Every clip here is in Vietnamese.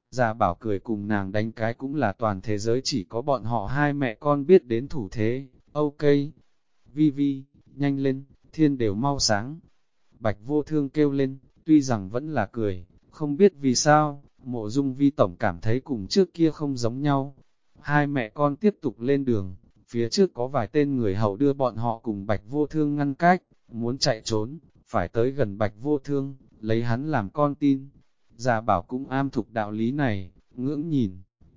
Gia Bảo cười cùng nàng đánh cái cũng là toàn thế giới chỉ có bọn họ hai mẹ con biết đến thủ thế, ok. Vi Vi, nhanh lên, thiên đều mau sáng. Bạch Vô Thương kêu lên, tuy rằng vẫn là cười, không biết vì sao, Mộ Dung Vi tổng cảm thấy cùng trước kia không giống nhau. Hai mẹ con tiếp tục lên đường, phía trước có vài tên người hầu đưa bọn họ cùng Bạch Vô Thương ngăn cách, muốn chạy trốn, phải tới gần Bạch Vô Thương, lấy hắn làm con tin. Gia Bảo cũng am thục đạo lý này, ngưỡng nhìn.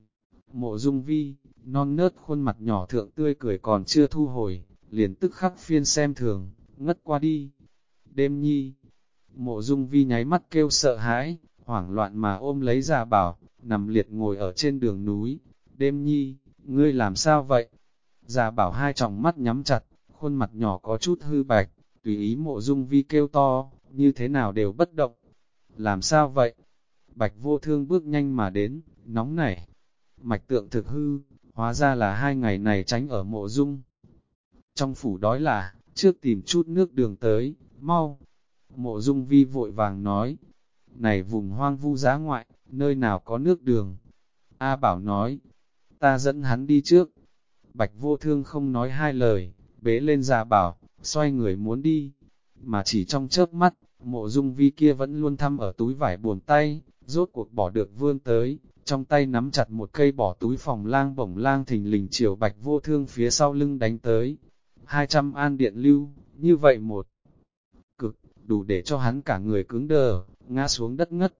Mộ Dung Vi, non nớt khuôn mặt nhỏ thượng tươi cười còn chưa thu hồi, liền tức khắc phiên xem thường, ngất qua đi. Đêm nhi, Mộ Dung Vi nháy mắt kêu sợ hãi, hoảng loạn mà ôm lấy Gia Bảo, nằm liệt ngồi ở trên đường núi. Đêm nhi, ngươi làm sao vậy? Gia Bảo hai tròng mắt nhắm chặt, khuôn mặt nhỏ có chút hư bạch, tùy ý Mộ Dung Vi kêu to, như thế nào đều bất động. Làm sao vậy? Bạch Vô Thương bước nhanh mà đến, nóng nảy. Mạch tượng thực hư, hóa ra là 2 ngày này tránh ở Mộ Dung. Trong phủ đói là, trước tìm chút nước đường tới, mau. Mộ Dung Vi vội vàng nói, này vùng hoang vu giá ngoại, nơi nào có nước đường? A Bảo nói, ta dẫn hắn đi trước. Bạch Vô Thương không nói hai lời, bế lên Gia Bảo, xoay người muốn đi. Mà chỉ trong chớp mắt, Mộ Dung Vi kia vẫn luôn thăm ở túi vải buồn tay, rốt cuộc bỏ được vươn tới, trong tay nắm chặt một cây bỏ túi phòng lang bổng lang thình lình chiều Bạch Vô Thương phía sau lưng đánh tới. 200 an điện lưu, như vậy một cực, đủ để cho hắn cả người cứng đờ, ngã xuống đất ngất.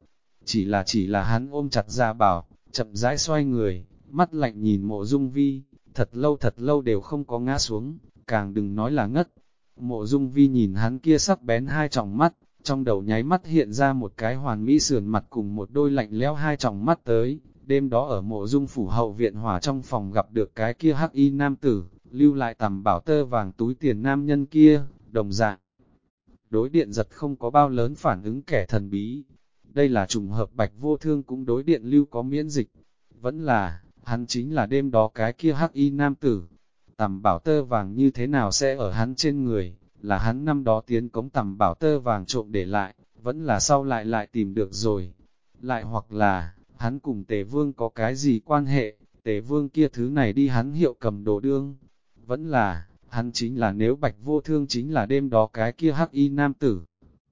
Chỉ là hắn ôm chặt Gia Bảo, chậm rãi xoay người, mắt lạnh nhìn Mộ Dung Vi, thật lâu đều không có ngã xuống, càng đừng nói là ngất. Mộ Dung Vi nhìn hắn kia sắc bén hai tròng mắt, trong đầu nháy mắt hiện ra một cái hoàn mỹ sườn mặt cùng một đôi lạnh lẽo hai tròng mắt tới. Đêm đó ở Mộ Dung phủ hậu viện hỏa trong phòng gặp được cái kia hắc y nam tử, lưu lại tầm bảo tơ vàng túi tiền nam nhân kia, đồng dạng. Đối điện giật không có bao lớn phản ứng kẻ thần bí. Đây là trùng hợp Bạch Vô Thương cũng đối điện lưu có miễn dịch. Vẫn là, hắn chính là đêm đó cái kia hắc y nam tử. Tầm bảo tơ vàng như thế nào sẽ ở hắn trên người, là hắn năm đó tiến cống tầm bảo tơ vàng trộm để lại, vẫn là sau lại tìm được rồi. Lại hoặc là, hắn cùng Tề Vương có cái gì quan hệ, Tề Vương kia thứ này đi hắn hiệu cầm đồ đương. Vẫn là, hắn chính là nếu Bạch Vô Thương chính là đêm đó cái kia hắc y nam tử.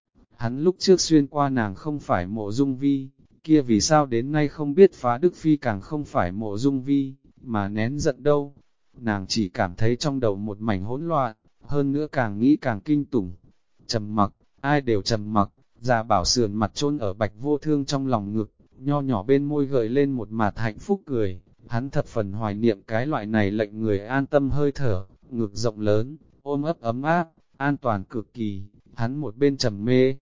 Hắn lúc trước xuyên qua nàng không phải Mộ Dung Vi, kia vì sao đến nay không biết phá Đức Phi càng không phải Mộ Dung Vi, mà nén giận đâu. Nàng chỉ cảm thấy trong đầu một mảnh hỗn loạn, hơn nữa càng nghĩ càng kinh tủng. Trầm mặc, ai đều trầm mặc, Gia Bảo sườn mặt chôn ở Bạch Vô Thương trong lòng ngực, nho nhỏ bên môi gợi lên một mặt hạnh phúc cười. Hắn thập phần hoài niệm cái loại này lệnh người an tâm hơi thở, ngực rộng lớn, ôm ấp ấm áp, an toàn cực kỳ. Hắn một bên trầm mê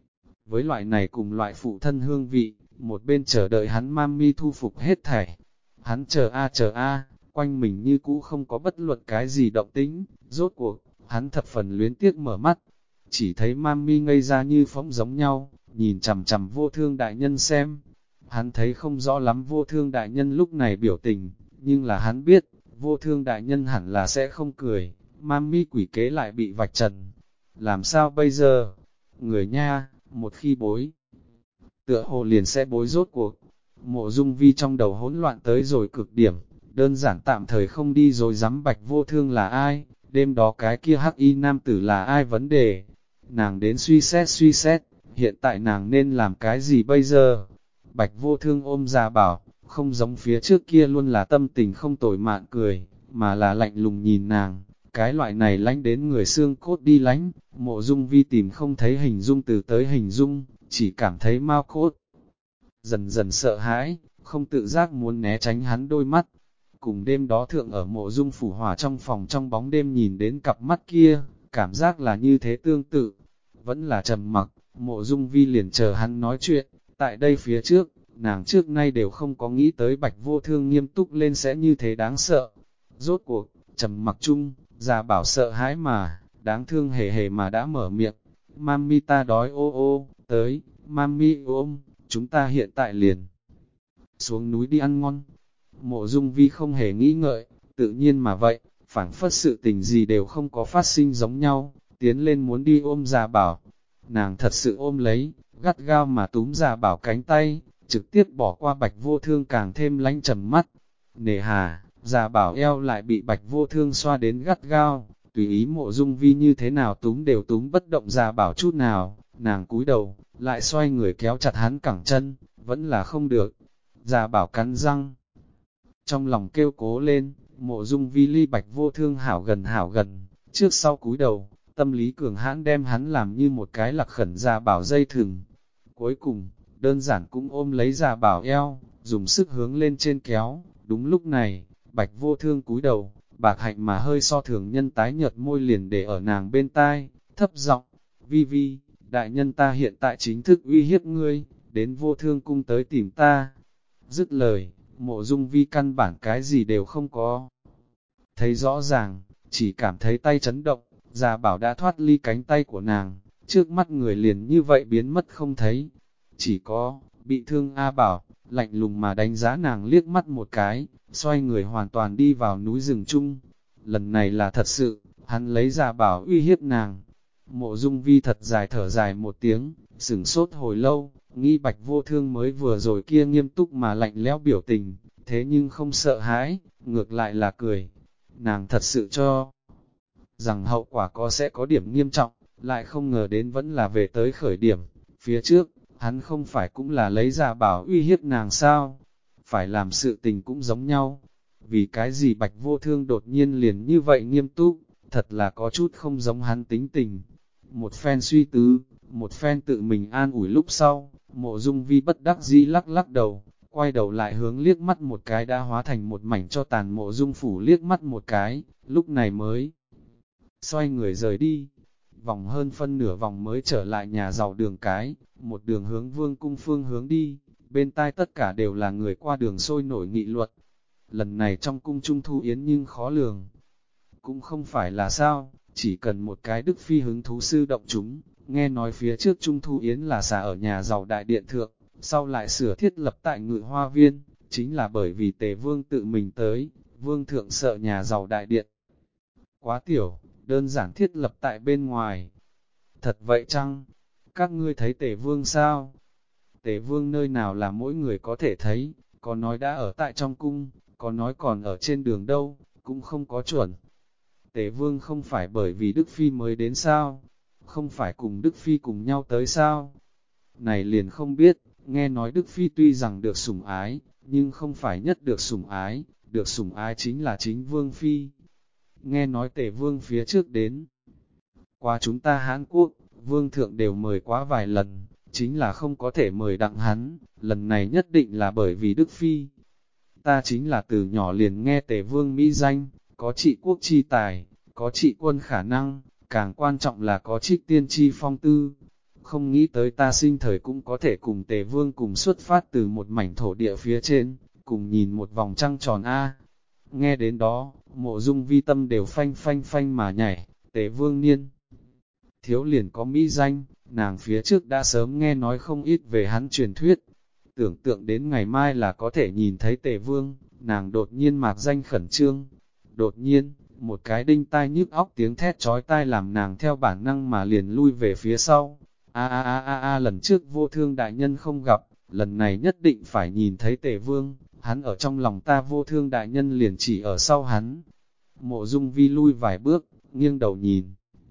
với loại này cùng loại phụ thân hương vị, một bên chờ đợi hắn mami thu phục hết thảy. Hắn chờ a, quanh mình như cũ không có bất luận cái gì động tĩnh, rốt cuộc, hắn thập phần luyến tiếc mở mắt. Chỉ thấy mami ngây ra như phóng giống nhau, nhìn chằm chằm Vô Thương đại nhân xem. Hắn thấy không rõ lắm Vô Thương đại nhân lúc này biểu tình, nhưng là hắn biết, Vô Thương đại nhân hẳn là sẽ không cười, mami quỷ kế lại bị vạch trần. Làm sao bây giờ? Người nha, một khi bối, tựa hồ liền sẽ bối rốt cuộc. Mộ Dung Vi trong đầu hỗn loạn tới rồi cực điểm, đơn giản tạm thời không đi rồi dám Bạch Vô Thương là ai, đêm đó cái kia hắc y nam tử là ai vấn đề. Nàng đến suy xét, hiện tại nàng nên làm cái gì bây giờ? Bạch Vô Thương ôm Gia Bảo, không giống phía trước kia luôn là tâm tình không tồi mạn cười, mà là lạnh lùng nhìn nàng. Cái loại này lánh đến người xương cốt đi lánh, Mộ Dung Vi tìm không thấy hình dung từ tới hình dung, chỉ cảm thấy mau cốt. Dần dần sợ hãi, không tự giác muốn né tránh hắn đôi mắt. Cùng đêm đó thượng ở Mộ Dung phủ hỏa trong phòng trong bóng đêm nhìn đến cặp mắt kia, cảm giác là như thế tương tự. Vẫn là trầm mặc, Mộ Dung Vi liền chờ hắn nói chuyện, tại đây phía trước, nàng trước nay đều không có nghĩ tới Bạch Vô Thương nghiêm túc lên sẽ như thế đáng sợ. Rốt cuộc, trầm mặc chung, Gia Bảo sợ hãi mà, đáng thương hề hề mà đã mở miệng. Mami ta đói ô, tới, mami ôm, chúng ta hiện tại liền xuống núi đi ăn ngon. Mộ Dung Vi không hề nghĩ ngợi, tự nhiên mà vậy, phảng phất sự tình gì đều không có phát sinh giống nhau, tiến lên muốn đi ôm Gia Bảo. Nàng thật sự ôm lấy, gắt gao mà túm Gia Bảo cánh tay, trực tiếp bỏ qua Bạch Vô Thương càng thêm lánh trầm mắt. Nề hà, Gia Bảo eo lại bị Bạch Vô Thương xoa đến gắt gao, tùy ý Mộ Dung Vi như thế nào túm đều túm bất động Gia Bảo chút nào, nàng cúi đầu, lại xoay người kéo chặt hắn cẳng chân, vẫn là không được. Gia Bảo cắn răng, trong lòng kêu cố lên, Mộ Dung Vi ly Bạch Vô Thương hảo gần, trước sau cúi đầu, tâm lý cường hãn đem hắn làm như một cái lạc khẩn Gia Bảo dây thừng. Cuối cùng, đơn giản cũng ôm lấy Gia Bảo eo, dùng sức hướng lên trên kéo. Đúng lúc này, Bạch Vô Thương cúi đầu, bạc hạnh mà hơi so thường nhân tái nhợt môi liền để ở nàng bên tai, thấp giọng, Vi Vi, đại nhân ta hiện tại chính thức uy hiếp ngươi, đến Vô Thương cung tới tìm ta. Dứt lời, Mộ Dung Vi căn bản cái gì đều không có. Thấy rõ ràng, chỉ cảm thấy tay chấn động, Gia Bảo đã thoát ly cánh tay của nàng, trước mắt người liền như vậy biến mất không thấy. Chỉ có, bị thương A Bảo, lạnh lùng mà đánh giá nàng liếc mắt một cái, xoay người hoàn toàn đi vào núi rừng chung. Lần này là thật sự, hắn lấy Gia Bảo uy hiếp nàng. Mộ Dung Vi thật dài thở dài một tiếng, sửng sốt hồi lâu, nghĩ Bạch Vô Thương mới vừa rồi kia nghiêm túc mà lạnh lẽo biểu tình, thế nhưng không sợ hãi, ngược lại là cười. Nàng thật sự cho rằng hậu quả sẽ có điểm nghiêm trọng, lại không ngờ đến vẫn là về tới khởi điểm. Phía trước, hắn không phải cũng là lấy Gia Bảo uy hiếp nàng sao? Phải làm sự tình cũng giống nhau. Vì cái gì Bạch Vô Thương đột nhiên liền như vậy nghiêm túc, thật là có chút không giống hắn tính tình. Một phen suy tư, một phen tự mình an ủi lúc sau, Mộ Dung Vi bất đắc dĩ lắc lắc đầu, quay đầu lại hướng liếc mắt một cái đã hóa thành một mảnh cho tàn Mộ Dung phủ liếc mắt một cái, lúc này mới xoay người rời đi. Vòng hơn phân nửa vòng mới trở lại nhà giàu đường cái, một đường hướng Vương cung phương hướng đi, bên tai tất cả đều là người qua đường sôi nổi nghị luận. Lần này trong cung Trung Thu Yến nhưng khó lường. Cũng không phải là sao, chỉ cần một cái Đức Phi hứng thú sư động chúng, nghe nói phía trước Trung Thu Yến là xả ở nhà giàu đại điện thượng, sau lại sửa thiết lập tại Ngự Hoa Viên, chính là bởi vì Tề Vương tự mình tới, Vương thượng sợ nhà giàu đại điện quá tiểu, đơn giản thiết lập tại bên ngoài. Thật vậy chăng? Các ngươi thấy Tề Vương sao? Tề Vương nơi nào là mỗi người có thể thấy, có nói đã ở tại trong cung, có nói còn ở trên đường đâu, cũng không có chuẩn. Tề Vương không phải bởi vì Đức Phi mới đến sao? Không phải cùng Đức Phi cùng nhau tới sao? Này liền không biết, nghe nói Đức Phi tuy rằng được sủng ái, nhưng không phải nhất được sủng ái chính là chính Vương Phi. Nghe nói Tề Vương phía trước đến qua chúng ta Hán Quốc, Vương thượng đều mời quá vài lần, chính là không có thể mời đặng hắn, lần này nhất định là bởi vì Đức Phi. Ta chính là từ nhỏ liền nghe Tề Vương mỹ danh, có trị quốc chi tài, có trị quân khả năng, càng quan trọng là có trích tiên chi phong tư. Không nghĩ tới ta sinh thời cũng có thể cùng Tề Vương cùng xuất phát từ một mảnh thổ địa phía trên, cùng nhìn một vòng trăng tròn A. Nghe đến đó, Mộ Dung Vi tâm đều phanh phanh phanh mà nhảy, Tề Vương niên thiếu liền có mỹ danh, nàng phía trước đã sớm nghe nói không ít về hắn truyền thuyết. Tưởng tượng đến ngày mai là có thể nhìn thấy Tề Vương, nàng đột nhiên mạc danh khẩn trương. Đột nhiên, một cái đinh tai nhức óc tiếng thét chói tai làm nàng theo bản năng mà liền lui về phía sau. Lần trước Vô Thương đại nhân không gặp, lần này nhất định phải nhìn thấy Tề Vương, hắn ở trong lòng ta Vô Thương đại nhân liền chỉ ở sau hắn. Mộ Dung Vi lui vài bước, nghiêng đầu nhìn.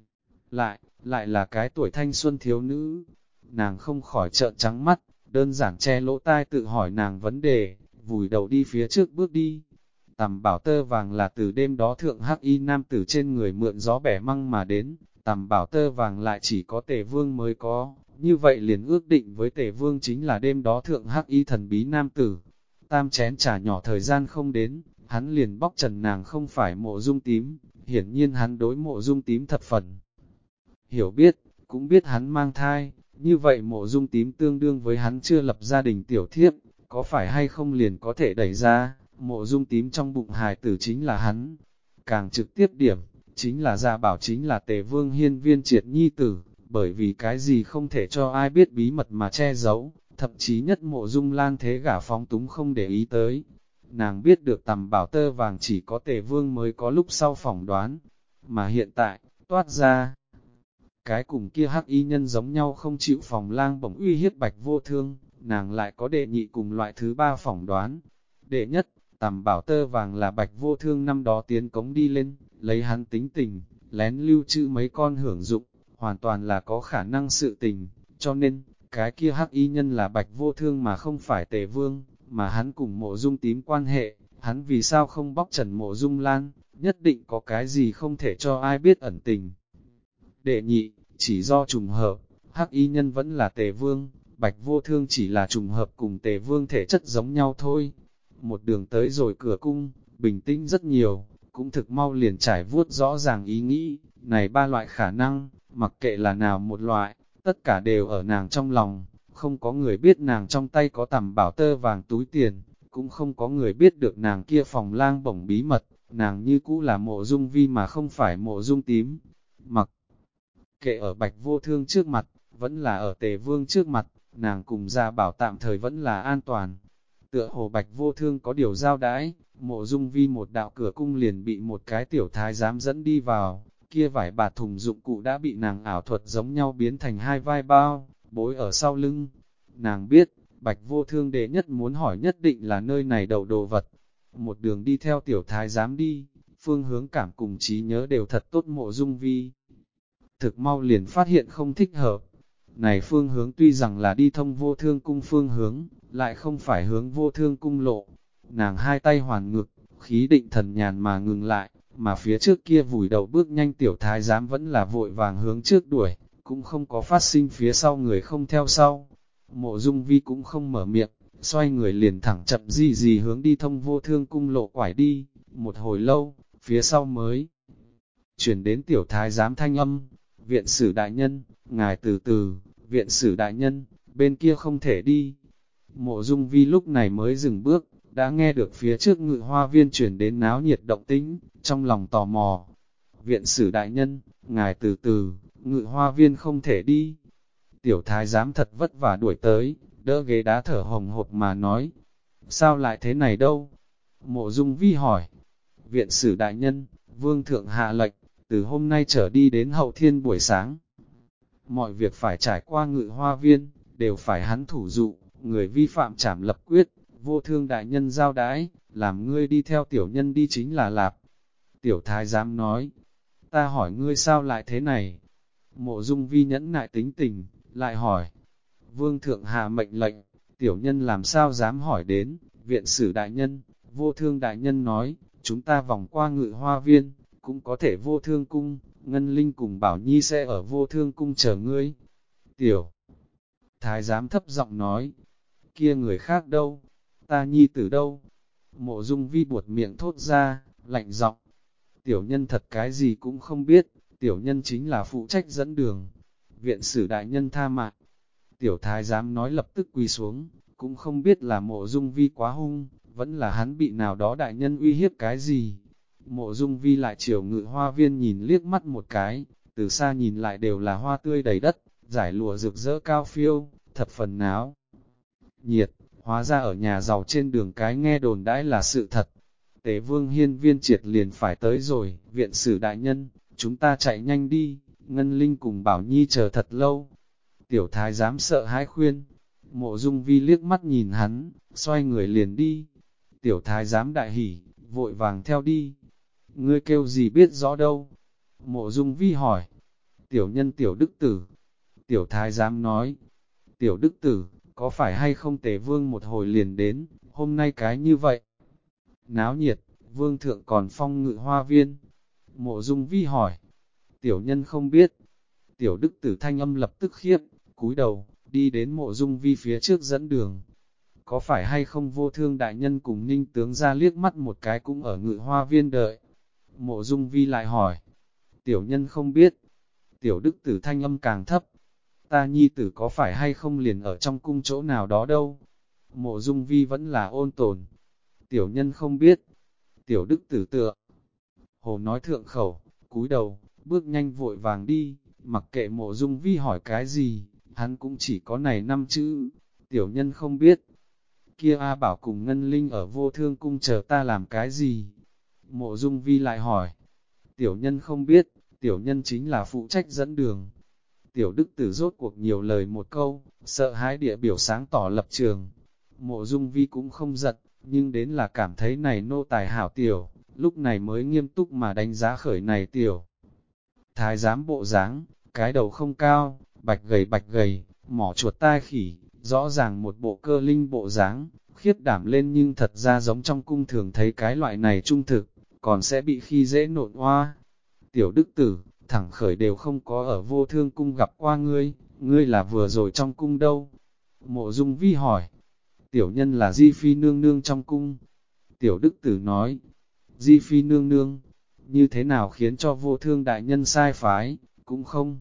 Lại là cái tuổi thanh xuân thiếu nữ. Nàng không khỏi trợn trắng mắt, đơn giản che lỗ tai tự hỏi nàng vấn đề, vùi đầu đi phía trước bước đi. Tầm bảo tơ vàng là từ đêm đó thượng hắc y nam tử trên người mượn gió bẻ măng mà đến, tầm bảo tơ vàng lại chỉ có Tề Vương mới có, như vậy liền ước định với Tề Vương chính là đêm đó thượng hắc y thần bí nam tử. Tam chén trà nhỏ thời gian không đến, hắn liền bóc trần nàng không phải Mộ Dung Tím, hiển nhiên hắn đối Mộ Dung Tím thập phần hiểu biết, cũng biết hắn mang thai, như vậy Mộ Dung Tím tương đương với hắn chưa lập gia đình tiểu thiếp, có phải hay không liền có thể đẩy ra, Mộ Dung Tím trong bụng hài tử chính là hắn. Càng trực tiếp điểm, chính là Gia Bảo chính là Tề Vương hiên viên triệt nhi tử, bởi vì cái gì không thể cho ai biết bí mật mà che giấu, thậm chí nhất Mộ Dung Lan thế gả phóng túng không để ý tới. Nàng biết được tầm bảo tơ vàng chỉ có Tề Vương mới có lúc sau phỏng đoán, mà hiện tại, toát ra cái cùng kia hắc y nhân giống nhau không chịu phòng lang bổng uy hiếp Bạch Vô Thương, nàng lại có đệ nhị cùng loại thứ ba phỏng đoán. Đệ nhất, tầm bảo tơ vàng là Bạch Vô Thương năm đó tiến cống đi lên, lấy hắn tính tình, lén lưu trữ mấy con hưởng dụng, hoàn toàn là có khả năng sự tình, cho nên, cái kia hắc y nhân là Bạch Vô Thương mà không phải Tề Vương, mà hắn cùng Mộ Dung Tím quan hệ, hắn vì sao không bóc trần Mộ Dung Lan, nhất định có cái gì không thể cho ai biết ẩn tình. Đệ nhị, chỉ do trùng hợp, hắc y nhân vẫn là Tề Vương, Bạch Vô Thương chỉ là trùng hợp cùng Tề Vương thể chất giống nhau thôi. Một đường tới rồi cửa cung, bình tĩnh rất nhiều, cũng thực mau liền trải vuốt rõ ràng ý nghĩ, này ba loại khả năng, mặc kệ là nào một loại, tất cả đều ở nàng trong lòng, không có người biết nàng trong tay có tầm bảo tơ vàng túi tiền, cũng không có người biết được nàng kia phòng lang bổng bí mật, nàng như cũ là Mộ Dung Vi mà không phải Mộ Dung Tím. Mặc kệ ở Bạch Vô Thương trước mặt, vẫn là ở Tề Vương trước mặt, nàng cùng Gia Bảo tạm thời vẫn là an toàn. Tựa hồ Bạch Vô Thương có điều giao đãi, Mộ Dung Vi một đạo cửa cung liền bị một cái tiểu thái giám dẫn đi vào, kia vải bạt thùng dụng cụ đã bị nàng ảo thuật giống nhau biến thành hai vai bao, bối ở sau lưng. Nàng biết, Bạch Vô Thương đệ nhất muốn hỏi nhất định là nơi này đậu đồ vật. Một đường đi theo tiểu thái giám đi, phương hướng cảm cùng trí nhớ đều thật tốt. Mộ Dung Vi thực mau liền phát hiện không thích hợp. Này phương hướng tuy rằng là đi thông Vô Thương cung phương hướng, lại không phải hướng Vô Thương cung lộ. Nàng hai tay hoàn ngực, khí định thần nhàn mà ngừng lại, mà phía trước kia vùi đầu bước nhanh tiểu thái giám vẫn là vội vàng hướng trước đuổi, cũng không có phát sinh phía sau người không theo sau. Mộ Dung Vi cũng không mở miệng, xoay người liền thẳng chậm gì hướng đi thông Vô Thương cung lộ quải đi, một hồi lâu, phía sau mới chuyển đến tiểu thái giám thanh âm, viện sử đại nhân, ngài từ từ, viện sử đại nhân, bên kia không thể đi. Mộ Dung Vi lúc này mới dừng bước, đã nghe được phía trước Ngự Hoa viên chuyển đến náo nhiệt động tĩnh, trong lòng tò mò. Viện sử đại nhân, ngài từ từ, Ngự Hoa viên không thể đi. Tiểu thái giám thật vất vả đuổi tới, đỡ ghế đá thở hồng hộc mà nói. Sao lại thế này đâu? Mộ Dung Vi hỏi. Viện sử đại nhân, vương thượng hạ lệnh, từ hôm nay trở đi đến hậu thiên buổi sáng. Mọi việc phải trải qua Ngự Hoa viên, đều phải hắn thủ dụ, người vi phạm trảm lập quyết, Vô Thương đại nhân giao đãi, làm ngươi đi theo tiểu nhân đi chính là lạp. Tiểu thái giám nói, ta hỏi ngươi sao lại thế này? Mộ Dung Vi nhẫn nại tính tình, lại hỏi, vương thượng hạ mệnh lệnh, tiểu nhân làm sao dám hỏi đến, viện sử đại nhân, Vô Thương đại nhân nói, chúng ta vòng qua Ngự Hoa viên, cũng có thể Vô Thương cung, Ngân Linh cùng Bảo Nhi sẽ ở Vô Thương cung chờ ngươi. Tiểu thái giám thấp giọng nói, kia người khác đâu, ta nhi tử đâu? Mộ Dung Vi buột miệng thốt ra, lạnh giọng. Tiểu nhân thật cái gì cũng không biết, tiểu nhân chính là phụ trách dẫn đường. Viện sử đại nhân tha mạng. Tiểu thái giám nói lập tức quỳ xuống, cũng không biết là Mộ Dung Vi quá hung, vẫn là hắn bị nào đó đại nhân uy hiếp cái gì. Mộ Dung Vi lại chiều Ngự Hoa viên nhìn liếc mắt một cái, từ xa nhìn lại đều là hoa tươi đầy đất, giải lụa rực rỡ cao phiêu, thập phần náo nhiệt, hóa ra ở nhà giàu trên đường cái nghe đồn đãi là sự thật. Tế Vương hiên viên triệt liền phải tới rồi, viện sử đại nhân, chúng ta chạy nhanh đi, Ngân Linh cùng Bảo Nhi chờ thật lâu. Tiểu thái giám sợ hãi khuyên, Mộ Dung Vi liếc mắt nhìn hắn, xoay người liền đi. Tiểu thái giám đại hỉ, vội vàng theo đi. Ngươi kêu gì biết rõ đâu? Mộ Dung Vi hỏi. Tiểu nhân tiểu đức tử. Tiểu thái giám nói. Tiểu đức tử, có phải hay không Tề Vương một hồi liền đến, hôm nay cái như vậy? Náo nhiệt, Vương thượng còn phong Ngự Hoa viên. Mộ Dung Vi hỏi. Tiểu nhân không biết. Tiểu đức tử thanh âm lập tức khiếp, cúi đầu, đi đến Mộ Dung Vi phía trước dẫn đường. Có phải hay không Vô Thương đại nhân cùng Ninh tướng ra liếc mắt một cái cũng ở Ngự Hoa viên đợi? Mộ Dung Vi lại hỏi. Tiểu nhân không biết. Tiểu đức tử thanh âm càng thấp. Ta nhi tử có phải hay không liền ở trong cung chỗ nào đó đâu? Mộ Dung Vi vẫn là ôn tồn. Tiểu nhân không biết. Tiểu đức tử tựa. Hồ nói thượng khẩu, cúi đầu, bước nhanh vội vàng đi, mặc kệ Mộ Dung Vi hỏi cái gì, hắn cũng chỉ có này 5 chữ. Tiểu nhân không biết. Kia A Bảo cùng Ngân Linh ở Vô Thương cung chờ ta làm cái gì? Mộ Dung Vi lại hỏi. Tiểu nhân không biết, tiểu nhân chính là phụ trách dẫn đường. Tiểu đức tử rốt cuộc nhiều lời một câu, sợ hãi địa biểu sáng tỏ lập trường. Mộ Dung Vi cũng không giận, nhưng đến là cảm thấy này nô tài hảo tiểu, lúc này mới nghiêm túc mà đánh giá khởi này tiểu. Thái giám bộ dáng, cái đầu không cao, bạch gầy, mỏ chuột tai khỉ, rõ ràng một bộ cơ linh bộ dáng, khiếp đảm lên nhưng thật ra giống trong cung thường thấy cái loại này trung thực, còn sẽ bị khi dễ nộn oa. Tiểu đức tử, thẳng khởi đều không có ở Vô Thương cung gặp qua ngươi, ngươi là vừa rồi trong cung đâu? Mộ Dung Vi hỏi, tiểu nhân là Di Phi nương nương trong cung. Tiểu đức tử nói, Di Phi nương nương, như thế nào khiến cho Vô Thương đại nhân sai phái, cũng không.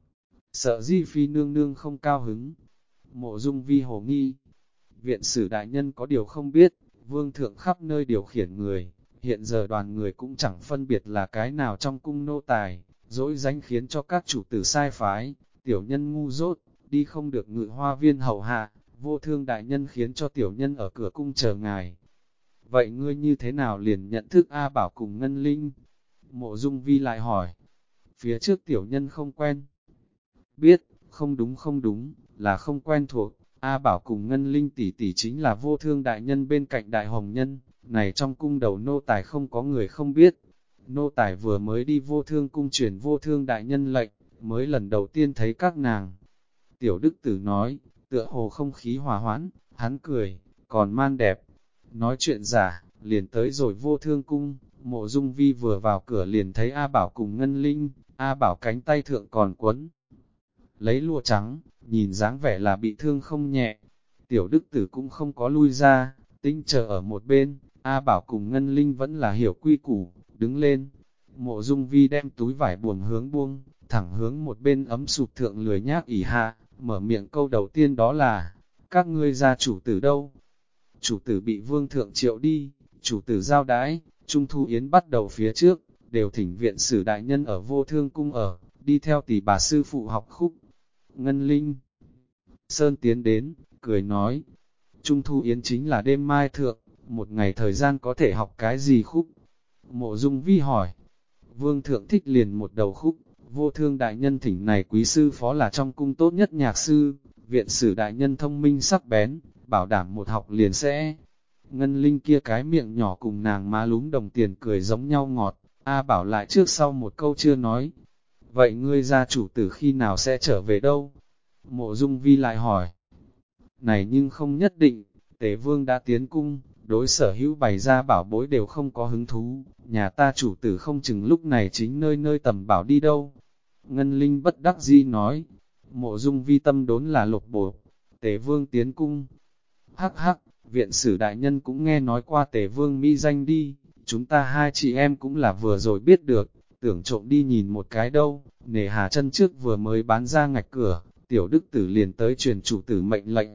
Sợ Di Phi nương nương không cao hứng. Mộ Dung Vi hồ nghi, viện sử đại nhân có điều không biết, vương thượng khắp nơi điều khiển người, hiện giờ đoàn người cũng chẳng phân biệt là cái nào trong cung nô tài, dỗi danh khiến cho các chủ tử sai phái, tiểu nhân ngu dốt, đi không được Ngự Hoa Viên hầu hạ, Vô Thương đại nhân khiến cho tiểu nhân ở cửa cung chờ ngài. Vậy ngươi như thế nào liền nhận thức A Bảo cùng Ngân Linh? Mộ Dung Vi lại hỏi, phía trước tiểu nhân không quen. Biết, không đúng, là không quen thuộc, A Bảo cùng Ngân Linh tỷ tỷ chính là Vô Thương đại nhân bên cạnh đại hồng nhân, này trong cung đầu nô tài không có người không biết. Nô tài vừa mới đi Vô Thương cung truyền Vô Thương đại nhân lệnh, mới lần đầu tiên thấy các nàng. Tiểu Đức Tử nói, tựa hồ không khí hòa hoãn, hắn cười, còn man đẹp. Nói chuyện giả, liền tới rồi Vô Thương cung, Mộ Dung Vi vừa vào cửa liền thấy A Bảo cùng Ngân Linh, A Bảo cánh tay thượng còn quấn lấy lụa trắng, nhìn dáng vẻ là bị thương không nhẹ. Tiểu Đức Tử cũng không có lui ra, tinh chờ ở một bên, A Bảo cùng Ngân Linh vẫn là hiểu quy củ, đứng lên. Mộ Dung Vi đem túi vải buồm hướng buông, thẳng hướng một bên ấm sụp thượng lười nhác ỉ hạ, mở miệng câu đầu tiên đó là, các ngươi gia chủ tử đâu? Chủ tử bị vương thượng triệu đi, chủ tử giao đái, Trung Thu Yến bắt đầu phía trước, đều thỉnh viện sử đại nhân ở Vô Thương cung ở, đi theo tỷ bà sư phụ học khúc. Ngân Linh Sơn tiến đến, cười nói, Trung Thu Yến chính là đêm mai thượng, một ngày thời gian có thể học cái gì khúc? Mộ Dung Vi hỏi, vương thượng thích liền một đầu khúc, Vô Thương đại nhân thỉnh này quý sư phó là trong cung tốt nhất nhạc sư, viện sử đại nhân thông minh sắc bén, bảo đảm một học liền sẽ. Ngân Linh kia cái miệng nhỏ cùng nàng má lúm đồng tiền cười giống nhau ngọt, A Bảo lại trước sau một câu chưa nói. Vậy ngươi gia chủ tử khi nào sẽ trở về đâu? Mộ Dung Vi lại hỏi. Này nhưng không nhất định, Tề Vương đã tiến cung, đối sở hữu bày ra bảo bối đều không có hứng thú, nhà ta chủ tử không chừng lúc này chính nơi nơi tầm bảo đi đâu. Ngân Linh bất đắc dĩ nói, Mộ Dung Vi tâm đốn là lột bột, Tề Vương tiến cung. Hắc hắc, viện sử đại nhân cũng nghe nói qua Tề Vương mỹ danh đi, chúng ta hai chị em cũng là vừa rồi biết được, tưởng trộm đi nhìn một cái đâu, nề hà chân trước vừa mới bán ra ngạch cửa, tiểu đức tử liền tới truyền chủ tử mệnh lệnh.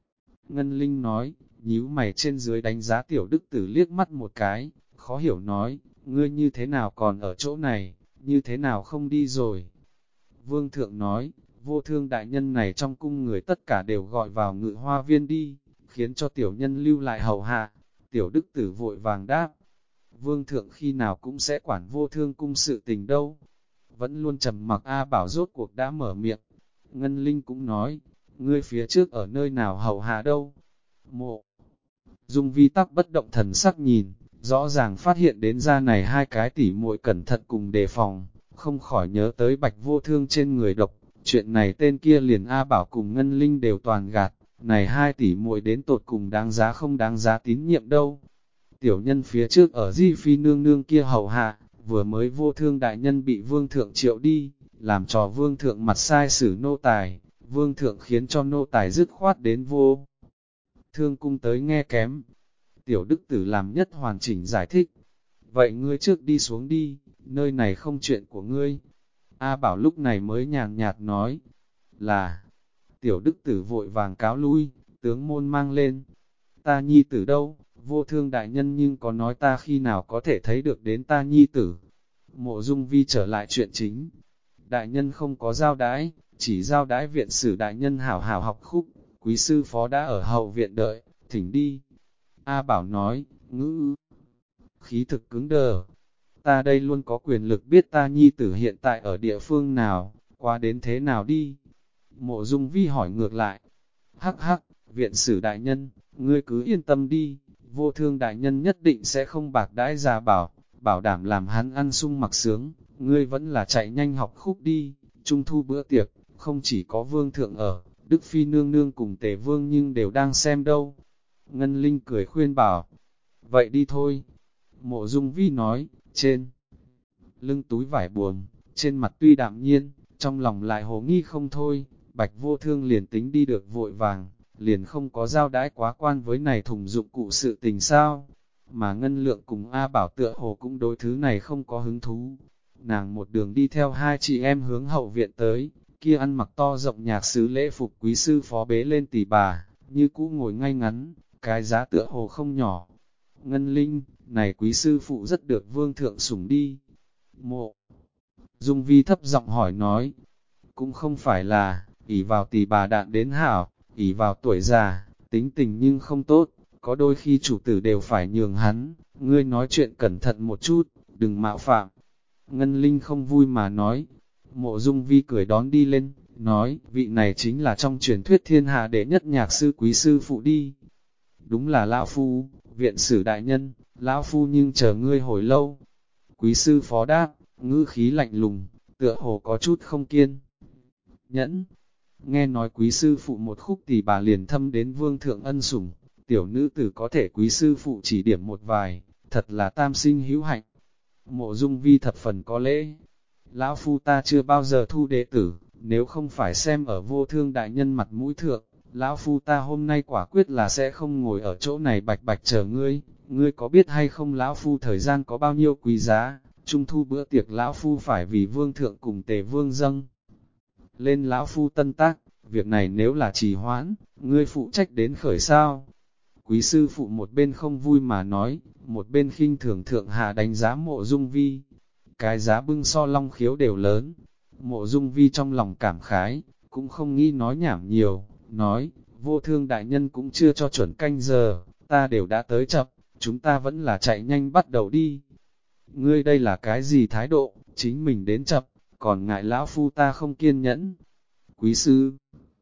Ngân Linh nói, nhíu mày trên dưới đánh giá tiểu đức tử liếc mắt một cái, khó hiểu nói, ngươi như thế nào còn ở chỗ này, như thế nào không đi rồi. Vương thượng nói, Vô Thương đại nhân này trong cung người tất cả đều gọi vào Ngự Hoa Viên đi, khiến cho tiểu nhân lưu lại hầu hạ. Tiểu đức tử vội vàng đáp, vương thượng khi nào cũng sẽ quản Vô Thương cung sự tình đâu. Vẫn luôn trầm mặc A Bảo rốt cuộc đã mở miệng. Ngân Linh cũng nói, ngươi phía trước ở nơi nào hầu hạ đâu. Mộ Dung Vi tắc bất động thần sắc nhìn, rõ ràng phát hiện đến ra này hai cái tỉ muội cẩn thận cùng đề phòng, không khỏi nhớ tới Bạch Vô Thương trên người độc. Chuyện này tên kia liền A Bảo cùng Ngân Linh đều toàn gạt, này hai tỷ muội đến tột cùng đáng giá không đáng giá tín nhiệm đâu. Tiểu nhân phía trước ở Di Phi nương nương kia hầu hạ, vừa mới Vô Thương đại nhân bị vương thượng triệu đi, làm trò vương thượng mặt sai xử nô tài, vương thượng khiến cho nô tài dứt khoát đến Vô Thương cung tới nghe kém. Tiểu đức tử làm nhất hoàn chỉnh giải thích. Vậy ngươi trước đi xuống đi, nơi này không chuyện của ngươi. A Bảo lúc này mới nhàn nhạt nói, là, tiểu đức tử vội vàng cáo lui, tướng môn mang lên. Ta nhi tử đâu, Vô Thương đại nhân nhưng có nói ta khi nào có thể thấy được đến ta nhi tử. Mộ Dung Vi trở lại chuyện chính. Đại nhân không có giao đái, chỉ giao đái viện sử đại nhân hảo hảo học khúc, quý sư phó đã ở hậu viện đợi, thỉnh đi. A Bảo nói, ngữ khí thực cứng đờ. Ta đây luôn có quyền lực biết ta nhi tử hiện tại ở địa phương nào, quá đến thế nào đi? Mộ Dung Vi hỏi ngược lại. Hắc hắc, viện sử đại nhân, ngươi cứ yên tâm đi, Vô Thương đại nhân nhất định sẽ không bạc đãi Gia Bảo, bảo đảm làm hắn ăn sung mặc sướng, ngươi vẫn là chạy nhanh học khúc đi, trung thu bữa tiệc, không chỉ có vương thượng ở, Đức Phi nương nương cùng Tề vương nhưng đều đang xem đâu. Ngân Linh cười khuyên bảo, vậy đi thôi. Mộ Dung Vi nói, trên lưng túi vải buồm, trên mặt tuy đạm nhiên, trong lòng lại hồ nghi không thôi, Bạch Vô Thương liền tính đi được vội vàng, liền không có giao đãi quá quan với này thùng dụng cụ sự tình sao. Mà Ngân Lượng cùng A Bảo tựa hồ cũng đối thứ này không có hứng thú. Nàng một đường đi theo hai chị em hướng hậu viện tới, kia ăn mặc to rộng nhạc sứ lễ phục quý sư phó bế lên tỷ bà, như cũ ngồi ngay ngắn, cái giá tựa hồ không nhỏ. Ngân Linh, này quý sư phụ rất được vương thượng sủng đi. Mộ Dung Vi thấp giọng hỏi nói, cũng không phải là, ỷ vào tỷ bà đạn đến hảo, ỷ vào tuổi già, tính tình nhưng không tốt, có đôi khi chủ tử đều phải nhường hắn, ngươi nói chuyện cẩn thận một chút, đừng mạo phạm. Ngân Linh không vui mà nói, Mộ Dung Vi cười đón đi lên, nói, vị này chính là trong truyền thuyết thiên hạ đệ nhất nhạc sư quý sư phụ đi. Đúng là lão phu, viện sử đại nhân, lão phu nhưng chờ ngươi hồi lâu. Quý sư phó đáp, ngữ khí lạnh lùng, tựa hồ có chút không kiên nhẫn. Nghe nói quý sư phụ một khúc tỷ bà liền thâm đến vương thượng ân sủng, tiểu nữ tử có thể quý sư phụ chỉ điểm một vài, thật là tam sinh hữu hạnh. Mộ Dung Vi thập phần có lễ. Lão phu ta chưa bao giờ thu đệ tử, nếu không phải xem ở Vô Thương đại nhân mặt mũi thượng, lão phu ta hôm nay quả quyết là sẽ không ngồi ở chỗ này bạch bạch chờ ngươi. Ngươi có biết hay không lão phu thời gian có bao nhiêu quý giá, trung thu bữa tiệc lão phu phải vì vương thượng cùng Tề vương dâng lên lão phu tân tác, việc này nếu là trì hoãn, ngươi phụ trách đến khởi sao? Quý sư phụ một bên không vui mà nói, một bên khinh thường thượng hạ đánh giá Mộ Dung Vi. Cái giá bưng so Long Khiếu đều lớn. Mộ Dung Vi trong lòng cảm khái, cũng không nghĩ nói nhảm nhiều, nói, Vô Thương đại nhân cũng chưa cho chuẩn canh giờ, ta đều đã tới chậm, chúng ta vẫn là chạy nhanh bắt đầu đi. Ngươi đây là cái gì thái độ, chính mình đến chậm, còn ngại lão phu ta không kiên nhẫn. Quý sư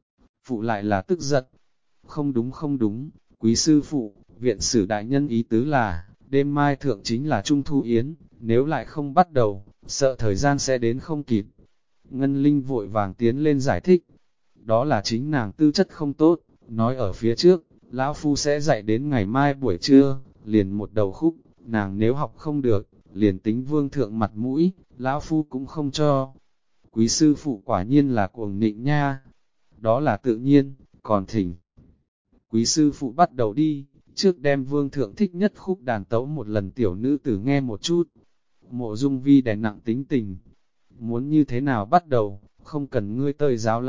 phụ lại là tức giận. Không đúng không đúng, quý sư phụ, viện sử đại nhân ý tứ là, đêm mai thượng chính là Trung Thu Yến, nếu lại không bắt đầu, sợ thời gian sẽ đến không kịp. Ngân Linh vội vàng tiến lên giải thích, đó là chính nàng tư chất không tốt, nói ở phía trước, lão phu sẽ dạy đến ngày mai buổi trưa, liền một đầu khúc, nàng nếu học không được, liền tính vương thượng mặt mũi, lão phu cũng không cho. Quý sư phụ quả nhiên là cuồng nịnh nha, đó là tự nhiên, còn thỉnh. Quý sư phụ bắt đầu đi, trước đem vương thượng thích nhất khúc đàn tấu một lần tiểu nữ tử nghe một chút. Mộ Dung Vi đè nặng tính tình, muốn như thế nào bắt đầu, không cần ngươi tơi giáo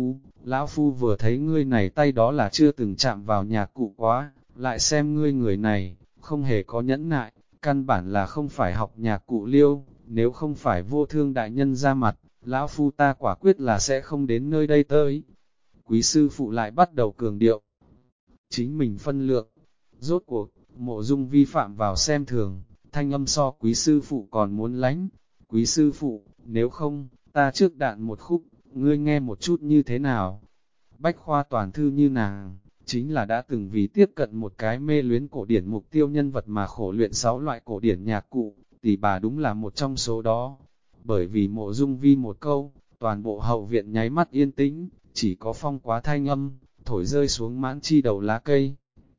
lão phu vừa thấy ngươi này tay đó là chưa từng chạm vào nhạc cụ quá, lại xem ngươi người này, không hề có nhẫn nại, căn bản là không phải học nhạc cụ liêu, nếu không phải Vô Thương đại nhân ra mặt, lão phu ta quả quyết là sẽ không đến nơi đây tới. Quý sư phụ lại bắt đầu cường điệu, chính mình phân lượng, rốt cuộc, Mộ Dung Vi phạm vào xem thường, thanh âm so quý sư phụ còn muốn lánh. Quý sư phụ, nếu không, ta trước đạn một khúc, ngươi nghe một chút như thế nào? Bách khoa toàn thư như nàng, chính là đã từng vì tiếp cận một cái mê luyến cổ điển mục tiêu nhân vật mà khổ luyện 6 loại cổ điển nhạc cụ, tỷ bà đúng là một trong số đó. Bởi vì Mộ Dung Vi một câu, toàn bộ hậu viện nháy mắt yên tĩnh, chỉ có phong quá thanh âm, thổi rơi xuống mãn chi đầu lá cây.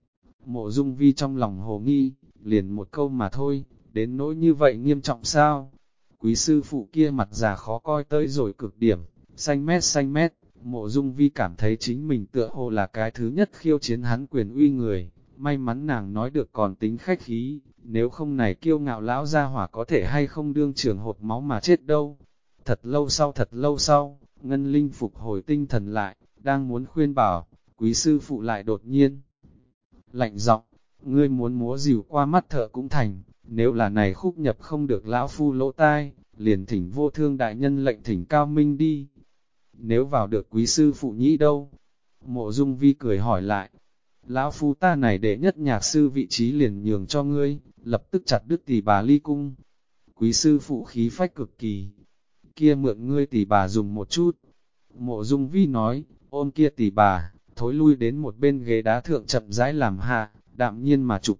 Mộ Dung Vi trong lòng hồ nghi, liền một câu mà thôi, đến nỗi như vậy nghiêm trọng sao? Quý sư phụ kia mặt già khó coi tới rồi cực điểm, xanh mét, Mộ Dung Vi cảm thấy chính mình tựa hồ là cái thứ nhất khiêu chiến hắn quyền uy người, may mắn nàng nói được còn tính khách khí, nếu không này kiêu ngạo lão gia hỏa có thể hay không đương trường hột máu mà chết đâu. Thật lâu sau, Ngân Linh phục hồi tinh thần lại, đang muốn khuyên bảo, quý sư phụ lại đột nhiên lạnh giọng, ngươi muốn múa rìu qua mắt thợ cũng thành, nếu là này khúc nhập không được lão phu lỗ tai, liền thỉnh Vô Thương đại nhân lệnh thỉnh cao minh đi. Nếu vào được quý sư phụ nhĩ đâu? Mộ Dung Vi cười hỏi lại, lão phu ta này đệ nhất nhạc sư vị trí liền nhường cho ngươi, lập tức chặt đứt tỷ bà ly cung. Quý sư phụ khí phách cực kỳ, kia mượn ngươi tỷ bà dùng một chút. Mộ Dung Vi nói, ôm kia tỷ bà, thối lui đến một bên ghế đá thượng chậm rãi làm hạ, đạm nhiên mà chụp.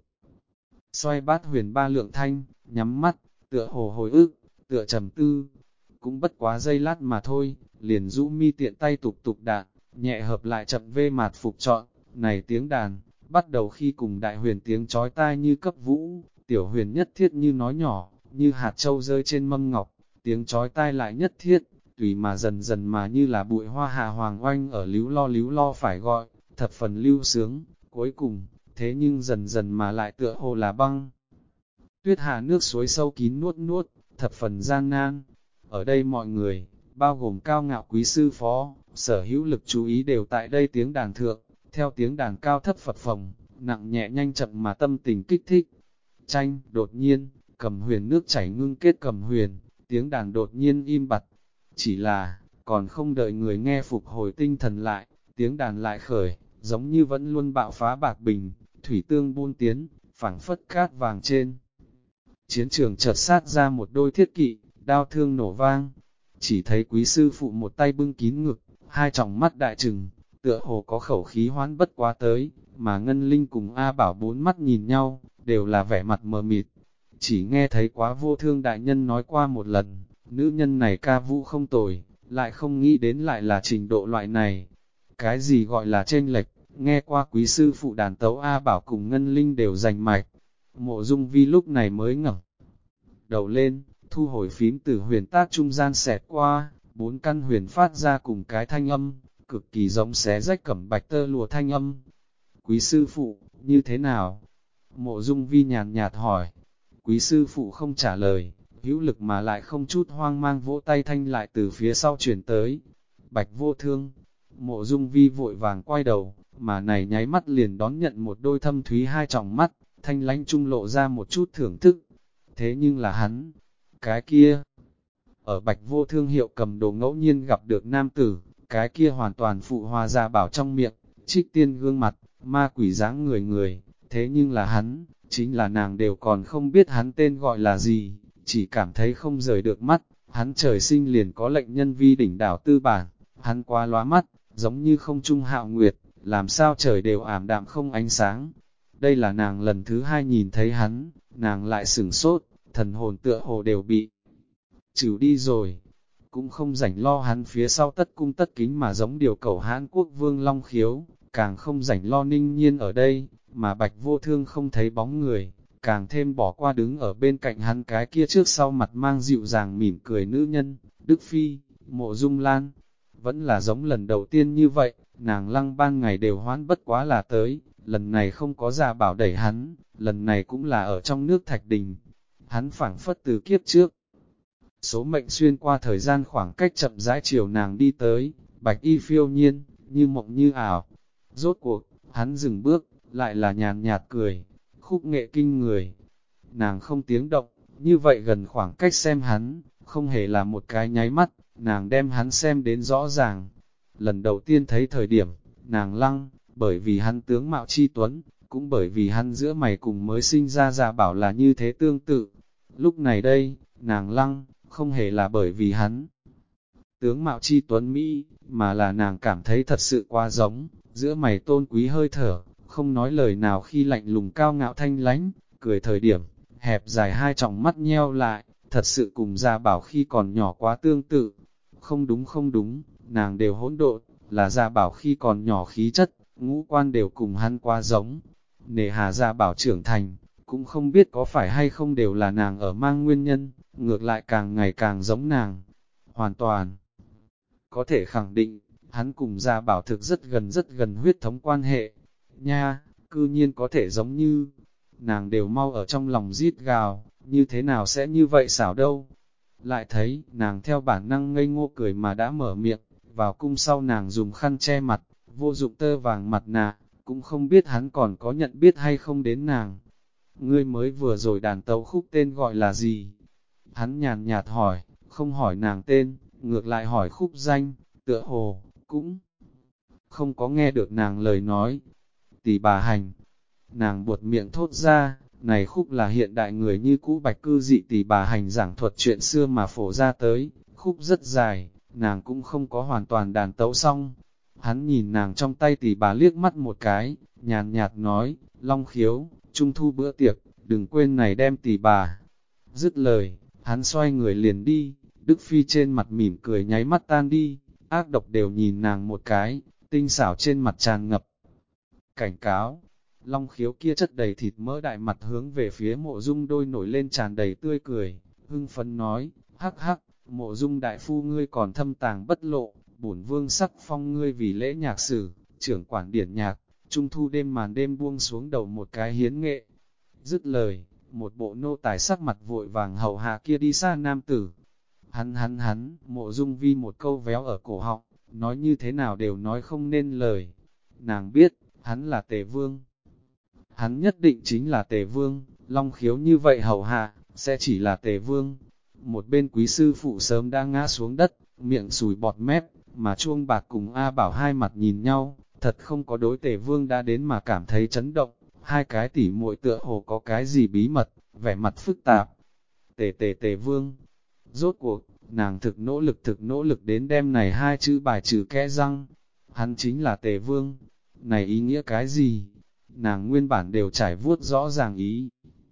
Xoay bát huyền ba lượng thanh, nhắm mắt, tựa hồ hồi ức, tựa trầm tư. Cũng bất quá giây lát mà thôi, liền rũ mi tiện tay tục tục đạn, nhẹ hợp lại chậm vê mạt phục trọn. Này tiếng đàn, bắt đầu khi cùng đại huyền tiếng chói tai như cấp vũ, tiểu huyền nhất thiết như nói nhỏ, như hạt châu rơi trên mâm ngọc, tiếng chói tai lại nhất thiết, tùy mà dần dần mà như là bụi hoa hạ hoàng oanh ở líu lo phải gọi, thập phần lưu sướng, cuối cùng, thế nhưng dần dần mà lại tựa hồ là băng. Tuyết hạ nước suối sâu kín nuốt nuốt, thập phần gian nan. Ở đây mọi người, bao gồm cao ngạo quý sư phó, sở hữu lực chú ý đều tại đây tiếng đàn thượng, theo tiếng đàn cao thấp phật phồng, nặng nhẹ nhanh chậm mà tâm tình kích thích. Tranh, đột nhiên, cầm huyền nước chảy ngưng kết cầm huyền, tiếng đàn đột nhiên im bặt. Chỉ là, còn không đợi người nghe phục hồi tinh thần lại, tiếng đàn lại khởi, giống như vẫn luôn bạo phá bạc bình, thủy tương buôn tiến, phảng phất cát vàng trên. Chiến trường chợt sát ra một đôi thiết kỵ, đao thương nổ vang. Chỉ thấy quý sư phụ một tay bưng kín ngực, hai tròng mắt đại trừng, tựa hồ có khẩu khí hoán bất quá tới, mà Ngân Linh cùng A Bảo bốn mắt nhìn nhau, đều là vẻ mặt mờ mịt. Chỉ nghe thấy Quá Vô Thương đại nhân nói qua một lần, nữ nhân này ca vũ không tồi, lại không nghĩ đến lại là trình độ loại này. Cái gì gọi là chênh lệch, nghe qua quý sư phụ đàn tấu A Bảo cùng Ngân Linh đều giành mạch. Mộ Dung Vi lúc này mới ngẩng đầu lên, thu hồi phím từ huyền tác trung gian xẹt qua, bốn căn huyền phát ra cùng cái thanh âm, cực kỳ giống xé rách cẩm bạch tơ lụa thanh âm. Quý sư phụ, như thế nào? Mộ Dung Vi nhàn nhạt hỏi. Quý sư phụ không trả lời, hữu lực mà lại không chút hoang mang vỗ tay thanh lại từ phía sau chuyển tới. Bạch Vô Thương, Mộ Dung Vi vội vàng quay đầu, mà này nháy mắt liền đón nhận một đôi thâm thúy hai tròng mắt, thanh lánh trung lộ ra một chút thưởng thức. Thế nhưng là hắn, cái kia, ở Bạch Vô Thương hiệu cầm đồ ngẫu nhiên gặp được nam tử, cái kia hoàn toàn phụ hòa ra bảo trong miệng, trích tiên gương mặt, ma quỷ dáng người, thế nhưng là hắn, chính là nàng đều còn không biết hắn tên gọi là gì, chỉ cảm thấy không rời được mắt, hắn trời sinh liền có lệnh nhân vi đỉnh đảo tư bản, hắn quá lóa mắt, giống như không trung hạo nguyệt, làm sao trời đều ảm đạm không ánh sáng. Đây là nàng lần thứ hai nhìn thấy hắn, nàng lại sửng sốt, thần hồn tựa hồ đều bị trừ đi rồi. Cũng không rảnh lo hắn phía sau tất cung tất kính mà giống điều cầu Hán Quốc vương Long Khiếu, càng không rảnh lo Ninh Nhiên ở đây, mà Bạch Vô Thương không thấy bóng người, càng thêm bỏ qua đứng ở bên cạnh hắn cái kia trước sau mặt mang dịu dàng mỉm cười nữ nhân, Đức Phi, Mộ Dung Lan. Vẫn là giống lần đầu tiên như vậy, nàng Lăng ban ngày đều hoán bất quá là tới, lần này không có Gia Bảo đẩy hắn, lần này cũng là ở trong nước Thạch Đình. Hắn phảng phất từ kiếp trước. Số mệnh xuyên qua thời gian khoảng cách chậm rãi chiều nàng đi tới, bạch y phiêu nhiên, như mộng như ảo. Rốt cuộc, hắn dừng bước, lại là nhàn nhạt cười, khúc nghệ kinh người. Nàng không tiếng động, như vậy gần khoảng cách xem hắn, không hề là một cái nháy mắt, nàng đem hắn xem đến rõ ràng. Lần đầu tiên thấy thời điểm, nàng lăng, bởi vì hắn tướng mạo chi tuấn, cũng bởi vì hắn giữa mày cùng mới sinh ra Gia Bảo là như thế tương tự. Lúc này đây, nàng lăng, không hề là bởi vì hắn tướng mạo chi tuấn Mỹ, mà là nàng cảm thấy thật sự quá giống, giữa mày tôn quý hơi thở, không nói lời nào khi lạnh lùng cao ngạo thanh lánh, cười thời điểm, hẹp dài hai tròng mắt nheo lại, thật sự cùng Gia Bảo khi còn nhỏ quá tương tự. Không đúng, nàng đều hỗn độn, là Gia Bảo khi còn nhỏ khí chất, ngũ quan đều cùng hắn quá giống. Nề hà Gia Bảo trưởng thành, cũng không biết có phải hay không đều là nàng ở mang nguyên nhân, ngược lại càng ngày càng giống nàng. Hoàn toàn có thể khẳng định, hắn cùng Gia Bảo thực rất gần huyết thống quan hệ. Nha, cư nhiên có thể giống như, nàng đều mau ở trong lòng rít gào, như thế nào sẽ như vậy xảo đâu. Lại thấy, nàng theo bản năng ngây ngô cười mà đã mở miệng, vào cung sau nàng dùng khăn che mặt, vô dụng tơ vàng mặt nạ, cũng không biết hắn còn có nhận biết hay không đến nàng. Ngươi mới vừa rồi đàn tấu khúc tên gọi là gì? Hắn nhàn nhạt hỏi, không hỏi nàng tên, ngược lại hỏi khúc danh, tựa hồ, cũng không có nghe được nàng lời nói. Tỷ bà hành, nàng buột miệng thốt ra, này khúc là hiện đại người như cũ bạch cư dị tỷ bà hành giảng thuật chuyện xưa mà phổ ra tới, khúc rất dài, nàng cũng không có hoàn toàn đàn tấu xong. Hắn nhìn nàng trong tay tỳ bà liếc mắt một cái, nhàn nhạt nói, Long Khiếu, trung thu bữa tiệc, đừng quên này đem tỳ bà. Dứt lời, hắn xoay người liền đi, Đức Phi trên mặt mỉm cười nháy mắt tan đi, ác độc đều nhìn nàng một cái, tinh xảo trên mặt tràn ngập. Cảnh cáo, Long Khiếu kia chất đầy thịt mỡ đại mặt hướng về phía Mộ Dung đôi nổi lên tràn đầy tươi cười, hưng phấn nói, hắc hắc, Mộ Dung đại phu ngươi còn thâm tàng bất lộ, bổn vương sắc phong ngươi vì lễ nhạc sử, trưởng quản điển nhạc, trung thu đêm màn đêm buông xuống đầu một cái hiến nghệ. Dứt lời, một bộ nô tài sắc mặt vội vàng hầu hạ kia đi xa nam tử. Hắn, Mộ Dung Vi một câu véo ở cổ họng, nói như thế nào đều nói không nên lời. Nàng biết, hắn là Tề Vương. Hắn nhất định chính là Tề Vương, Long Khiếu như vậy hầu hạ, sẽ chỉ là Tề Vương. Một bên quý sư phụ sớm đã ngã xuống đất, miệng sùi bọt mép, mà Chuông Bạc cùng A Bảo hai mặt nhìn nhau, thật không có đối Tề Vương đã đến mà cảm thấy chấn động. Hai cái tỉ muội tựa hồ có cái gì bí mật, vẻ mặt phức tạp. Tề Vương. Rốt cuộc, nàng thực nỗ lực đến đêm này hai chữ bài trừ kẽ răng. Hắn chính là Tề Vương. Này ý nghĩa cái gì? Nàng nguyên bản đều trải vuốt rõ ràng ý.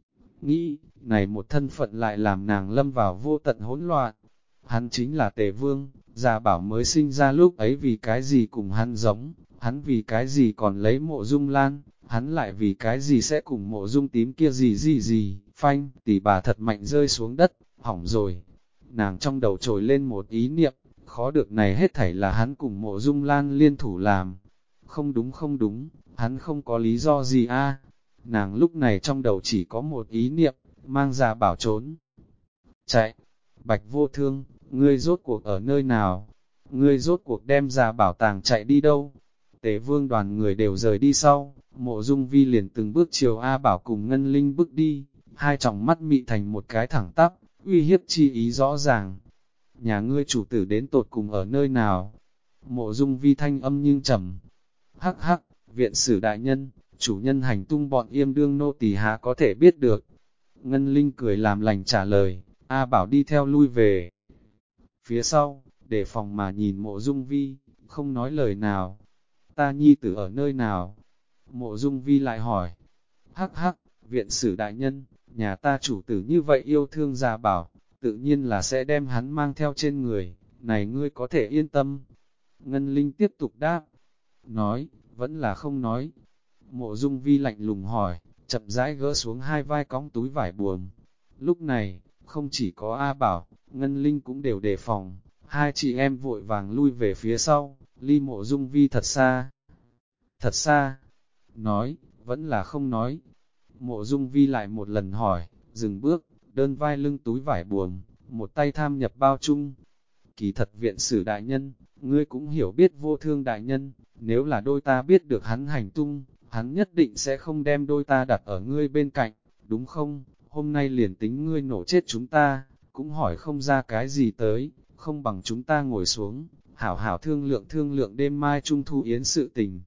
Nghĩ, này một thân phận lại làm nàng lâm vào vô tận hỗn loạn. Hắn chính là Tề Vương, Gia Bảo mới sinh ra lúc ấy vì cái gì cùng hắn giống, hắn vì cái gì còn lấy Mộ Dung Lan, hắn lại vì cái gì sẽ cùng Mộ Dung Tím kia gì, phanh, tỷ bà thật mạnh rơi xuống đất, hỏng rồi. Nàng trong đầu trồi lên một ý niệm, khó được này hết thảy là hắn cùng Mộ Dung Lan liên thủ làm. Không đúng, hắn không có lý do gì a. Nàng lúc này trong đầu chỉ có một ý niệm, mang Gia Bảo trốn. Chạy, Bạch Vô Thương, ngươi rốt cuộc ở nơi nào? Ngươi rốt cuộc đem Gia Bảo tàng chạy đi đâu? Tề Vương đoàn người đều rời đi sau, Mộ Dung Vi liền từng bước chiều A Bảo cùng Ngân Linh bước đi, hai tròng mắt mị thành một cái thẳng tắp, uy hiếp chi ý rõ ràng. Nhà ngươi chủ tử đến tột cùng ở nơi nào? Mộ Dung Vi thanh âm nhưng trầm. Hắc hắc, viện sử đại nhân, chủ nhân hành tung bọn yêm đương nô tỳ há có thể biết được. Ngân Linh cười làm lành trả lời, A Bảo đi theo lui về. Phía sau, để phòng mà nhìn Mộ Dung Vi, không nói lời nào. Ta nhi tử ở nơi nào? Mộ Dung Vi lại hỏi. Hắc hắc, viện sử đại nhân, nhà ta chủ tử như vậy yêu thương Gia Bảo, tự nhiên là sẽ đem hắn mang theo trên người, này ngươi có thể yên tâm. Ngân Linh tiếp tục đáp, nói, vẫn là không nói. Mộ Dung Vi lạnh lùng hỏi, chậm rãi gỡ xuống hai vai cõng túi vải buồm. Lúc này, không chỉ có A Bảo, Ngân Linh cũng đều đề phòng, hai chị em vội vàng lui về phía sau, ly Mộ Dung Vi thật xa. Thật xa, nói, vẫn là không nói. Mộ Dung Vi lại một lần hỏi, dừng bước, đơn vai lưng túi vải buồm, một tay tham nhập bao chung. Kỳ thật viện sử đại nhân, ngươi cũng hiểu biết Vô Thương đại nhân, nếu là đôi ta biết được hắn hành tung, hắn nhất định sẽ không đem đôi ta đặt ở ngươi bên cạnh, đúng không? Hôm nay liền tính ngươi nổ chết chúng ta, cũng hỏi không ra cái gì tới, không bằng chúng ta ngồi xuống, hảo hảo thương lượng đêm mai trung thu yến sự tình.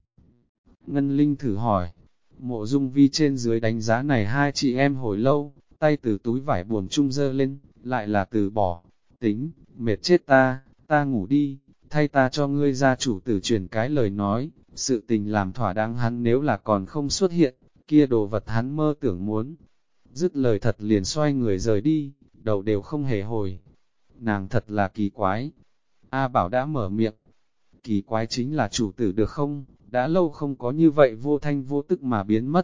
Ngân Linh thử hỏi, Mộ Dung Vi trên dưới đánh giá này hai chị em hồi lâu, tay từ túi vải buồm chung dơ lên, lại là từ bỏ, tính, mệt chết ta ngủ đi, thay ta cho ngươi gia chủ tử truyền cái lời nói, sự tình làm thỏa đáng hắn nếu là còn không xuất hiện, kia đồ vật hắn mơ tưởng muốn. Dứt lời thật liền xoay người rời đi, đầu đều không hề hồi. Nàng thật là kỳ quái. A Bảo đã mở miệng. Kỳ quái chính là chủ tử được không? Đã lâu không có như vậy vô thanh vô tức mà biến mất.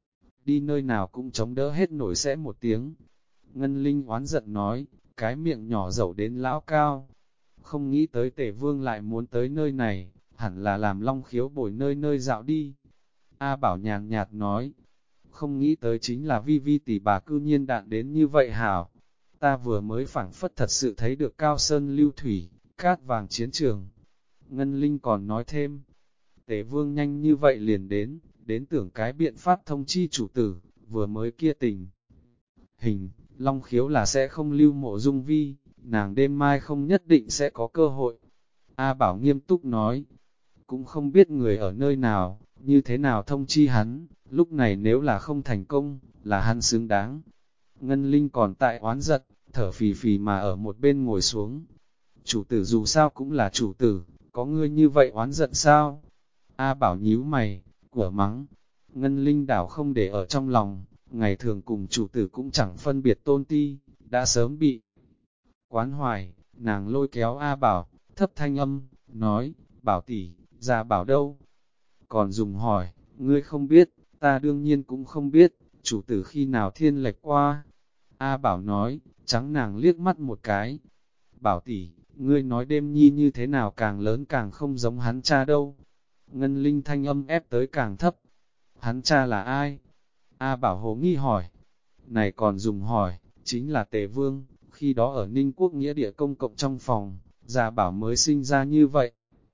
Đi nơi nào cũng chống đỡ hết nổi sẽ một tiếng. Ngân Linh oán giận nói, cái miệng nhỏ dẫu đến lão cao. Không nghĩ tới Tề Vương lại muốn tới nơi này, hẳn là làm Long Khiếu bồi nơi nơi dạo đi. A Bảo nhàn nhạt nói, không nghĩ tới chính là Vi Vi tỷ bà cư nhiên đạn đến như vậy hảo. Ta vừa mới phảng phất thật sự thấy được cao sơn lưu thủy, cát vàng chiến trường. Ngân Linh còn nói thêm, Tề Vương nhanh như vậy liền đến tưởng cái biện pháp thông chi chủ tử, vừa mới kia tình. Hình, Long Khiếu là sẽ không lưu Mộ Dung Vi, nàng đêm mai không nhất định sẽ có cơ hội. A Bảo nghiêm túc nói, cũng không biết người ở nơi nào, như thế nào thông chi hắn, lúc này nếu là không thành công, là hắn xứng đáng. Ngân Linh còn tại oán giận, thở phì phì mà ở một bên ngồi xuống. chủ tử dù sao cũng là chủ tử, có ngươi như vậy oán giận sao? A Bảo nhíu mày, của mắng, Ngân Linh đảo không để ở trong lòng, ngày thường cùng chủ tử cũng chẳng phân biệt tôn ti, đã sớm bị quán hoài, nàng lôi kéo A Bảo, thấp thanh âm, nói, Bảo tỷ, ra Bảo đâu? Còn dùng hỏi, ngươi không biết, ta đương nhiên cũng không biết, chủ tử khi nào thiên lệch qua. A Bảo nói, trắng nàng liếc mắt một cái. Bảo tỷ, ngươi nói đêm nhi như thế nào càng lớn càng không giống hắn cha đâu. Ngân Linh thanh âm ép tới càng thấp. Hắn cha là ai? A Bảo hồ nghi hỏi. Này còn dùng hỏi, chính là Tề Vương, khi đó ở Ninh Quốc nghĩa địa công cộng trong phòng, Gia Bảo mới sinh ra như vậy.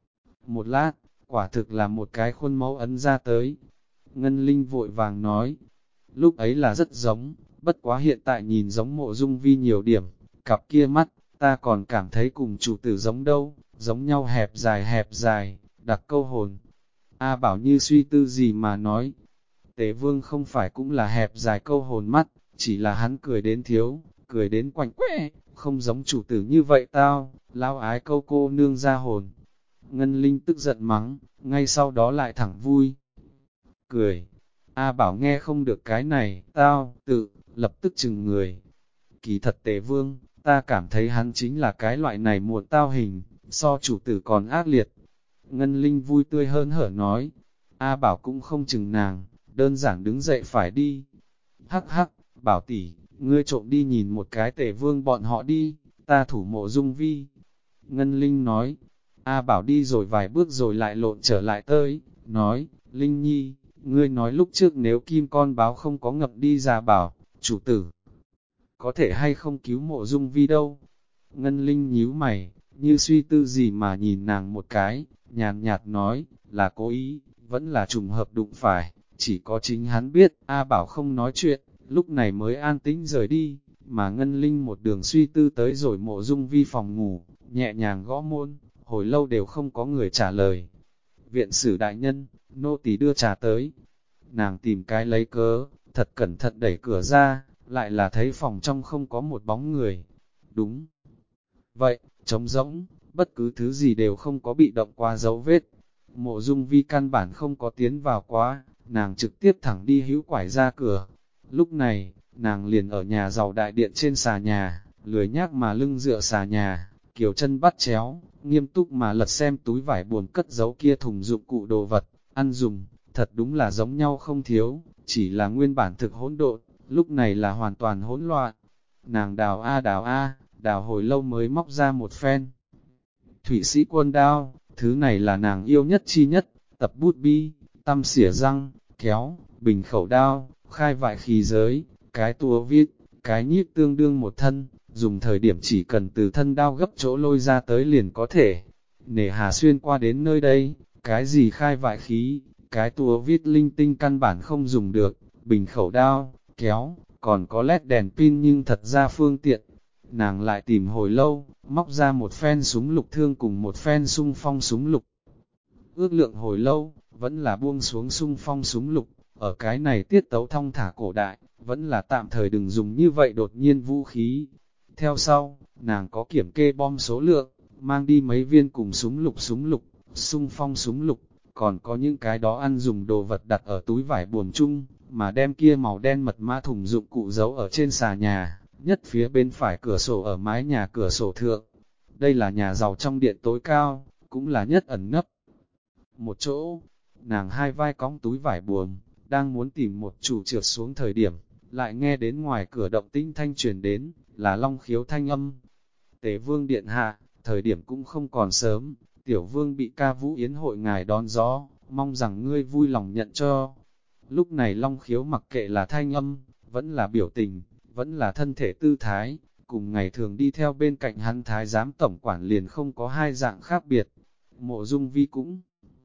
Một lát, quả thực là một cái khuôn mẫu ấn ra tới. Ngân Linh vội vàng nói, lúc ấy là rất giống, bất quá hiện tại nhìn giống Mộ Dung Vi nhiều điểm, cặp kia mắt, ta còn cảm thấy cùng chủ tử giống đâu, giống nhau hẹp dài, đặc câu hồn. A Bảo như suy tư gì mà nói, Tế Vương không phải cũng là hẹp dài câu hồn mắt, chỉ là hắn cười đến thiếu, cười đến quạnh quẽ, không giống chủ tử như vậy tao, lão ái câu cô nương ra hồn. Ngân Linh tức giận mắng, ngay sau đó lại thẳng vui. Cười, A Bảo nghe không được cái này, tao, tự, lập tức chừng người. Kỳ thật Tề Vương, ta cảm thấy hắn chính là cái loại này muộn tao hình, so chủ tử còn ác liệt. Ngân Linh vui tươi hơn hở nói, A Bảo cũng không chừng nàng, đơn giản đứng dậy phải đi. Hắc hắc, Bảo tỷ, ngươi trộm đi nhìn một cái Tề Vương bọn họ đi, ta thủ Mộ Dung Vi. Ngân Linh nói, A Bảo đi rồi vài bước rồi lại lộn trở lại tới, nói, Linh Nhi, ngươi nói lúc trước nếu kim con báo không có ngập đi ra bảo, chủ tử, có thể hay không cứu Mộ Dung Vi đâu. Ngân Linh nhíu mày, như suy tư gì mà nhìn nàng một cái, nhàn nhạt nói, là cố ý, vẫn là trùng hợp đụng phải, chỉ có chính hắn biết, A Bảo không nói chuyện, lúc này mới an tĩnh rời đi, mà Ngân Linh một đường suy tư tới rồi Mộ Dung Vi phòng ngủ, nhẹ nhàng gõ môn, hồi lâu đều không có người trả lời. Viện sử đại nhân, nô tỳ đưa trà tới. Nàng tìm cái lấy cớ, thật cẩn thận đẩy cửa ra, lại là thấy phòng trong không có một bóng người. Đúng vậy, trống rỗng, bất cứ thứ gì đều không có bị động qua dấu vết. Mộ Dung Vi căn bản không có tiến vào quá, nàng trực tiếp thẳng đi hữu quải ra cửa. Lúc này, nàng liền ở nhà giàu đại điện trên xà nhà, lười nhác mà lưng dựa xà nhà, kiều chân bắt chéo, nghiêm túc mà lật xem túi vải buồn cất giấu kia thùng dụng cụ đồ vật, ăn dùng, thật đúng là giống nhau không thiếu, chỉ là nguyên bản thực hỗn độn, lúc này là hoàn toàn hỗn loạn. Nàng đào hồi lâu mới móc ra một phen. Thủy Sĩ Quân đao, thứ này là nàng yêu nhất chi nhất, tập bút bi, tăm xỉa răng, kéo, bình khẩu đao, khai vại khí giới, cái tua viết, cái nhíp tương đương một thân, dùng thời điểm chỉ cần từ thân đao gấp chỗ lôi ra tới liền có thể. Nể hà xuyên qua đến nơi đây, cái gì khai vại khí, cái tua viết linh tinh căn bản không dùng được, bình khẩu đao, kéo, còn có led đèn pin nhưng thật ra phương tiện. Nàng lại tìm hồi lâu, móc ra một phen súng lục thương cùng một phen xung phong súng lục. Ước lượng hồi lâu, vẫn là buông xuống xung phong súng lục, ở cái này tiết tấu thong thả cổ đại, vẫn là tạm thời đừng dùng như vậy đột nhiên vũ khí. Theo sau, nàng có kiểm kê bom số lượng, mang đi mấy viên cùng súng lục, xung phong súng lục, còn có những cái đó ăn dùng đồ vật đặt ở túi vải buồm chung, mà đem kia màu đen mật mã thùng dụng cụ giấu ở trên xà nhà, nhất phía bên phải cửa sổ ở mái nhà cửa sổ thượng. Đây là nhà giàu trong điện tối cao, cũng là nhất ẩn nấp. Một chỗ, nàng hai vai cõng túi vải buồm, đang muốn tìm một chủ trượt xuống thời điểm, lại nghe đến ngoài cửa động tĩnh thanh truyền đến, là Long Khiếu thanh âm. Tề Vương điện hạ, thời điểm cũng không còn sớm, tiểu vương bị ca vũ yến hội ngài đón gió, mong rằng ngươi vui lòng nhận cho. Lúc này Long Khiếu mặc kệ là thanh âm, vẫn là biểu tình, vẫn là thân thể tư thái, cùng ngày thường đi theo bên cạnh hắn thái giám tổng quản liền không có hai dạng khác biệt. Mộ Dung Vi cũng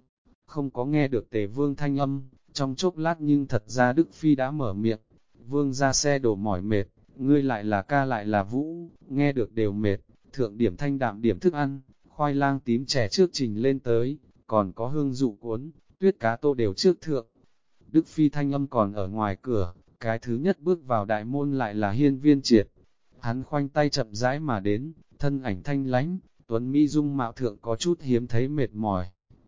không có nghe được Tề Vương thanh âm, trong chốc lát nhưng thật ra Đức Phi đã mở miệng. Vương ra xe đổ mỏi mệt, ngươi lại là ca lại là vũ, nghe được đều mệt, thượng điểm thanh đạm điểm thức ăn, khoai lang tím chè trước trình lên tới, còn có hương dụ cuốn, tuyết cá tô đều trước thượng. Đức Phi thanh âm còn ở ngoài cửa, cái thứ nhất bước vào đại môn lại là Hiên Viên Triệt. Hắn khoanh tay chậm rãi mà đến, thân ảnh thanh lánh, Tuấn Mỹ dung mạo thượng có chút hiếm thấy mệt mỏi.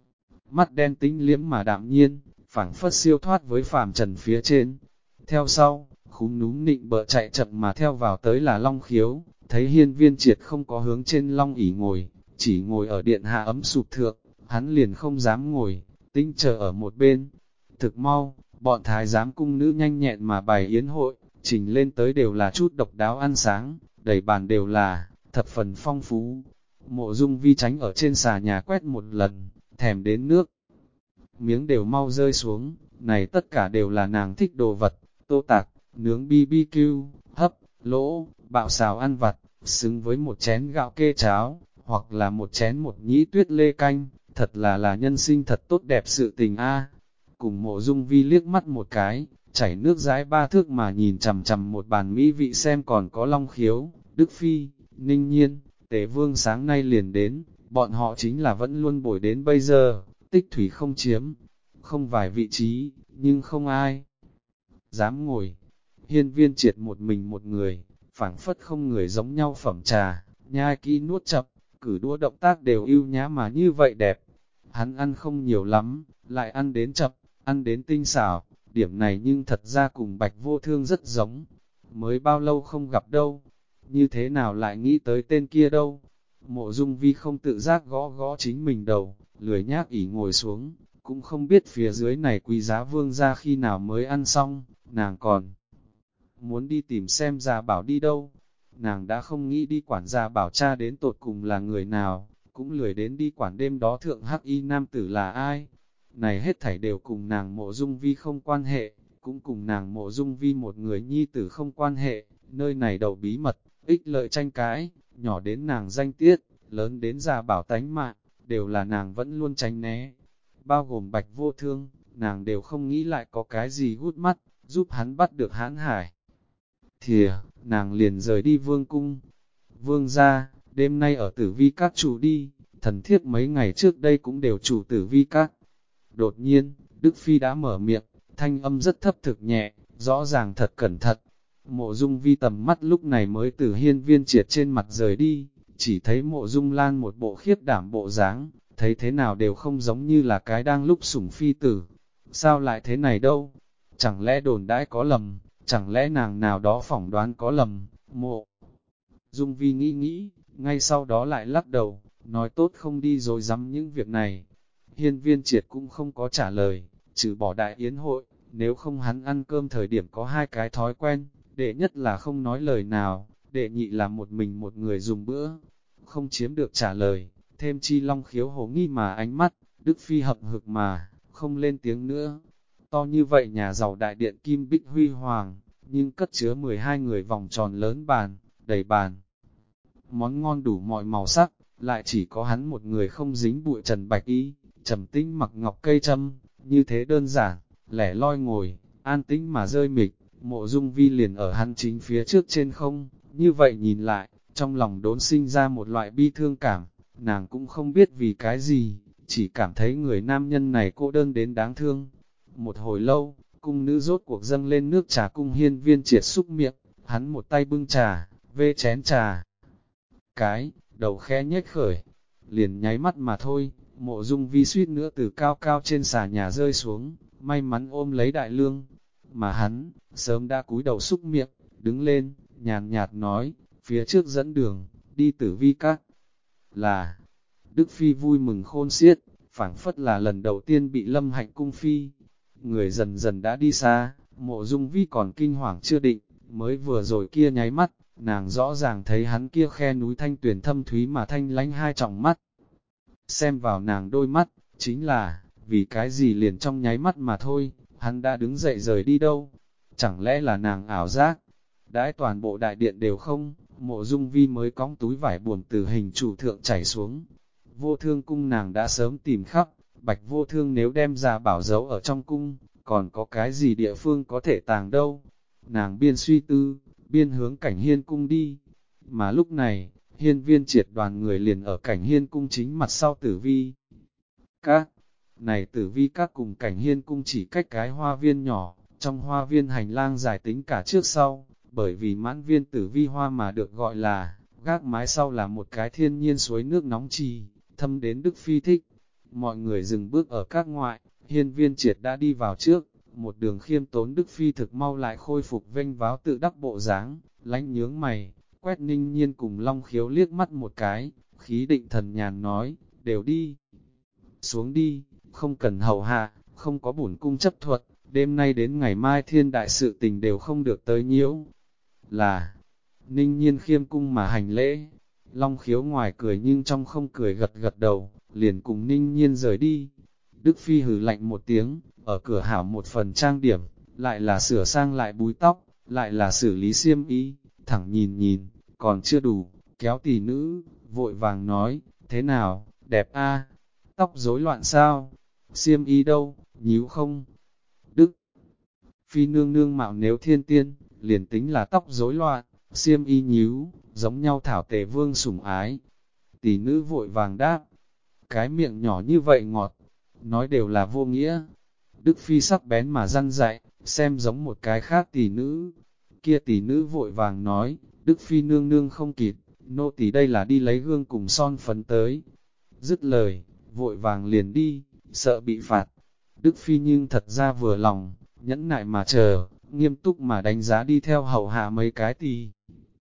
Mắt đen tĩnh liễm mà đạm nhiên, phảng phất siêu thoát với phàm trần phía trên. Theo sau, khúm núm nịnh bợ chạy chậm mà theo vào tới là Long Khiếu, thấy Hiên Viên Triệt không có hướng trên Long ỷ ngồi, chỉ ngồi ở điện hạ ấm sụp thượng, hắn liền không dám ngồi, tinh chờ ở một bên. Thực mau, bọn thái giám cung nữ nhanh nhẹn mà bày yến hội, trình lên tới đều là chút độc đáo ăn sáng, đầy bàn đều là, thập phần phong phú. Mộ Dung Vi tránh ở trên xà nhà quét một lần, thèm đến nước. Miếng đều mau rơi xuống, này tất cả đều là nàng thích đồ vật, tô tạc, nướng BBQ, hấp, lỗ, bạo xào ăn vặt, xứng với một chén gạo kê cháo, hoặc là một chén một nhĩ tuyết lê canh, thật là nhân sinh thật tốt đẹp sự tình a. Cùng Mộ Dung Vi liếc mắt một cái, chảy nước dãi ba thước mà nhìn chằm chằm một bàn mỹ vị xem còn có Long Khiếu, Đức Phi, Ninh Nhiên, Tề Vương sáng nay liền đến, bọn họ chính là vẫn luôn bồi đến bây giờ, tích thủy không chiếm, không vài vị trí, nhưng không ai dám ngồi. Hiên Viên Triệt một mình một người, phảng phất không người giống nhau phẩm trà, nhai kỹ nuốt chậm, cử đũa động tác đều ưu nhã mà như vậy đẹp. Hắn ăn không nhiều lắm, lại ăn đến chậm, ăn đến tinh xảo, điểm này nhưng thật ra cùng Bạch Vô Thương rất giống. Mới bao lâu không gặp đâu, như thế nào lại nghĩ tới tên kia đâu. Mộ Dung Vi không tự giác gõ gõ chính mình đầu, lười nhác ỉ ngồi xuống, cũng không biết phía dưới này quý giá vương ra khi nào mới ăn xong, nàng còn muốn đi tìm xem Gia Bảo đi đâu. Nàng đã không nghĩ đi quản Gia Bảo cha đến tột cùng là người nào, cũng lười đến đi quản đêm đó thượng hắc y nam tử là ai. Này hết thảy đều cùng nàng Mộ Dung Vi không quan hệ, cũng cùng nàng Mộ Dung Vi một người nhi tử không quan hệ, nơi này đầu bí mật, ích lợi tranh cãi, nhỏ đến nàng danh tiết, lớn đến Gia Bảo tánh mạng, đều là nàng vẫn luôn tránh né. Bao gồm Bạch Vô Thương, nàng đều không nghĩ lại có cái gì hút mắt, giúp hắn bắt được hãn hải. Thìa, nàng liền rời đi vương cung. Vương gia, đêm nay ở Tử Vi Các chủ đi, thần thiếp mấy ngày trước đây cũng đều chủ Tử Vi Các. Đột nhiên, Đức Phi đã mở miệng, thanh âm rất thấp thực nhẹ, rõ ràng thật cẩn thận. Mộ Dung Vi tầm mắt lúc này mới từ Hiên Viên Triệt trên mặt rời đi, chỉ thấy Mộ Dung Lan một bộ khiếp đảm bộ dáng, thấy thế nào đều không giống như là cái đang lúc sủng phi tử. Sao lại thế này đâu? Chẳng lẽ đồn đãi có lầm, chẳng lẽ nàng nào đó phỏng đoán có lầm? Mộ Dung Vi nghĩ, ngay sau đó lại lắc đầu, nói tốt không đi rồi dám những việc này. Hiên Viên Triệt cũng không có trả lời, trừ bỏ đại yến hội, nếu không hắn ăn cơm thời điểm có hai cái thói quen, đệ nhất là không nói lời nào, đệ nhị là một mình một người dùng bữa, không chiếm được trả lời, thêm chi Long Khiếu hồ nghi mà ánh mắt, Đức Phi hậm hực mà, không lên tiếng nữa. To như vậy nhà giàu đại điện kim bích huy hoàng, nhưng cất chứa 12 người vòng tròn lớn bàn, đầy bàn. Món ngon đủ mọi màu sắc, lại chỉ có hắn một người không dính bụi trần bạch y, trầm tĩnh mặc ngọc cây châm, như thế đơn giản, lẻ loi ngồi, an tĩnh mà rơi mịch, Mộ Dung Vi liền ở hắn chính phía trước trên không, như vậy nhìn lại, trong lòng đốn sinh ra một loại bi thương cảm, nàng cũng không biết vì cái gì, chỉ cảm thấy người nam nhân này cô đơn đến đáng thương. Một hồi lâu, cung nữ rốt cuộc dâng lên nước trà cung Hiên Viên Triệt xúc miệng, hắn một tay bưng trà, vê chén trà. Cái, đầu khẽ nhếch khởi, liền nháy mắt mà thôi, Mộ Dung Vi suýt nữa từ cao cao trên xà nhà rơi xuống, may mắn ôm lấy đại lương. Mà hắn, sớm đã cúi đầu xúc miệng, đứng lên, nhàn nhạt nói, phía trước dẫn đường, đi Tử Vi Các. Là, Đức Phi vui mừng khôn xiết, phảng phất là lần đầu tiên bị Lâm Hạnh cung phi. Người dần dần đã đi xa, Mộ Dung Vi còn kinh hoàng chưa định, mới vừa rồi kia nháy mắt, nàng rõ ràng thấy hắn kia khe núi thanh tuyển thâm thúy mà thanh lánh hai tròng mắt. Xem vào nàng đôi mắt, chính là, vì cái gì liền trong nháy mắt mà thôi, hắn đã đứng dậy rời đi đâu. Chẳng lẽ là nàng ảo giác? Đãi toàn bộ đại điện đều không, Mộ Dung Vi mới cõng túi vải buồm từ hình trụ thượng chảy xuống. Vô Thương cung nàng đã sớm tìm khắp, Bạch Vô Thương nếu đem ra bảo giấu ở trong cung, còn có cái gì địa phương có thể tàng đâu. Nàng biên suy tư, biên hướng Cảnh Hiên cung đi. Mà lúc này, Hiên Viên Triệt đoàn người liền ở Cảnh Hiên cung chính mặt sau Tử Vi Các. Này Tử Vi Các cùng Cảnh Hiên cung chỉ cách cái hoa viên nhỏ, trong hoa viên hành lang dài tính cả trước sau, bởi vì mãn viên Tử Vi hoa mà được gọi là Gác mái sau là một cái thiên nhiên suối nước nóng trì, thâm đến Đức Phi thích. Mọi người dừng bước ở các ngoại, Hiên Viên Triệt đã đi vào trước, một đường khiêm tốn Đức Phi thực mau lại khôi phục vênh váo tự đắc bộ dáng, lánh nhướng mày, quét Ninh Nhiên cùng Long Khiếu liếc mắt một cái, khí định thần nhàn nói, đều đi. Xuống đi, không cần hầu hạ, không có bổn cung chấp thuật, đêm nay đến ngày mai thiên đại sự tình đều không được tới nhiễu. Là, Ninh Nhiên khiêm cung mà hành lễ, Long Khiếu ngoài cười nhưng trong không cười gật gật đầu, liền cùng Ninh Nhiên rời đi. Đức Phi hừ lạnh một tiếng, ở cửa hảo một phần trang điểm, lại là sửa sang lại búi tóc, lại là xử lý xiêm y, thẳng nhìn nhìn, còn chưa đủ, kéo tỷ nữ, vội vàng nói, thế nào, đẹp a, tóc rối loạn sao, xiêm y đâu, nhíu không? Đức Phi nương nương mạo nếu thiên tiên, liền tính là tóc rối loạn, xiêm y nhíu, giống nhau thảo tề vương sủng ái. Tỷ nữ vội vàng đáp, cái miệng nhỏ như vậy ngọt, nói đều là vô nghĩa. Đức Phi sắc bén mà răn dạy, xem giống một cái khác tỷ nữ. Kia tỷ nữ vội vàng nói, Đức Phi nương nương không kịp, nô tỳ đây là đi lấy gương cùng son phấn tới. Dứt lời, vội vàng liền đi, sợ bị phạt. Đức Phi nhưng thật ra vừa lòng, nhẫn nại mà chờ, nghiêm túc mà đánh giá đi theo hầu hạ mấy cái tỷ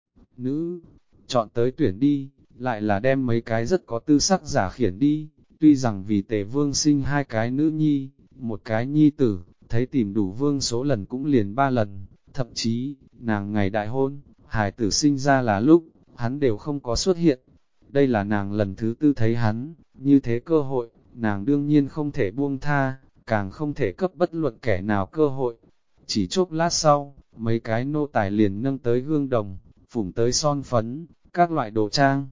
nữ, chọn tới tuyển đi, lại là đem mấy cái rất có tư sắc giả khiển đi. Tuy rằng vì Tề Vương sinh hai cái nữ nhi, một cái nhi tử, thấy tìm đủ vương số lần cũng liền 3 lần, thậm chí, nàng ngày đại hôn, hài tử sinh ra là lúc, hắn đều không có xuất hiện. Đây là nàng lần thứ tư thấy hắn, như thế cơ hội, nàng đương nhiên không thể buông tha, càng không thể cấp bất luận kẻ nào cơ hội. Chỉ chốc lát sau, mấy cái nô tài liền nâng tới gương đồng, phủng tới son phấn, các loại đồ trang.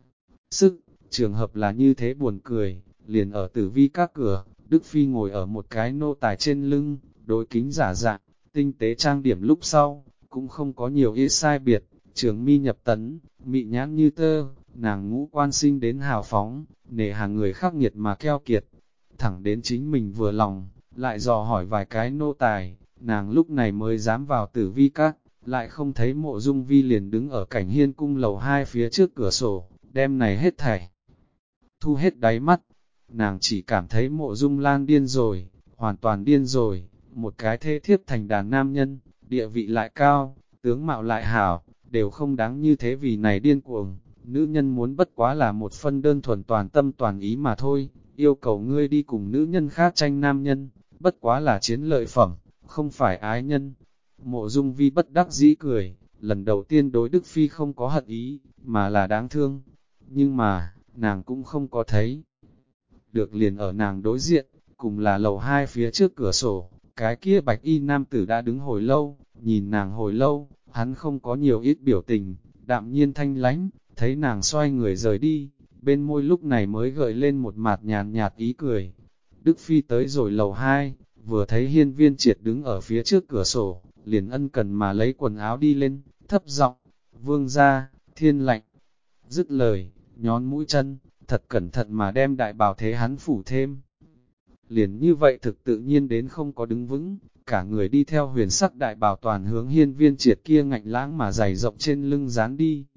Sức, trường hợp là như thế buồn cười, liền ở tử vi các cửa, Đức Phi ngồi ở một cái nô tài trên lưng, đối kính giả dạng, tinh tế trang điểm lúc sau, cũng không có nhiều ít sai biệt, trường mi nhập tấn, mị nhãn như tơ, nàng ngũ quan sinh đến hào phóng, nể hàng người khắc nghiệt mà keo kiệt, thẳng đến chính mình vừa lòng, lại dò hỏi vài cái nô tài, nàng lúc này mới dám vào tử vi các, lại không thấy Mộ Dung Vi liền đứng ở cảnh hiên cung lầu 2 phía trước cửa sổ, đem này hết thảy thu hết đáy mắt. Nàng chỉ cảm thấy Mộ Dung Lan điên rồi, hoàn toàn điên rồi, một cái thê thiếp thành đàn nam nhân, địa vị lại cao, tướng mạo lại hảo, đều không đáng như thế vì này điên cuồng. Nữ nhân muốn bất quá là một phân đơn thuần toàn tâm toàn ý mà thôi, yêu cầu ngươi đi cùng nữ nhân khác tranh nam nhân, bất quá là chiến lợi phẩm, không phải ái nhân. Mộ Dung Vi bất đắc dĩ cười, lần đầu tiên đối Đức Phi không có hận ý, mà là đáng thương. Nhưng mà, nàng cũng không có thấy. Được liền ở nàng đối diện, cùng là lầu 2 phía trước cửa sổ, cái kia bạch y nam tử đã đứng hồi lâu, nhìn nàng hồi lâu, hắn không có nhiều ít biểu tình, đạm nhiên thanh lánh, thấy nàng xoay người rời đi, bên môi lúc này mới gợi lên một mặt nhàn nhạt ý cười. Đức Phi tới rồi lầu 2, vừa thấy Hiên Viên Triệt đứng ở phía trước cửa sổ, liền ân cần mà lấy quần áo đi lên, thấp giọng, vương ra, thiên lạnh. Dứt lời, nhón mũi chân, thật cẩn thận mà đem đại bào thế hắn phủ thêm. Liền như vậy thực tự nhiên đến không có đứng vững, cả người đi theo huyền sắc đại bào toàn hướng Hiên Viên Triệt kia ngạnh lãng mà dày rộng trên lưng dán đi.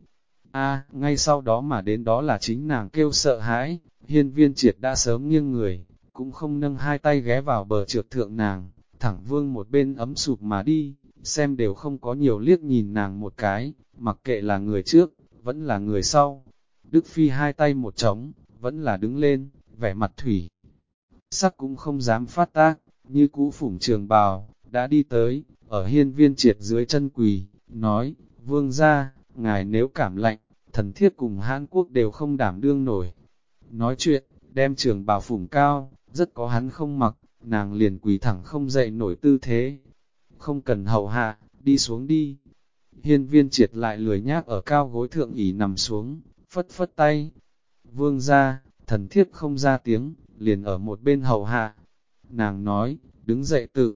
Ngay sau đó mà đến đó là chính nàng kêu sợ hãi, Hiên Viên Triệt đã sớm nghiêng người, cũng không nâng hai tay ghé vào bờ trượt thượng nàng, thẳng vương một bên ấm sụp mà đi, xem đều không có nhiều liếc nhìn nàng một cái, mặc kệ là người trước, vẫn là người sau. Đức Phi hai tay một trống, vẫn là đứng lên, vẻ mặt thủy. Sắc cũng không dám phát tác, như cũ phủng trường bào, đã đi tới, ở Hiên Viên Triệt dưới chân quỳ, nói, vương gia, ngài nếu cảm lạnh, thần thiếp cùng Hán Quốc đều không đảm đương nổi. Nói chuyện, đem trường bào phủng cao, rất có hắn không mặc, nàng liền quỳ thẳng không dậy nổi tư thế. Không cần hầu hạ, đi xuống đi. Hiên Viên Triệt lại lười nhác ở cao gối thượng ỷ nằm xuống, phất phất tay. Vương ra, thần thiếp không ra tiếng, liền ở một bên hầu hạ. Nàng nói, đứng dậy tự.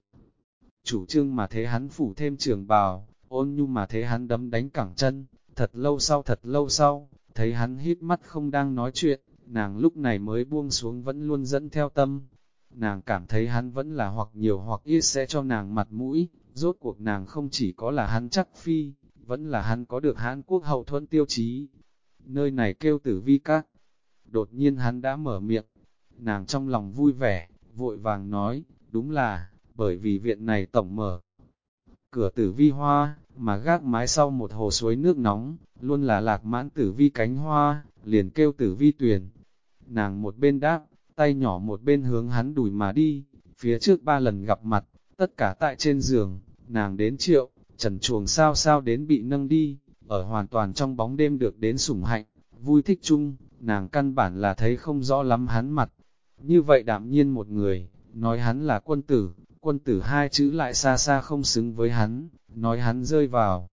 Chủ trương mà thế hắn phủ thêm trường bào, ôn nhu mà thế hắn đấm đánh cẳng chân. Thật lâu sau, thấy hắn hít mắt không đang nói chuyện, nàng lúc này mới buông xuống vẫn luôn dẫn theo tâm. Nàng cảm thấy hắn vẫn là hoặc nhiều hoặc ít sẽ cho nàng mặt mũi, rốt cuộc nàng không chỉ có là hắn chắc phi, vẫn là hắn có được Hán Quốc hậu thuẫn tiêu chí. nơi này kêu Tử Vi Các. Đột nhiên hắn đã mở miệng, nàng trong lòng vui vẻ, vội vàng nói, đúng là, bởi vì viện này tổng mở cửa Tử Vi hoa, mà gác mái sau một hồ suối nước nóng, luôn là lạc mãn Tử Vi cánh hoa, liền kêu Tử Vi Tuyền. Nàng một bên đáp, tay nhỏ một bên hướng hắn đùi mà đi, phía trước 3 lần gặp mặt, tất cả tại trên giường, nàng đến Triệu, trần chuồng sao sao đến bị nâng đi, ở hoàn toàn trong bóng đêm được đến sủng hạnh, vui thích chung, nàng căn bản là thấy không rõ lắm hắn mặt. Như vậy đạm nhiên một người, nói hắn là quân tử 2 chữ lại xa xa không xứng với hắn, nói hắn rơi vào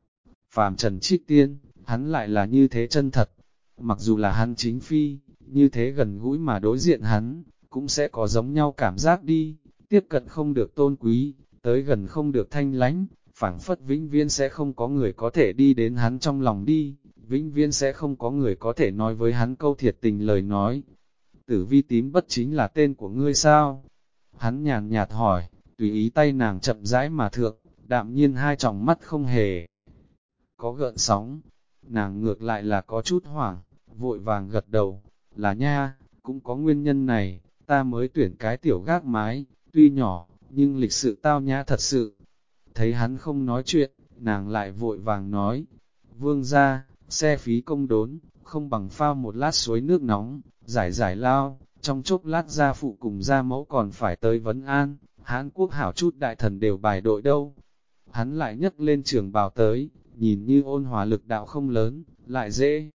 phàm trần trích tiên, hắn lại là như thế chân thật. Mặc dù là hắn chính phi, như thế gần gũi mà đối diện hắn, cũng sẽ có giống nhau cảm giác đi, tiếp cận không được tôn quý, tới gần không được thanh lánh, phảng phất vĩnh viễn sẽ không có người có thể đi đến hắn trong lòng đi, vĩnh viễn sẽ không có người có thể nói với hắn câu thiệt tình lời nói. Tử Vi tím bất chính là tên của ngươi sao? Hắn nhàn nhạt hỏi, tùy ý tay nàng chậm rãi mà thượng, đạm nhiên hai tròng mắt không hề có gợn sóng. Nàng ngược lại là có chút hoảng, vội vàng gật đầu, là nha, cũng có nguyên nhân này, ta mới tuyển cái tiểu gác mái, tuy nhỏ, nhưng lịch sự tao nhã thật sự. Thấy hắn không nói chuyện, nàng lại vội vàng nói, vương gia, xe phí công đốn, không bằng phao một lát suối nước nóng, giải giải lao, trong chốc lát gia phụ cùng gia mẫu còn phải tới vấn an, Hán Quốc hảo chút đại thần đều bài đội đâu. Hắn lại nhấc lên trường bào tới, nhìn như ôn hòa lực đạo không lớn, lại dễ.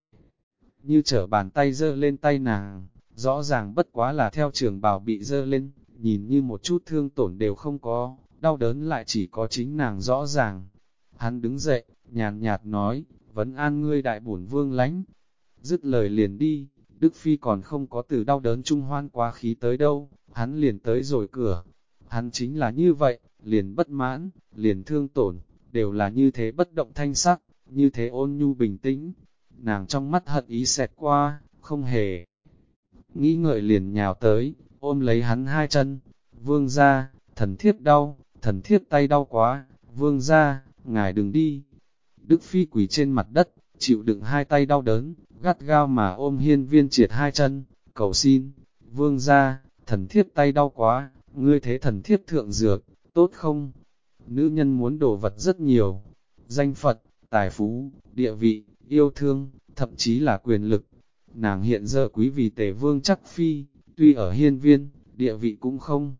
Như trở bàn tay dơ lên tay nàng, rõ ràng bất quá là theo trường bào bị dơ lên, nhìn như một chút thương tổn đều không có, đau đớn lại chỉ có chính nàng rõ ràng. Hắn đứng dậy, nhàn nhạt nói, vấn an ngươi đại bổn vương lánh. Dứt lời liền đi, Đức Phi còn không có từ đau đớn trung hoan quá khí tới đâu, hắn liền tới rồi cửa. Hắn chính là như vậy, liền bất mãn, liền thương tổn, đều là như thế bất động thanh sắc, như thế ôn nhu bình tĩnh. Nàng trong mắt hận ý xẹt qua, không hề nghĩ ngợi liền nhào tới, ôm lấy hắn 2 chân. Vương gia, thần thiếp đau, thần thiếp tay đau quá, vương gia, ngài đừng đi. Đức Phi quỳ trên mặt đất, chịu đựng 2 tay đau đớn, gắt gao mà ôm Hiên Viên Triệt 2 chân, cầu xin, vương gia, thần thiếp tay đau quá, ngươi thế thần thiếp thượng dược, tốt không? Nữ nhân muốn đồ vật rất nhiều, danh Phật, tài phú, địa vị, yêu thương, thậm chí là quyền lực. Nàng hiện giờ quý vì Tề Vương Chắc Phi, tuy ở hiên viên, địa vị cũng không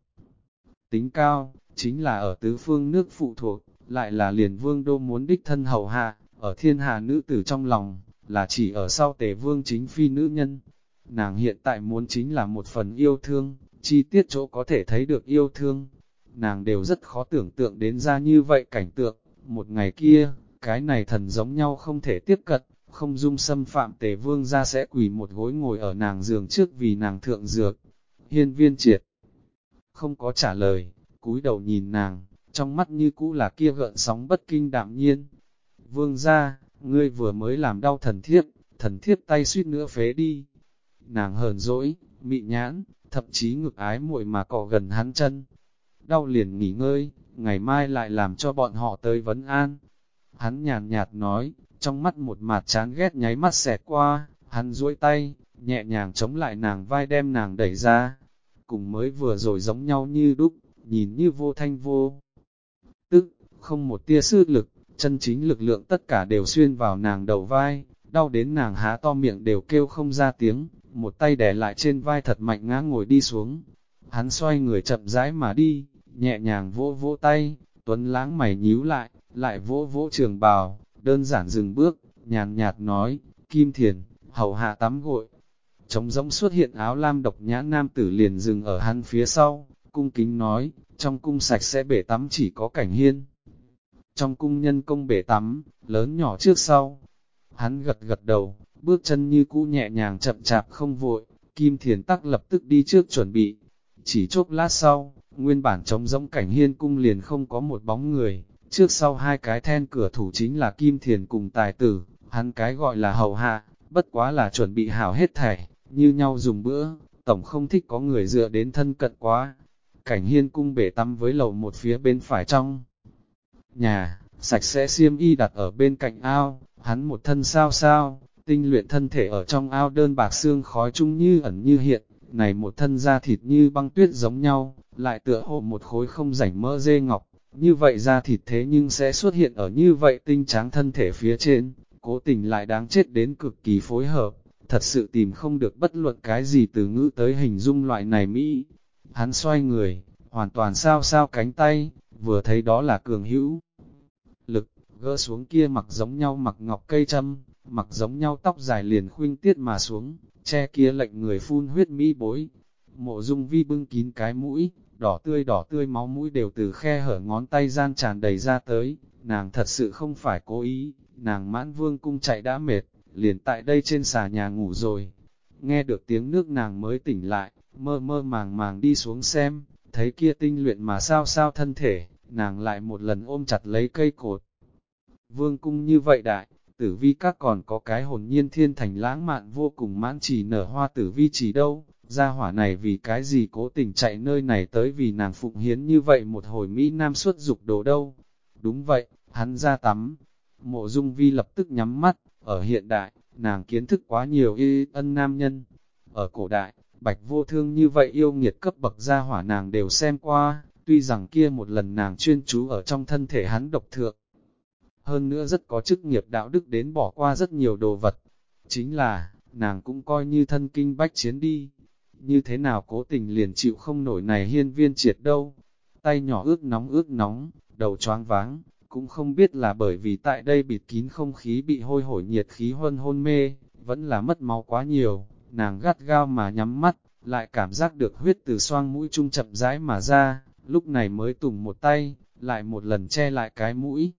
tính cao, chính là ở tứ phương nước phụ thuộc, lại là liền vương đô muốn đích thân hầu hạ, ở thiên hà nữ tử trong lòng, là chỉ ở sau Tề Vương chính phi nữ nhân. Nàng hiện tại muốn chính là một phần yêu thương, chi tiết chỗ có thể thấy được yêu thương. Nàng đều rất khó tưởng tượng đến ra như vậy cảnh tượng, một ngày kia, cái này thần giống nhau không thể tiếp cận, không dung xâm phạm Tề Vương ra sẽ quỳ một gối ngồi ở nàng giường trước vì nàng thượng dược. Hiên Viên Triệt không có trả lời, cúi đầu nhìn nàng, trong mắt như cũ là kia gợn sóng bất kinh đạm nhiên. Vương ra, ngươi vừa mới làm đau thần thiếp tay suýt nữa phế đi. Nàng hờn dỗi, mị nhãn, thậm chí ngực ái muội mà cọ gần hắn chân. Đau liền nghỉ ngơi, ngày mai lại làm cho bọn họ tới vấn an. Hắn nhàn nhạt nói, trong mắt một mạt chán ghét nháy mắt xẹt qua, hắn duỗi tay, nhẹ nhàng chống lại nàng vai đem nàng đẩy ra. Cùng mới vừa rồi giống nhau như đúc, nhìn như vô thanh vô tức, không một tia sức lực, chân chính lực lượng tất cả đều xuyên vào nàng đầu vai, đau đến nàng há to miệng đều kêu không ra tiếng, một tay đè lại trên vai thật mạnh ngã ngồi đi xuống. Hắn xoay người chậm rãi mà đi, nhẹ nhàng vỗ vỗ tay, tuấn lãng mày nhíu lại vỗ vỗ trường bào, đơn giản dừng bước, nhàn nhạt nói, Kim Thiền, hầu hạ tắm gội. Trống rỗng xuất hiện áo lam độc nhãn nam tử liền dừng ở hắn phía sau, cung kính nói, trong cung sạch sẽ bể tắm chỉ có Cảnh Hiên. Trong cung nhân công bể tắm, lớn nhỏ trước sau. Hắn gật gật đầu, bước chân như cũ nhẹ nhàng chậm chạp không vội, Kim Thiền tắc lập tức đi trước chuẩn bị. Chỉ chốc lát sau, nguyên bản trống rỗng Cảnh Hiên cung liền không có một bóng người, trước sau 2 cái then cửa thủ chính là Kim Thiền cùng tài tử, hắn cái gọi là hầu hạ, bất quá là chuẩn bị hảo hết thảy, như nhau dùng bữa, tổng không thích có người dựa đến thân cận quá. Cảnh Hiên cung bể tắm với lầu một phía bên phải trong nhà, sạch sẽ xiêm y đặt ở bên cạnh ao, hắn một thân sao sao, tinh luyện thân thể ở trong ao đơn bạc xương khói chung như ẩn như hiện, này một thân da thịt như băng tuyết giống nhau, lại tựa hồ một khối không rảnh mỡ dê ngọc, như vậy da thịt thế nhưng sẽ xuất hiện ở như vậy tinh tráng thân thể phía trên, Cố Tình lại đáng chết đến cực kỳ phối hợp, thật sự tìm không được bất luận cái gì từ ngữ tới hình dung loại này mỹ. Hắn xoay người, hoàn toàn sao sao cánh tay, vừa thấy đó là cường hữu lực, gỡ xuống kia mặc giống nhau mặc ngọc cây châm, mặc giống nhau tóc dài liền khuynh tiết mà xuống, che kia lệnh người phun huyết mỹ bối. Mộ Dung Vi bưng kín cái mũi, đỏ tươi máu mũi đều từ khe hở ngón tay gian tràn đầy ra tới, nàng thật sự không phải cố ý, nàng Mãn Vương cung chạy đã mệt, liền tại đây trên xà nhà ngủ rồi. Nghe được tiếng nước nàng mới tỉnh lại, mơ mơ màng màng đi xuống xem, thấy kia tinh luyện mà sao sao thân thể, nàng lại một lần ôm chặt lấy cây cột. Vương cung như vậy đại, Tử Vi các còn có cái hồn nhiên thiên thành lãng mạn vô cùng mãn chỉ nở hoa Tử Vi chỉ đâu, gia hỏa này vì cái gì Cố Tình chạy nơi này tới vì nàng phụng hiến như vậy một hồi Mỹ Nam xuất dục đồ đâu. Đúng vậy, hắn ra tắm. Mộ Dung Vi lập tức nhắm mắt, ở hiện đại, nàng kiến thức quá nhiều y ân nam nhân. Ở cổ đại, Bạch Vô Thương như vậy yêu nghiệt cấp bậc gia hỏa nàng đều xem qua, tuy rằng kia một lần nàng chuyên chú ở trong thân thể hắn độc thượng. Hơn nữa rất có chức nghiệp đạo đức đến bỏ qua rất nhiều đồ vật. Chính là, nàng cũng coi như thân kinh bách chiến đi. Như thế nào Cố Tình liền chịu không nổi này Hiên Viên Triệt đâu. Tay nhỏ ướt nóng, đầu choáng váng, cũng không biết là bởi vì tại đây bịt kín không khí bị hôi hổi nhiệt khí hôn mê, vẫn là mất máu quá nhiều, nàng gắt gao mà nhắm mắt, lại cảm giác được huyết từ xoang mũi trung chậm rãi mà ra, lúc này mới tùng một tay, lại một lần che lại cái mũi.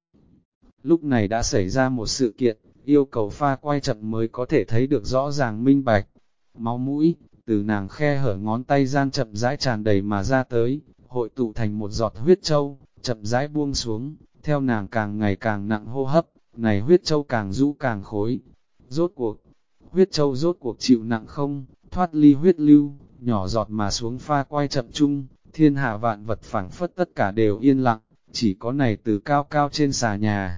Lúc này đã xảy ra một sự kiện, yêu cầu pha quay chậm mới có thể thấy được rõ ràng minh bạch. Máu mũi, từ nàng khe hở ngón tay gian chậm rãi tràn đầy mà ra tới, hội tụ thành một giọt huyết châu, chậm rãi buông xuống, theo nàng càng ngày càng nặng hô hấp, này huyết châu càng rũ càng khối. Rốt cuộc, huyết châu rốt cuộc chịu nặng không, thoát ly huyết lưu, nhỏ giọt mà xuống pha quay chậm chung, thiên hạ vạn vật phảng phất tất cả đều yên lặng, chỉ có này từ cao cao trên xà nhà.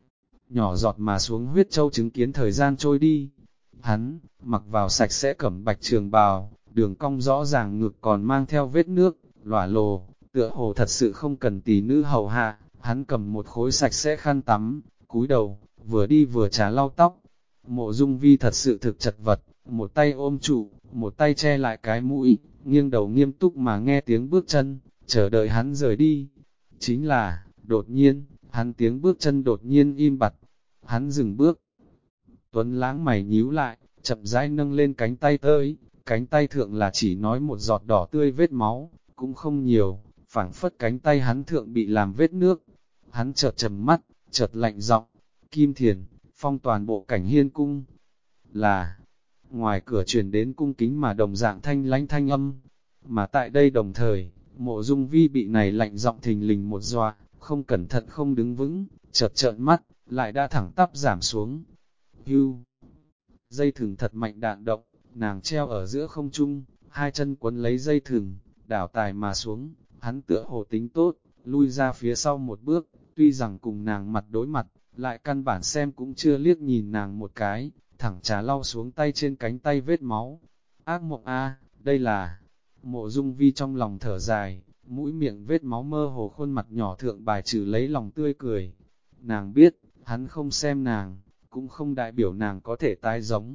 Nhỏ giọt mà xuống huyết châu chứng kiến thời gian trôi đi. Hắn, mặc vào sạch sẽ cẩm bạch trường bào, đường cong rõ ràng ngực còn mang theo vết nước, lòa lồ, tựa hồ thật sự không cần tỷ nữ hầu hạ. Hắn cầm một khối sạch sẽ khăn tắm, cúi đầu, vừa đi vừa trà lau tóc. Mộ Dung Vi thật sự thực chật vật, một tay ôm trụ, một tay che lại cái mũi, nghiêng đầu nghiêm túc mà nghe tiếng bước chân, chờ đợi hắn rời đi. Chính là, đột nhiên, hắn tiếng bước chân đột nhiên im bặt. Hắn dừng bước. Tuấn Lãng mày nhíu lại, chậm rãi nâng lên cánh tay tới, cánh tay thượng là chỉ nói một giọt đỏ tươi vết máu, cũng không nhiều, phảng phất cánh tay hắn thượng bị làm vết nước. Hắn chợt trầm mắt, chợt lạnh giọng, Kim Thiền, phong toàn bộ cảnh hiên cung. Là, ngoài cửa truyền đến cung kính mà đồng dạng thanh lãnh thanh âm, mà tại đây đồng thời, Mộ Dung Vi bị này lạnh giọng thình lình một dọa, không cẩn thận không đứng vững, chợt trợn mắt, lại đã thẳng tắp giảm xuống. Hưu, dây thừng thật mạnh đạn động, nàng treo ở giữa không trung, hai chân quấn lấy dây thừng, đảo tài mà xuống, hắn tựa hồ tính tốt, lui ra phía sau một bước, tuy rằng cùng nàng mặt đối mặt, lại căn bản xem cũng chưa liếc nhìn nàng một cái, thẳng trà lau xuống tay trên cánh tay vết máu. Ác mộng a, đây là... Mộ Dung Vi trong lòng thở dài, mũi miệng vết máu mơ hồ khuôn mặt nhỏ thượng bài trừ lấy lòng tươi cười. Nàng biết, hắn không xem nàng, cũng không đại biểu nàng có thể tái giống.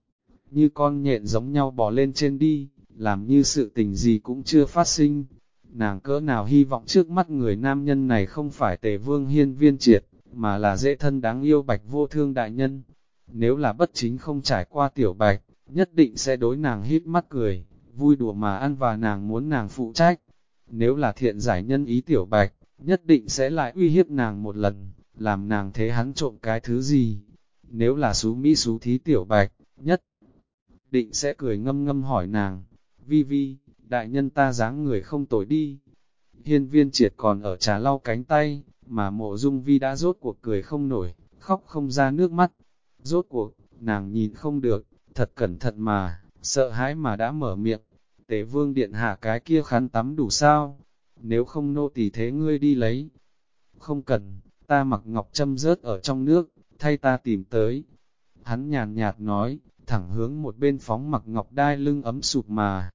Như con nhện giống nhau bò lên trên đi, làm như sự tình gì cũng chưa phát sinh. Nàng cỡ nào hy vọng trước mắt người nam nhân này không phải Tề Vương Hiên Viên Triệt, mà là dễ thân đáng yêu Bạch Vô Thương đại nhân. Nếu là bất chính không trải qua tiểu Bạch, nhất định sẽ đối nàng hít mắt cười, vui đùa mà ăn và nàng muốn nàng phụ trách. Nếu là thiện giải nhân ý tiểu Bạch, nhất định sẽ lại uy hiếp nàng một lần, làm nàng thế hắn trộm cái thứ gì. Nếu là xú Mỹ xú thí tiểu Bạch, nhất định sẽ cười ngâm ngâm hỏi nàng, Vi Vi, đại nhân ta dáng người không tồi đi. Hiên Viên Triệt còn ở trà lau cánh tay, mà Mộ Dung Vi đã rốt cuộc cười không nổi, khóc không ra nước mắt. Rốt cuộc, nàng nhìn không được, thật cẩn thận mà, sợ hãi mà đã mở miệng. Tế Vương điện hạ cái kia khăn tắm đủ sao? Nếu không nô tỳ thế ngươi đi lấy. Không cần, ta mặc ngọc châm rớt ở trong nước, thay ta tìm tới. Hắn nhàn nhạt nói, thẳng hướng một bên phóng mặc ngọc đai lưng ấm sụp mà.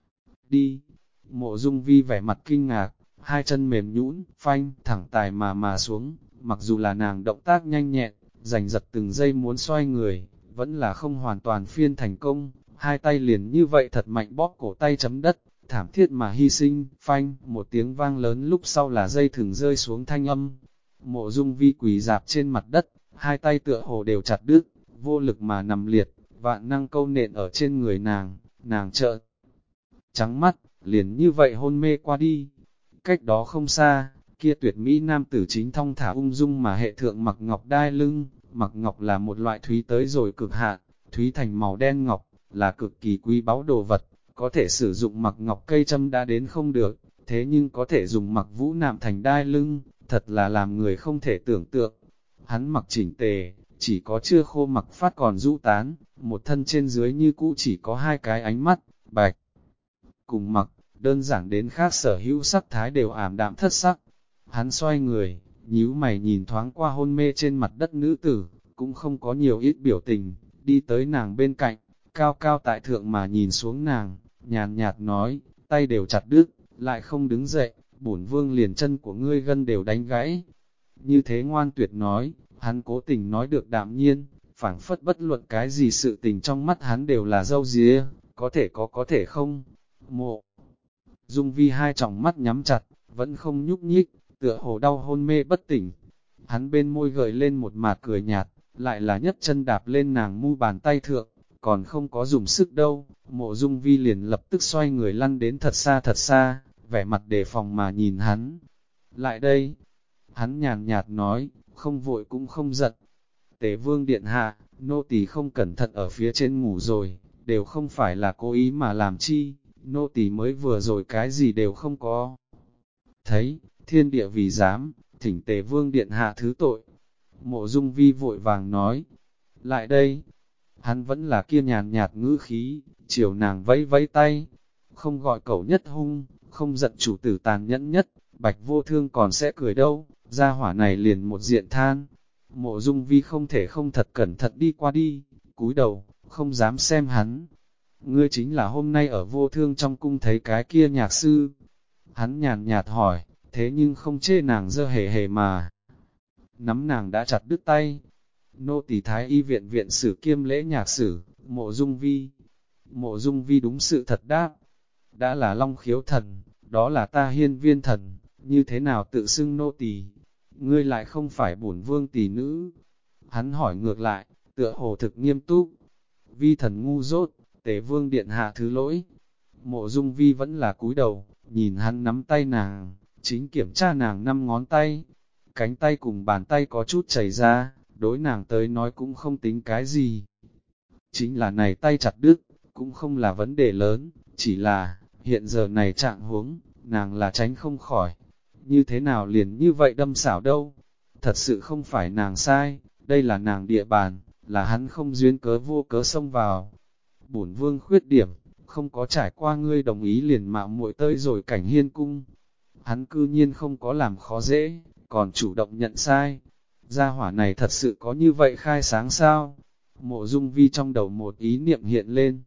Đi, Mộ Dung Vi vẻ mặt kinh ngạc, hai chân mềm nhũn, phanh, thẳng tài mà xuống, mặc dù là nàng động tác nhanh nhẹn, giành giật từng giây muốn xoay người, vẫn là không hoàn toàn phiên thành công, hai tay liền như vậy thật mạnh bóp cổ tay chấm đất, thảm thiết mà hy sinh, phanh, một tiếng vang lớn lúc sau là dây thừng rơi xuống thanh âm. Mộ Dung Vi quỳ dạp trên mặt đất, hai tay tựa hồ đều chặt đứt, vô lực mà nằm liệt, vạn năng câu nện ở trên người nàng trợn trắng mắt, liền như vậy hôn mê qua đi. Cách đó không xa, kia tuyệt mỹ nam tử chính thong thả ung dung mà hệ thượng mặc ngọc đai lưng, mặc ngọc là một loại thúy tới rồi cực hạn, thúy thành màu đen ngọc, là cực kỳ quý báu đồ vật, có thể sử dụng mặc ngọc cây châm đã đến không được, thế nhưng có thể dùng mặc vũ nạm thành đai lưng, thật là làm người không thể tưởng tượng. Hắn mặc chỉnh tề, chỉ có chưa khô mặc phát còn rũ tán, một thân trên dưới như cũ chỉ có hai cái ánh mắt, bạch. Cùng mặc, đơn giản đến khác sở hữu sắc thái đều ảm đạm thất sắc. Hắn xoay người, nhíu mày nhìn thoáng qua hôn mê trên mặt đất nữ tử, cũng không có nhiều ít biểu tình, đi tới nàng bên cạnh, cao cao tại thượng mà nhìn xuống nàng, nhàn nhạt nói, tay đều chặt đứt, lại không đứng dậy, bổn vương liền chân của ngươi gân đều đánh gãy. Như thế ngoan tuyệt nói, hắn cố tình nói được đạm nhiên, phảng phất bất luận cái gì sự tình trong mắt hắn đều là dâu día, có thể có thể không. Mộ Dung Vi hai tròng mắt nhắm chặt, vẫn không nhúc nhích, tựa hồ đau hôn mê bất tỉnh. Hắn bên môi gợi lên một mạt cười nhạt, lại là nhất chân đạp lên nàng mu bàn tay thượng, còn không có dùng sức đâu. Mộ Dung Vi liền lập tức xoay người lăn đến thật xa, vẻ mặt đề phòng mà nhìn hắn. Lại đây, hắn nhàn nhạt nói, không vội cũng không giận. Tế vương điện hạ, nô tỳ không cẩn thận ở phía trên ngủ rồi, đều không phải là cố ý mà làm chi, nô tỳ mới vừa rồi cái gì đều không có. Thấy, thiên địa vì dám, thỉnh Tề vương điện hạ thứ tội. Mộ Dung Vi vội vàng nói, lại đây, hắn vẫn là kia nhàn nhạt ngữ khí, chiều nàng vẫy vẫy tay, không gọi cẩu nhất hung, không giận chủ tử tàn nhẫn nhất, Bạch Vô Thương còn sẽ cười đâu, gia hỏa này liền một diện than. Mộ Dung Vi không thể không thật cẩn thận đi qua đi, cúi đầu, không dám xem hắn. Ngươi chính là hôm nay ở Vô Thương trong cung thấy cái kia nhạc sư. Hắn nhàn nhạt hỏi, thế nhưng không chê nàng dơ hề hề mà. Nắm nàng đã chặt đứt tay. Nô tỳ Thái y viện viện sử kiêm lễ nhạc sử, Mộ Dung Vi. Mộ Dung Vi đúng sự thật đáp. Đã là Long Khiếu thần, đó là ta Hiên Viên thần, như thế nào tự xưng nô tỳ? Ngươi lại không phải bổn vương tỳ nữ. Hắn hỏi ngược lại, tựa hồ thực nghiêm túc. Vi thần ngu dốt, Tề vương điện hạ thứ lỗi. Mộ Dung Vi vẫn là cúi đầu, nhìn hắn nắm tay nàng, chính kiểm tra nàng 5 ngón tay. Cánh tay cùng bàn tay có chút chảy ra, đối nàng tới nói cũng không tính cái gì. Chính là này tay chặt đứt, cũng không là vấn đề lớn, chỉ là, hiện giờ này trạng huống, nàng là tránh không khỏi. Như thế nào liền như vậy đâm xảo đâu? Thật sự không phải nàng sai, đây là nàng địa bàn, là hắn không duyên cớ vô cớ xông vào. Bổn vương khuyết điểm, không có trải qua ngươi đồng ý liền mạo muội tới rồi cảnh hiên cung. Hắn cư nhiên không có làm khó dễ, còn chủ động nhận sai. Gia hỏa này thật sự có như vậy khai sáng sao? Mộ Dung Vi trong đầu một ý niệm hiện lên.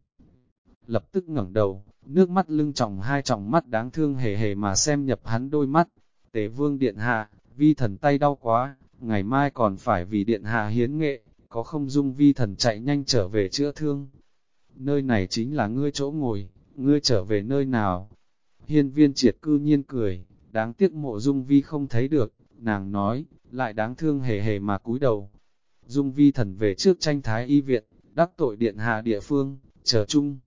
Lập tức ngẩng đầu, nước mắt lưng tròng hai tròng mắt đáng thương hề hề mà xem nhập hắn đôi mắt. Tế vương điện hạ, Vi thần tay đau quá, ngày mai còn phải vì điện hạ hiến nghệ, có không Dung Vi thần chạy nhanh trở về chữa thương. Nơi này chính là ngươi chỗ ngồi, ngươi trở về nơi nào? Hiên Viên Triệt cư nhiên cười, đáng tiếc Mộ Dung Vi không thấy được, nàng nói, lại đáng thương hề hề mà cúi đầu. Dung Vi thần về trước tranh thái y viện, đắc tội điện hạ địa phương, chờ chung.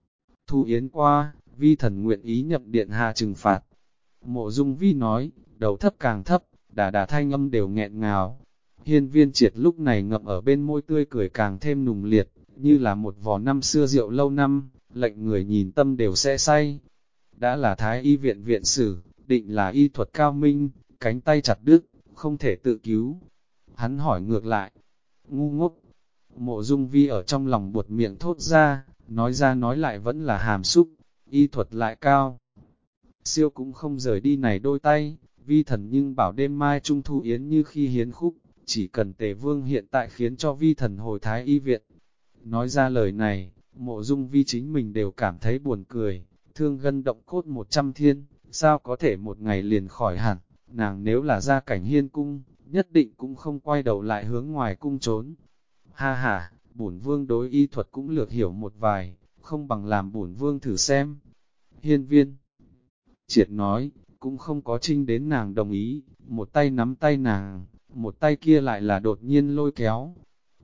Thu yến qua, Vi thần nguyện ý nhậm điện hạ trừng phạt. Mộ Dung Vi nói, đầu thấp càng thấp, đà thanh âm đều nghẹn ngào. Hiên Viên Triệt lúc này ngậm ở bên môi tươi cười càng thêm nùng liệt, như là một vò năm xưa rượu lâu năm, lệnh người nhìn tâm đều sẽ say. Đã là thái y viện viện sử, định là y thuật cao minh, cánh tay chặt đứt, không thể tự cứu. Hắn hỏi ngược lại, ngu ngốc. Mộ Dung Vi ở trong lòng buột miệng thốt ra nói lại vẫn là hàm xúc, y thuật lại cao. Siêu cũng không rời đi này đôi tay, Vi thần nhưng bảo đêm mai trung thu yến như khi hiến khúc, chỉ cần Tề Vương hiện tại khiến cho vi thần hồi Thái Y viện. Nói ra lời này, Mộ Dung Vi chính mình đều cảm thấy buồn cười, thương gân động cốt 100 thiên, sao có thể một ngày liền khỏi hẳn, nàng nếu là ra cảnh hiên cung, nhất định cũng không quay đầu lại hướng ngoài cung trốn. Ha ha, bổn vương đối y thuật cũng lược hiểu một vài, không bằng làm bổn vương thử xem. Hiên Viên Triệt nói, cũng không có trinh đến nàng đồng ý, một tay nắm tay nàng, một tay kia lại là đột nhiên lôi kéo.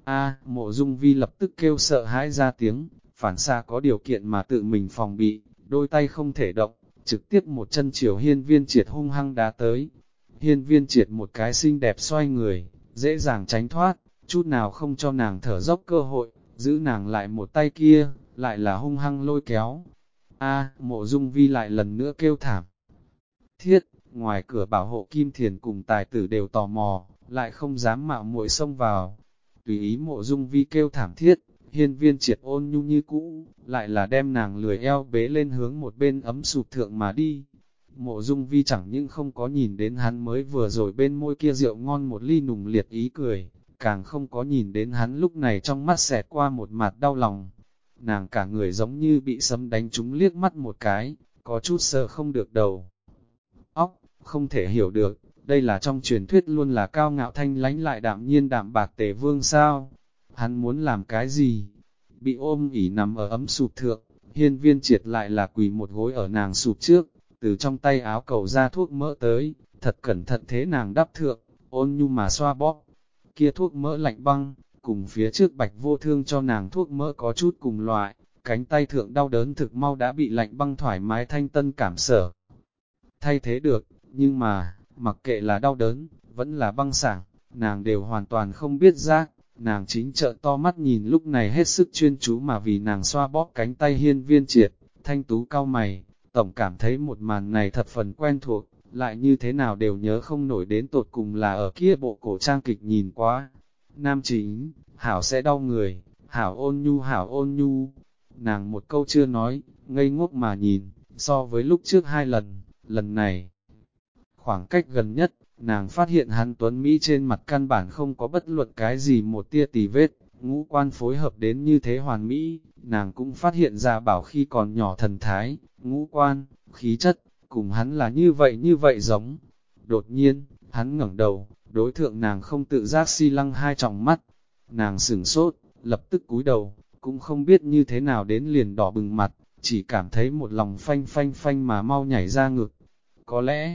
Mộ Dung Vi lập tức kêu sợ hãi ra tiếng, phản xạ có điều kiện mà tự mình phòng bị, đôi tay không thể động, trực tiếp một chân chiều Hiên Viên Triệt hung hăng đá tới. Hiên Viên Triệt một cái xinh đẹp xoay người, dễ dàng tránh thoát, chút nào không cho nàng thở dốc cơ hội, giữ nàng lại một tay kia, lại là hung hăng lôi kéo. Mộ Dung Vi lại lần nữa kêu thảm. Thiết, ngoài cửa bảo hộ Kim Thiền cùng tài tử đều tò mò, lại không dám mạo muội xông vào. Tùy ý Mộ Dung Vi kêu thảm thiết, Hiên Viên Triệt ôn nhu như cũ, lại là đem nàng lười eo bế lên hướng một bên ấm sụp thượng mà đi. Mộ Dung Vi chẳng những không có nhìn đến hắn mới vừa rồi bên môi kia rượu ngon một ly nùng liệt ý cười, càng không có nhìn đến hắn lúc này trong mắt xẹt qua một mặt đau lòng. Nàng cả người giống như bị sấm đánh trúng liếc mắt một cái, có chút sợ không được đầu. Không thể hiểu được, đây là trong truyền thuyết luôn là cao ngạo thanh lánh lại đạm nhiên đạm bạc Tề Vương sao? Hắn muốn làm cái gì? Bị ôm ỉ nằm ở ấm sụp thượng, Hiên Viên Triệt lại là quỳ một gối ở nàng sụp trước, từ trong tay áo cầu ra thuốc mỡ tới, thật cẩn thận thế nàng đắp thượng, ôn nhu mà xoa bóp. Kia thuốc mỡ lạnh băng, cùng phía trước Bạch Vô Thương cho nàng thuốc mỡ có chút cùng loại, cánh tay thượng đau đớn thực mau đã bị lạnh băng thoải mái thanh tân cảm sở. Thay thế được, nhưng mà, mặc kệ là đau đớn, vẫn là băng sảng, nàng đều hoàn toàn không biết giác, nàng chính trợn to mắt nhìn lúc này hết sức chuyên chú mà vì nàng xoa bóp cánh tay Hiên Viên Triệt, thanh tú cau mày, tổng cảm thấy một màn này thật phần quen thuộc, lại như thế nào đều nhớ không nổi đến tột cùng là ở kia bộ cổ trang kịch nhìn quá. Nam chính, hảo sẽ đau người, hảo ôn nhu, nàng một câu chưa nói, ngây ngốc mà nhìn, so với lúc trước 2 lần, lần này. Khoảng cách gần nhất, nàng phát hiện hắn tuấn Mỹ trên mặt căn bản không có bất luận cái gì một tia tì vết, ngũ quan phối hợp đến như thế hoàn mỹ, nàng cũng phát hiện ra bảo khi còn nhỏ thần thái, ngũ quan, khí chất, cùng hắn là như vậy giống. Đột nhiên, hắn ngẩng đầu, đối thượng nàng không tự giác si lăng hai tròng mắt, nàng sửng sốt, lập tức cúi đầu, cũng không biết như thế nào đến liền đỏ bừng mặt, chỉ cảm thấy một lòng phanh phanh phanh mà mau nhảy ra ngực. Có lẽ,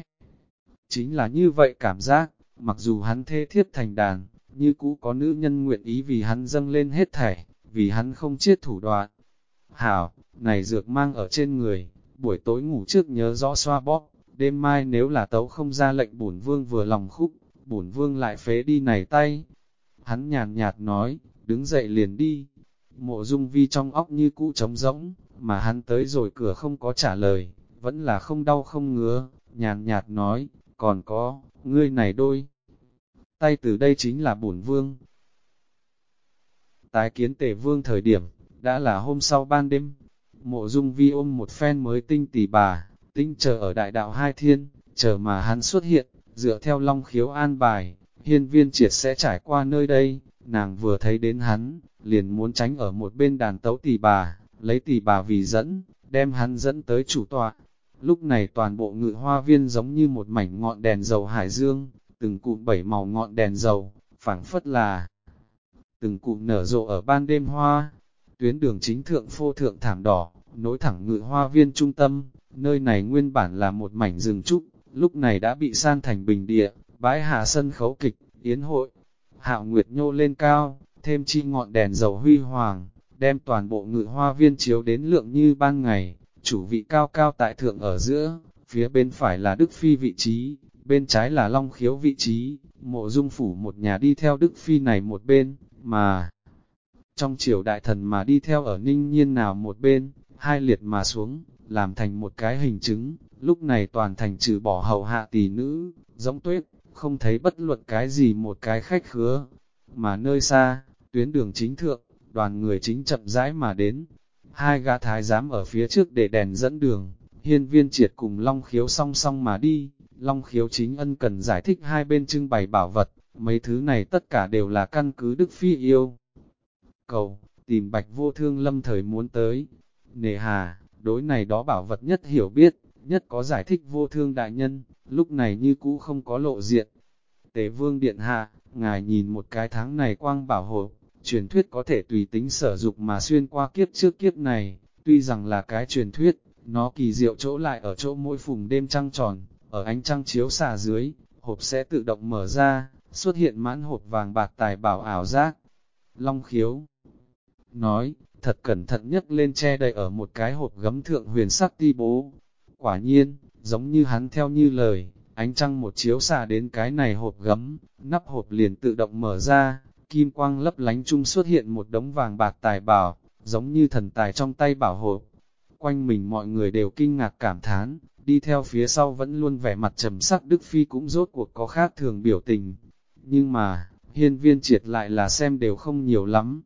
chính là như vậy cảm giác, mặc dù hắn thê thiếp thành đàn, như cũ có nữ nhân nguyện ý vì hắn dâng lên hết thảy, vì hắn không chết thủ đoạn. Hảo, này dược mang ở trên người, buổi tối ngủ trước nhớ rõ xoa bóp, đêm mai nếu là tấu không ra lệnh bổn vương vừa lòng khúc, bổn vương lại phế đi này tay. Hắn nhàn nhạt nói, đứng dậy liền đi. Mộ Dung Vi trong óc như cũ trống rỗng, mà hắn tới rồi cửa không có trả lời, vẫn là không đau không ngứa, nhàn nhạt nói, còn có, ngươi này đôi. Tay từ đây chính là bổn vương. Tái kiến Tề Vương thời điểm, đã là hôm sau ban đêm. Mộ Dung Vi ôm một phen mới tinh tỷ bà, tinh chờ ở đại đạo 2 thiên, chờ mà hắn xuất hiện, dựa theo long khiếu an bài, Hiên Viên Triệt sẽ trải qua nơi đây. Nàng vừa thấy đến hắn, liền muốn tránh ở một bên đàn tấu tỷ bà, lấy tỷ bà vì dẫn, đem hắn dẫn tới chủ tọa. Lúc này toàn bộ ngự hoa viên giống như một mảnh ngọn đèn dầu hải dương, từng cụm 7 màu ngọn đèn dầu, phảng phất là từng cụm nở rộ ở ban đêm hoa. Tuyến đường chính thượng phô thượng thảm đỏ, nối thẳng ngự hoa viên trung tâm, nơi này nguyên bản là một mảnh rừng trúc, lúc này đã bị san thành bình địa, bãi hạ sân khấu kịch, yến hội. Hạo nguyệt nhô lên cao, thêm chi ngọn đèn dầu huy hoàng, đem toàn bộ ngự hoa viên chiếu đến lượng như ban ngày. Chủ vị cao cao tại thượng ở giữa, phía bên phải là Đức Phi vị trí, bên trái là Long Khiếu vị trí, Mộ Dung phủ một nhà đi theo Đức Phi này một bên, mà trong triều đại thần mà đi theo ở Ninh Nhiên nào một bên, hai liệt mà xuống, làm thành một cái hình chứng. Lúc này toàn thành trừ bỏ hầu hạ tỷ nữ, giống tuyết, không thấy bất luận cái gì một cái khách khứa. Mà nơi xa, tuyến đường chính thượng, đoàn người chính chậm rãi mà đến. 2 gã thái giám ở phía trước để đèn dẫn đường, Hiên Viên Triệt cùng Long Khiếu song song mà đi. Long Khiếu chính ân cần giải thích hai bên trưng bày bảo vật, Mấy thứ này tất cả đều là căn cứ Đức Phi yêu cầu, tìm Bạch Vô Thương lâm thời muốn tới. Nề hà, đối này đó bảo vật nhất hiểu biết, nhất có giải thích Vô Thương đại nhân, lúc này như cũ không có lộ diện. Tề Vương điện hạ, ngài nhìn một cái tháng này quang bảo hộ, truyền thuyết có thể tùy tính sở dục mà xuyên qua kiếp trước kiếp này, tuy rằng là cái truyền thuyết, nó kỳ diệu chỗ lại ở chỗ mỗi phùng đêm trăng tròn, ở ánh trăng chiếu xạ dưới, hộp sẽ tự động mở ra, xuất hiện mãn hộp vàng bạc tài bảo ảo giác. Long Khiếu nói, thật cẩn thận nhấc lên che đầy ở một cái hộp gấm thượng huyền sắc ti bố. Quả nhiên, giống như hắn theo như lời, ánh trăng một chiếu xạ đến cái này hộp gấm, nắp hộp liền tự động mở ra, kim quang lấp lánh chung xuất hiện một đống vàng bạc tài bảo, giống như thần tài trong tay bảo hộp. Quanh mình mọi người đều kinh ngạc cảm thán, đi theo phía sau vẫn luôn vẻ mặt trầm sắc Đức Phi cũng rốt cuộc có khác thường biểu tình. Nhưng mà, Hiên Viên Triệt lại là xem đều không nhiều lắm.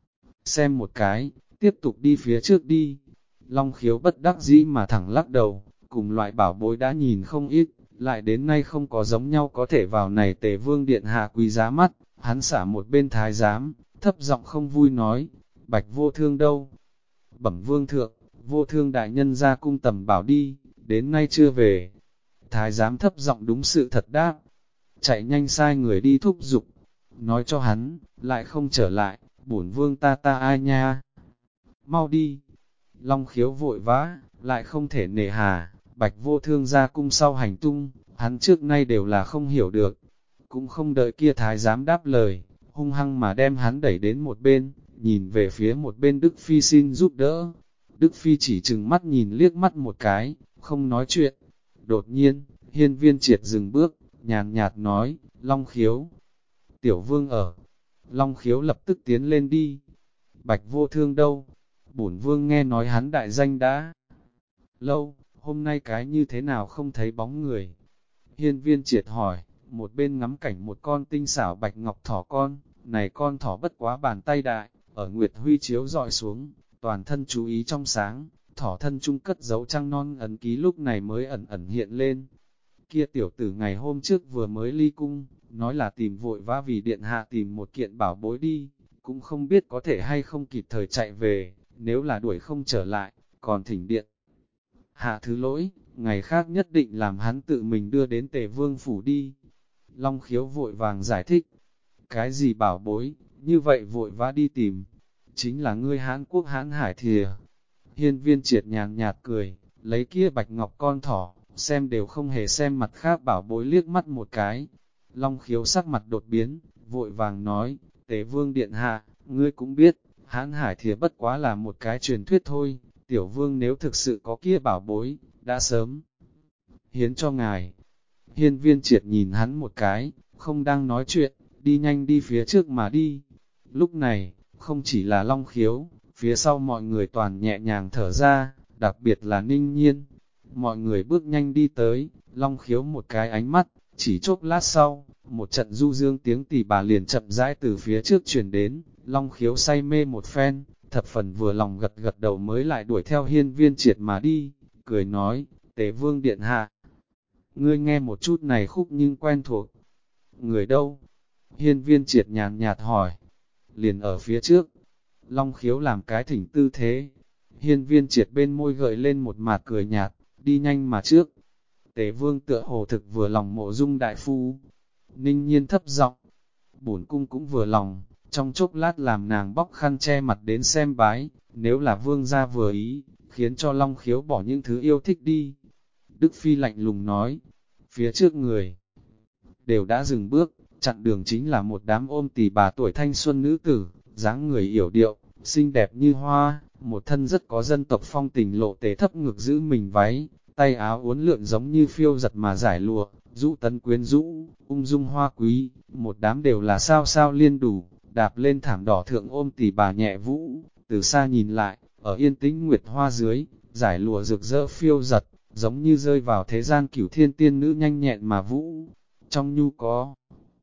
Xem một cái, tiếp tục đi phía trước đi. Long Khiếu bất đắc dĩ mà thẳng lắc đầu, cùng loại bảo bối đã nhìn không ít, lại đến nay không có giống nhau có thể vào này Tề Vương điện hạ quý giá mắt. Hắn xả một bên thái giám, thấp giọng không vui nói, Bạch Vô Thương đâu? Bẩm Vương thượng, Vô Thương đại nhân ra cung tầm bảo đi, đến nay chưa về. Thái giám thấp giọng đúng sự thật đáp, chạy nhanh sai người đi thúc giục, nói cho hắn, lại không trở lại, bổn vương ta ai nha. Mau đi. Long Khiếu vội vã, lại không thể nề hà, Bạch Vô Thương ra cung sau hành tung, hắn trước nay đều là không hiểu được. Cũng không đợi kia thái giám đáp lời, hung hăng mà đem hắn đẩy đến một bên, nhìn về phía một bên Đức Phi xin giúp đỡ. Đức Phi chỉ chừng mắt nhìn liếc mắt một cái, không nói chuyện. Đột nhiên, Hiên Viên Triệt dừng bước, nhàn nhạt nói, Long Khiếu. Tiểu Vương ở. Long Khiếu lập tức tiến lên đi. Bạch Vô Thương đâu? Bổn Vương nghe nói hắn đại danh đã lâu, hôm nay cái như thế nào không thấy bóng người. Hiên Viên Triệt hỏi, một bên ngắm cảnh một con tinh xảo bạch ngọc thỏ con, này con thỏ bất quá bàn tay đại, ở Nguyệt Huy chiếu dọi xuống, toàn thân chú ý trong sáng, thỏ thân trung cất dấu trăng non ấn ký lúc này mới ẩn ẩn hiện lên. Kia tiểu tử ngày hôm trước vừa mới ly cung, nói là tìm vội vã vì điện hạ tìm một kiện bảo bối đi, cũng không biết có thể hay không kịp thời chạy về, nếu là đuổi không trở lại, còn thỉnh điện hạ thứ lỗi, ngày khác nhất định làm hắn tự mình đưa đến Tề Vương phủ đi. Long Khiếu vội vàng giải thích, cái gì bảo bối, như vậy vội vã đi tìm, chính là ngươi Hán Quốc Hán Hải Thìa. Hiên Viên Triệt nhàn nhạt cười, lấy kia bạch ngọc con thỏ, xem đều không hề xem mặt khác bảo bối liếc mắt một cái. Long Khiếu sắc mặt đột biến, vội vàng nói, Tề Vương điện hạ, ngươi cũng biết, Hán Hải Thìa bất quá là một cái truyền thuyết thôi, Tiểu Vương nếu thực sự có kia bảo bối, đã sớm hiến cho ngài. Hiên Viên Triệt nhìn hắn một cái, không đang nói chuyện, đi nhanh đi phía trước mà đi. Lúc này, không chỉ là Long Khiếu, phía sau mọi người toàn nhẹ nhàng thở ra, đặc biệt là Ninh Nhiên. Mọi người bước nhanh đi tới, Long Khiếu một cái ánh mắt, chỉ chốc lát sau, một trận du dương tiếng tỳ bà liền chậm rãi từ phía trước truyền đến, Long Khiếu say mê một phen, thập phần vừa lòng gật gật đầu mới lại đuổi theo Hiên Viên Triệt mà đi, cười nói, Tề Vương điện hạ. Ngươi nghe một chút này khúc nhưng quen thuộc. Người đâu? Hiên Viên Triệt nhàn nhạt hỏi. Liền ở phía trước. Long Khiếu làm cái thỉnh tư thế. Hiên Viên Triệt bên môi gợi lên một mạt cười nhạt, đi nhanh mà trước. Tề Vương tựa hồ thực vừa lòng Mộ Dung đại phu. Ninh Nhiên thấp giọng, bổn cung cũng vừa lòng, trong chốc lát làm nàng bóc khăn che mặt đến xem bái, nếu là vương gia vừa ý, khiến cho Long Khiếu bỏ những thứ yêu thích đi. Đức Phi lạnh lùng nói, phía trước người đều đã dừng bước, chặn đường chính là một đám ôm tỳ bà tuổi thanh xuân nữ tử, dáng người yểu điệu, xinh đẹp như hoa, một thân rất có dân tộc phong tình lộ tế thấp ngực giữ mình váy, tay áo uốn lượn giống như phiêu giật mà giải lụa, rũ tấn quyến rũ, ung dung hoa quý, một đám đều là sao sao liên đủ, đạp lên thảm đỏ thượng ôm tỳ bà nhẹ vũ, từ xa nhìn lại, ở yên tĩnh nguyệt hoa dưới, giải lụa rực rỡ phiêu giật, giống như rơi vào thế gian cửu thiên tiên nữ nhanh nhẹn mà vũ. Trong nhu có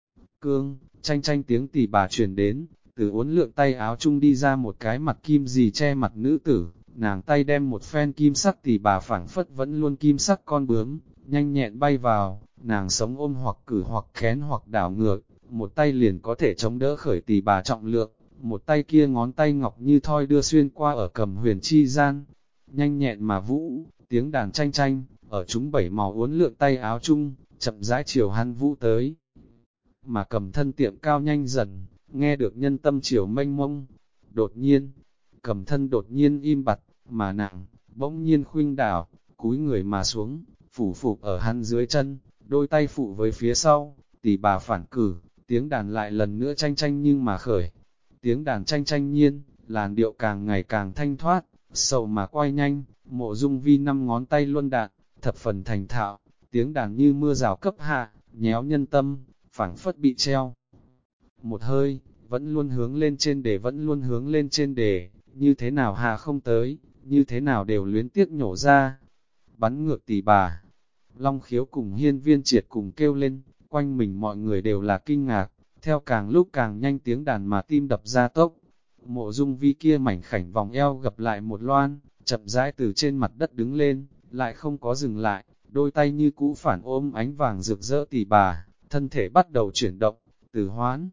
cương, tranh tranh tiếng tỳ bà truyền đến, từ uốn lượn tay áo chung đi ra một cái mặt kim gì che mặt nữ tử, nàng tay đem một phen kim sắc tỳ bà phảng phất vẫn luôn kim sắc con bướm, nhanh nhẹn bay vào, nàng sống ôm hoặc cử hoặc khén hoặc đảo ngược, một tay liền có thể chống đỡ khởi tỷ bà trọng lượng, một tay kia ngón tay ngọc như thoi đưa xuyên qua ở cầm huyền chi gian, nhanh nhẹn mà vũ, tiếng đàn tranh tranh, ở chúng bảy màu uốn lượn tay áo chung, chậm rãi chiều hắn vũ tới. Mà cầm thân tiệm cao nhanh dần, nghe được nhân tâm chiều mênh mông. Đột nhiên, cầm thân đột nhiên im bặt, mà nặng, bỗng nhiên khuynh đảo, cúi người mà xuống, phủ phục ở hắn dưới chân, đôi tay phụ với phía sau, tỷ bà phản cử, tiếng đàn lại lần nữa tranh tranh nhưng mà khởi. Tiếng đàn tranh tranh nhiên, làn điệu càng ngày càng thanh thoát, sầu mà quay nhanh, Mộ Dung Vi năm ngón tay luân đạn, thập phần thành thạo, tiếng đàn như mưa rào cấp hạ, nhéo nhân tâm, phảng phất bị treo. Một hơi, vẫn luôn hướng lên trên đề, vẫn luôn hướng lên trên đề, như thế nào hạ không tới, như thế nào đều luyến tiếc nhổ ra. Bắn ngược tỷ bà, Long Khiếu cùng Hiên Viên Triệt cùng kêu lên, quanh mình mọi người đều là kinh ngạc, theo càng lúc càng nhanh tiếng đàn mà tim đập ra tốc. Mộ Dung Vi kia mảnh khảnh vòng eo gập lại một loan, chậm rãi từ trên mặt đất đứng lên, lại không có dừng lại, đôi tay như cũ phản ôm ánh vàng rực rỡ tỷ bà, thân thể bắt đầu chuyển động, từ hoán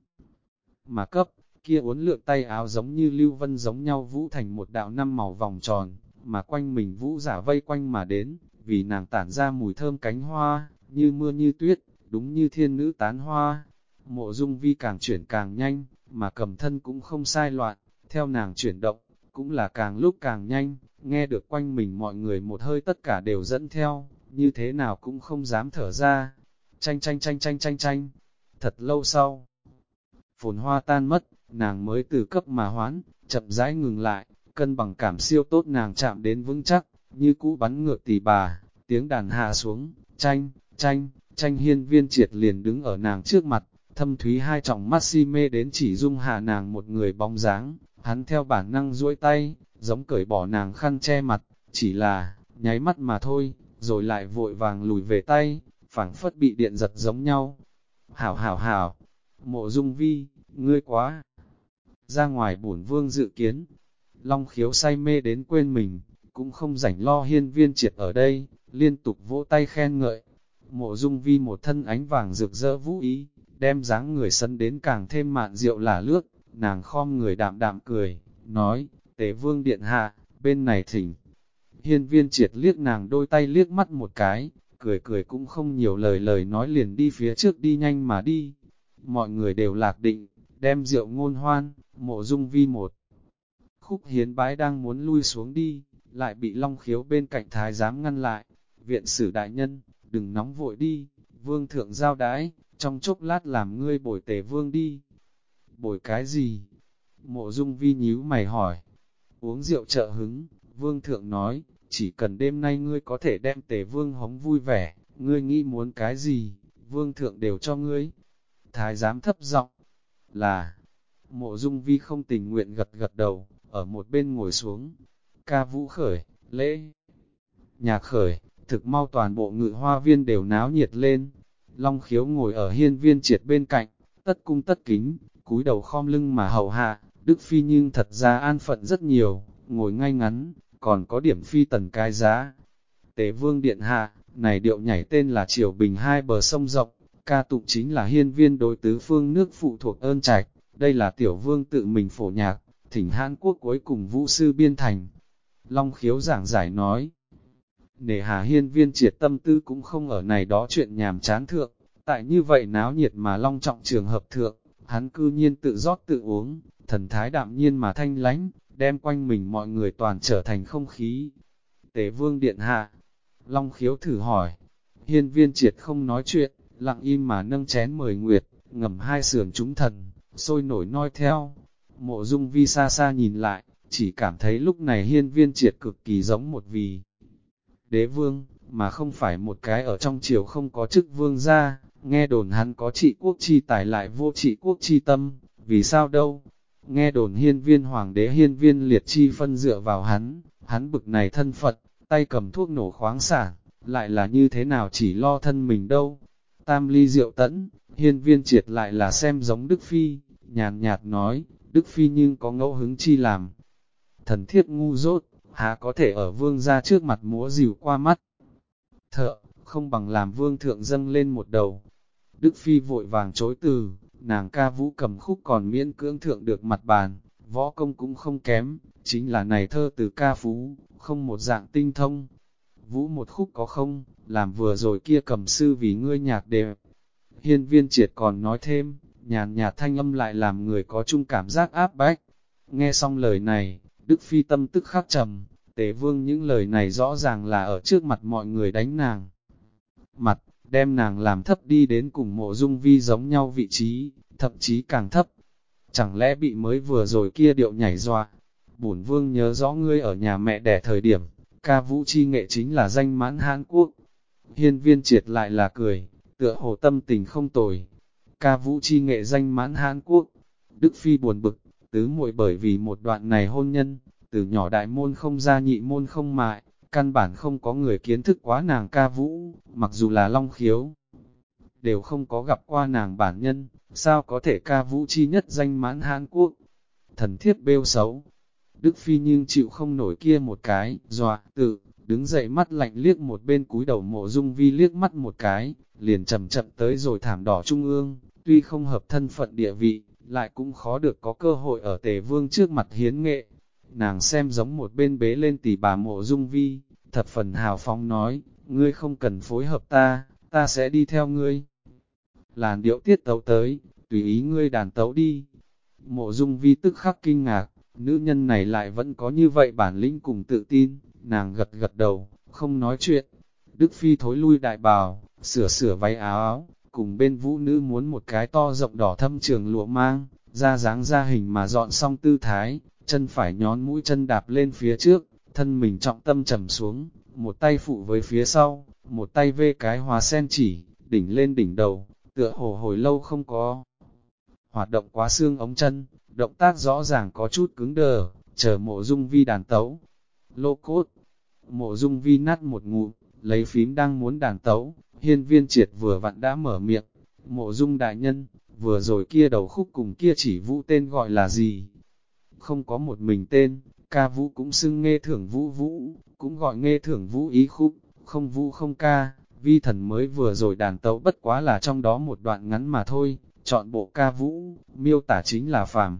mà cấp, kia uốn lượn tay áo giống như lưu vân giống nhau vũ thành một đạo năm màu vòng tròn, mà quanh mình vũ giả vây quanh mà đến, vì nàng tản ra mùi thơm cánh hoa, như mưa như tuyết, đúng như thiên nữ tán hoa. Mộ Dung Vi càng chuyển càng nhanh, mà cầm thân cũng không sai loạn, theo nàng chuyển động, cũng là càng lúc càng nhanh, nghe được quanh mình mọi người một hơi tất cả đều dẫn theo, như thế nào cũng không dám thở ra. Tranh tranh tranh tranh tranh tranh, thật lâu sau, phồn hoa tan mất, nàng mới từ cấp mà hoán, chậm rãi ngừng lại, cân bằng cảm siêu tốt nàng chạm đến vững chắc, như cũ bắn ngược tỷ bà, tiếng đàn hạ xuống, tranh, tranh, tranh. Hiên Viên Triệt liền đứng ở nàng trước mặt, thâm thúy hai tròng mắt si mê đến chỉ dung hạ nàng một người bóng dáng, hắn theo bản năng duỗi tay, giống cởi bỏ nàng khăn che mặt, chỉ là, nháy mắt mà thôi, rồi lại vội vàng lùi về tay, phảng phất bị điện giật giống nhau. Hảo hảo hảo, Mộ Dung Vi, ngươi quá, ra ngoài bổn vương dự kiến. Long Khiếu say mê đến quên mình, cũng không rảnh lo Hiên Viên Triệt ở đây, liên tục vỗ tay khen ngợi. Mộ Dung Vi một thân ánh vàng rực rỡ vũ ý, đem dáng người sân đến càng thêm mạn diệu lả lướt, nàng khom người đạm đạm cười, nói, Tề Vương điện hạ, bên này thỉnh. Hiên Viên Triệt liếc nàng đôi tay liếc mắt một cái, cười cười cũng không nhiều lời nói liền đi phía trước đi nhanh mà đi. Mọi người đều lạc định, đem rượu ngôn hoan, Mộ Dung Vi một khúc hiến bái đang muốn lui xuống đi, lại bị Long Khiếu bên cạnh thái giám ngăn lại. Viện sử đại nhân, đừng nóng vội đi, vương thượng giao đãi, trong chốc lát làm ngươi bồi Tề Vương đi. Bồi cái gì? Mộ Dung Vi nhíu mày hỏi. Uống rượu trợ hứng, vương thượng nói, chỉ cần đêm nay ngươi có thể đem Tề Vương hống vui vẻ, ngươi nghĩ muốn cái gì, vương thượng đều cho ngươi. Thái giám thấp giọng là, Mộ Dung Vi không tình nguyện gật gật đầu, ở một bên ngồi xuống. Ca vũ khởi, lễ nhạc khởi, thực mau toàn bộ ngự hoa viên đều náo nhiệt lên. Long Khiếu ngồi ở Hiên Viên Triệt bên cạnh, tất cung tất kính, cúi đầu khom lưng mà hầu hạ. Đức Phi nhưng thật ra an phận rất nhiều, ngồi ngay ngắn, còn có điểm phi tần cái giá. Tề Vương điện hạ, này điệu nhảy tên là Triều Bình hai bờ sông rộng, ca tụng chính là hiên viên đối tứ phương nước phụ thuộc ơn trạch. Đây là tiểu vương tự mình phổ nhạc, thỉnh Hán Quốc cuối cùng vũ sư biên thành. Long Khiếu giảng giải nói, nể hà Hiên Viên Triệt tâm tư cũng không ở này đó chuyện nhàm chán thượng, tại như vậy náo nhiệt mà long trọng trường hợp thượng, hắn cư nhiên tự rót tự uống, thần thái đạm nhiên mà thanh lánh, đem quanh mình mọi người toàn trở thành không khí. Tề Vương điện hạ, Long Khiếu thử hỏi. Hiên Viên Triệt không nói chuyện, lặng im mà nâng chén mời nguyệt, ngầm hai sườn chúng thần, sôi nổi noi theo. Mộ Dung Vi xa xa nhìn lại, chỉ cảm thấy lúc này Hiên Viên Triệt cực kỳ giống một vị đế vương, mà không phải một cái ở trong triều không có chức vương gia. Nghe đồn hắn có trị quốc chi tài lại vô trị quốc chi tâm, vì sao đâu? Nghe đồn hiên viên hoàng đế hiên viên liệt chi phân dựa vào hắn bực này thân Phật, tay cầm thuốc nổ khoáng sản, lại là như thế nào chỉ lo thân mình đâu? Tam ly rượu tẫn, Hiên Viên Triệt lại là xem giống Đức Phi, nhàn nhạt nói, Đức Phi nhưng có ngẫu hứng chi làm. Thần thiếp ngu dốt, há có thể ở vương gia trước mặt múa rìu qua mắt. Thợ, không bằng làm vương thượng dâng lên một đầu. Đức Phi vội vàng chối từ, nàng ca vũ cầm khúc còn miễn cưỡng thượng được mặt bàn, võ công cũng không kém, chính là này thơ từ ca phú, không một dạng tinh thông. Vũ một khúc có không, làm vừa rồi kia cầm sư vì ngươi nhạc đẹp. Hiên Viên Triệt còn nói thêm, nhàn nhạt thanh âm lại làm người có chung cảm giác áp bách. Nghe xong lời này, Đức Phi tâm tức khắc trầm, Tề Vương những lời này rõ ràng là ở trước mặt mọi người đánh nàng. Mặt, đem nàng làm thấp đi đến cùng Mộ Dung Vi giống nhau vị trí, thậm chí càng thấp. Chẳng lẽ bị mới vừa rồi kia điệu nhảy dọa? Bổn Vương nhớ rõ ngươi ở nhà mẹ đẻ thời điểm, ca vũ chi nghệ chính là danh mãn Hán Quốc. Hiên Viên Triệt lại là cười, tựa hồ tâm tình không tồi. Ca vũ chi nghệ danh mãn Hán Quốc. Đức Phi buồn bực, tứ muội bởi vì một đoạn này hôn nhân, từ nhỏ đại môn không ra nhị môn không mại, căn bản không có người kiến thức quá nàng ca vũ, mặc dù là Long Khiếu, đều không có gặp qua nàng bản nhân, sao có thể ca vũ chi nhất danh mãn Hán Quốc. Thần thiếp bêu xấu. Đức Phi nhưng chịu không nổi kia một cái, dọa, đứng dậy mắt lạnh liếc một bên cúi đầu Mộ Dung Vi liếc mắt một cái, liền chậm chậm tới rồi thảm đỏ trung ương, tuy không hợp thân phận địa vị, lại cũng khó được có cơ hội ở Tề Vương trước mặt hiến nghệ. Nàng xem giống một bên bế lên tỷ bà Mộ Dung Vi, thập phần hào phóng nói, ngươi không cần phối hợp ta sẽ đi theo ngươi. Làn điệu tiết tấu tới, tùy ý ngươi đàn tấu đi. Mộ Dung Vi tức khắc kinh ngạc, nữ nhân này lại vẫn có như vậy bản lĩnh cùng tự tin, nàng gật gật đầu, không nói chuyện. Đức Phi thối lui đại bào, sửa váy áo, cùng bên vũ nữ muốn một cái to rộng đỏ thâm trường lụa mang, ra dáng ra hình mà dọn xong tư thái, chân phải nhón mũi chân đạp lên phía trước, thân mình trọng tâm trầm xuống, một tay phụ với phía sau, một tay vê cái hoa sen chỉ, đỉnh lên đỉnh đầu, tựa hồ hồi lâu không có hoạt động quá xương ống chân, động tác rõ ràng có chút cứng đờ, chờ Mộ Dung Vi đàn tấu. Lô cốt, Mộ Dung Vi nát một ngụm, lấy phím đang muốn đàn tấu, Hiên Viên Triệt vừa vặn đã mở miệng. Mộ Dung đại nhân, vừa rồi kia đầu khúc cùng kia chỉ vũ tên gọi là gì? Không có một mình tên, ca vũ cũng xưng Nghê Thưởng Vũ Vũ, cũng gọi Nghê Thưởng Vũ Ý khúc, không vũ không ca, Vi thần mới vừa rồi đàn tấu bất quá là trong đó một đoạn ngắn mà thôi, chọn bộ ca vũ, miêu tả chính là phàm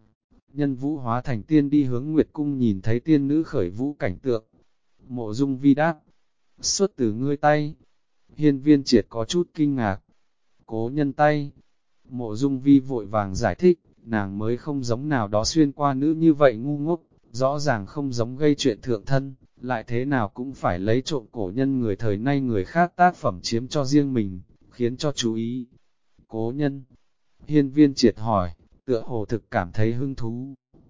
nhân vũ hóa thành tiên đi hướng Nguyệt Cung nhìn thấy tiên nữ khởi vũ cảnh tượng. Mộ Dung Vi đáp, xuất từ ngươi tay. Hiên Viên Triệt có chút kinh ngạc, cố nhân tay. Mộ Dung Vi vội vàng giải thích, nàng mới không giống nào đó xuyên qua nữ như vậy ngu ngốc, rõ ràng không giống gây chuyện thượng thân, lại thế nào cũng phải lấy trộm cổ nhân người thời nay người khác tác phẩm chiếm cho riêng mình, khiến cho chú ý. Cố nhân, Hiên Viên Triệt hỏi, tựa hồ thực cảm thấy hứng thú.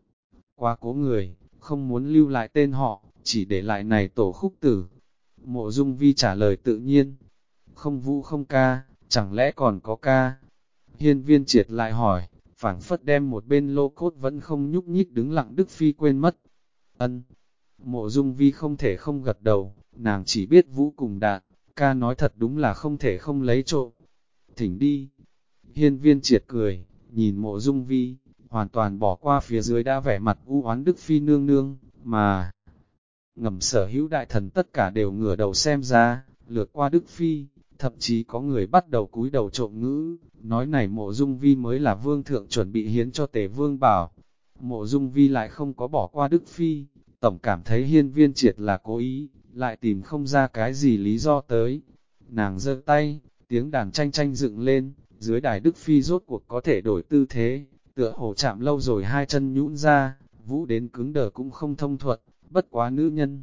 Quá cố người, không muốn lưu lại tên họ, chỉ để lại này tổ khúc tử. Mộ Dung Vi trả lời tự nhiên, không vũ không ca, chẳng lẽ còn có ca? Hiên Viên Triệt lại hỏi, phảng phất đem một bên lô cốt vẫn không nhúc nhích đứng lặng Đức Phi quên mất. Ân. Mộ Dung Vi không thể không gật đầu, nàng chỉ biết vũ cùng đạn, ca nói thật đúng là không thể không lấy trộm. Thỉnh đi. Hiên Viên Triệt cười, nhìn Mộ Dung Vi, hoàn toàn bỏ qua phía dưới đã vẻ mặt u oán Đức Phi nương nương, mà ngầm sở hữu đại thần tất cả đều ngửa đầu xem ra, lượt qua Đức Phi, thậm chí có người bắt đầu cúi đầu trộm ngữ, nói này Mộ Dung Vi mới là vương thượng chuẩn bị hiến cho Tề Vương bảo. Mộ Dung Vi lại không có bỏ qua Đức Phi, tổng cảm thấy Hiên Viên Triệt là cố ý, lại tìm không ra cái gì lý do tới. Nàng giơ tay, tiếng đàn tranh tranh dựng lên, dưới đài Đức Phi rốt cuộc có thể đổi tư thế, tựa hồ chạm lâu rồi hai chân nhũn ra, vũ đến cứng đờ cũng không thông thuận, bất quá nữ nhân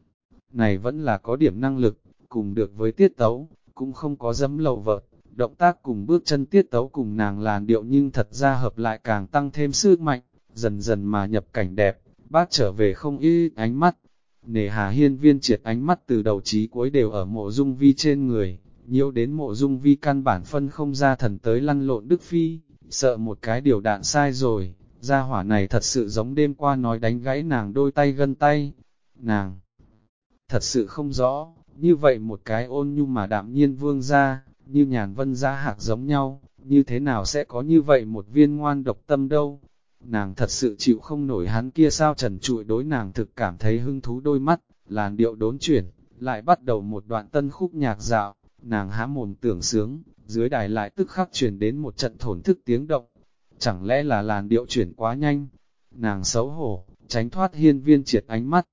này vẫn là có điểm năng lực, cùng được với tiết tấu, cũng không có dẫm lầu vợt, động tác cùng bước chân tiết tấu cùng nàng làn điệu nhưng thật ra hợp lại càng tăng thêm sức mạnh, dần dần mà nhập cảnh đẹp, bác trở về không ít ánh mắt. Nề hà Hiên Viên Triệt ánh mắt từ đầu chí cuối đều ở Mộ Dung Vi trên người, nhiễu đến Mộ Dung Vi căn bản phân không ra thần tới lăn lộn Đức Phi, sợ một cái điều đạn sai rồi, gia hỏa này thật sự giống đêm qua nói đánh gãy nàng đôi tay gân tay. Nàng thật sự không rõ, như vậy một cái ôn nhu mà đạm nhiên vương gia, như Nhàn Vân gia hạc giống nhau, như thế nào sẽ có như vậy một viên ngoan độc tâm đâu. Nàng thật sự chịu không nổi hắn kia sao trần trụi đối nàng thực cảm thấy hứng thú đôi mắt, làn điệu đốn chuyển, lại bắt đầu một đoạn tân khúc nhạc dạo, nàng há mồm tưởng sướng, dưới đài lại tức khắc truyền đến một trận thổn thức tiếng động. Chẳng lẽ là làn điệu chuyển quá nhanh? Nàng xấu hổ, tránh thoát Hiên Viên Triệt ánh mắt.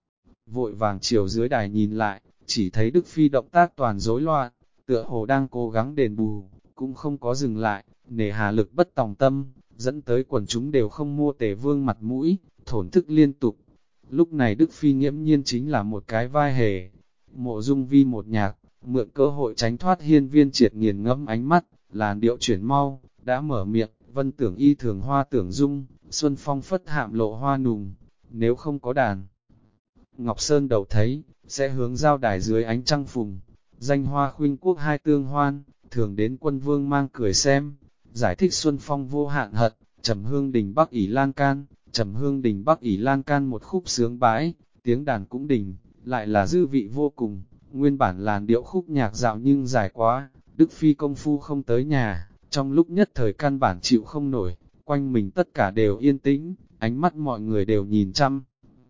Vội vàng chiều dưới đài nhìn lại, chỉ thấy Đức Phi động tác toàn rối loạn, tựa hồ đang cố gắng đền bù, cũng không có dừng lại, nề hà lực bất tòng tâm, dẫn tới quần chúng đều không mua Tề Vương mặt mũi, thổn thức liên tục. Lúc này Đức Phi nghiễm nhiên chính là một cái vai hề. Mộ Dung Vi một nhạc, mượn cơ hội tránh thoát Hiên Viên Triệt nghiền ngẫm ánh mắt, làn điệu chuyển mau, đã mở miệng, vân tưởng y thường hoa tưởng dung, xuân phong phất hạm lộ hoa nùng, nếu không có đàn. Ngọc Sơn đầu thấy, sẽ hướng giao đài dưới ánh trăng phùng, danh hoa khuynh quốc hai tương hoan, thường đến quân vương mang cười xem, giải thích xuân phong vô hạn hận, trầm hương đình bắc ỷ lan can, trầm hương đình bắc ỷ lan can một khúc sướng bãi, tiếng đàn cũng đình, lại là dư vị vô cùng, nguyên bản làn điệu khúc nhạc dạo nhưng dài quá, Đức Phi công phu không tới nhà, trong lúc nhất thời căn bản chịu không nổi, quanh mình tất cả đều yên tĩnh, ánh mắt mọi người đều nhìn chăm.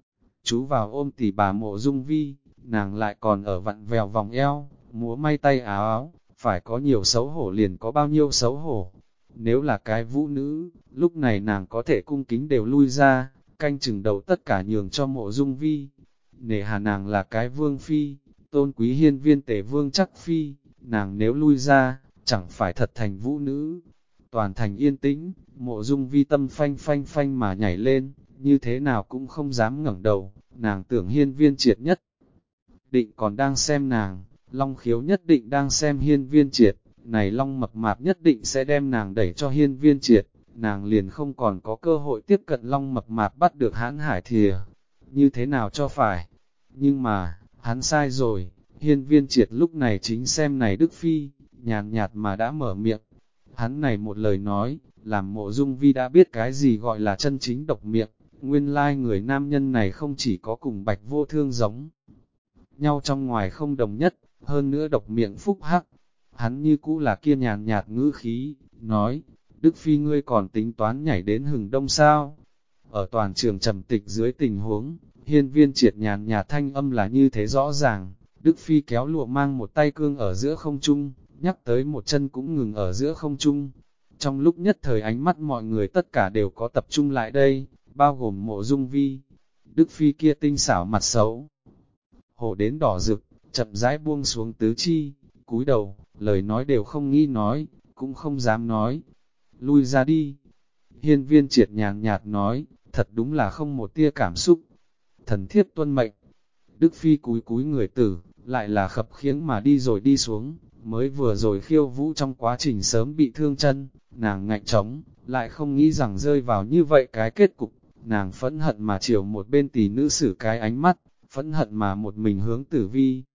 Chú vào ôm tỉ bà Mộ Dung Vi, nàng lại còn ở vặn vèo vòng eo, múa may tay áo áo, phải có nhiều xấu hổ liền có bao nhiêu xấu hổ. Nếu là cái vũ nữ, lúc này nàng có thể cung kính đều lui ra, canh chừng đầu tất cả nhường cho Mộ Dung Vi. Nể hà nàng là cái vương phi, tôn quý hiên viên Tề Vương chắc phi, nàng nếu lui ra, chẳng phải thật thành vũ nữ. Toàn thành yên tĩnh, Mộ Dung Vi tâm phanh phanh phanh mà nhảy lên, như thế nào cũng không dám ngẩng đầu, nàng tưởng Hiên Viên Triệt nhất định còn đang xem nàng, Long Khiếu nhất định đang xem Hiên Viên Triệt, này Long Mập Mạp nhất định sẽ đem nàng đẩy cho Hiên Viên Triệt, nàng liền không còn có cơ hội tiếp cận Long Mập Mạp bắt được hãn hải thìa, như thế nào cho phải. Nhưng mà, hắn sai rồi, Hiên Viên Triệt lúc này chính xem này Đức Phi, nhàn nhạt mà đã mở miệng. Hắn này một lời nói, làm Mộ Dung Vi đã biết cái gì gọi là chân chính độc miệng, nguyên lai người nam nhân này không chỉ có cùng Bạch Vô Thương giống nhau trong ngoài không đồng nhất, hơn nữa độc miệng phúc hắc. Hắn như cũ là kia nhàn nhạt ngữ khí, nói, Đức Phi ngươi còn tính toán nhảy đến hừng đông sao? Ở toàn trường trầm tịch dưới tình huống, Hiên Viên Triệt nhàn nhạt thanh âm là như thế rõ ràng, Đức Phi kéo lụa mang một tay cương ở giữa không trung, nhắc tới một chân cũng ngừng ở giữa không trung. Trong lúc nhất thời ánh mắt mọi người tất cả đều có tập trung lại đây, bao gồm Mộ Dung Vi. Đức Phi kia tinh xảo mặt xấu, hổ đến đỏ rực, chậm rãi buông xuống tứ chi, cúi đầu, lời nói đều không nghĩ nói, cũng không dám nói. Lui ra đi. Hiên Viên Triệt nhàn nhạt nói, thật đúng là không một tia cảm xúc. Thần thiếp tuân mệnh. Đức Phi cúi cúi người tử, lại là khập khiễng mà đi rồi đi xuống, mới vừa rồi khiêu vũ trong quá trình sớm bị thương chân, nàng ngạnh trống, lại không nghĩ rằng rơi vào như vậy cái kết cục, nàng phẫn hận mà chiều một bên tỷ nữ xử cái ánh mắt, phẫn hận mà một mình hướng Tử Vi.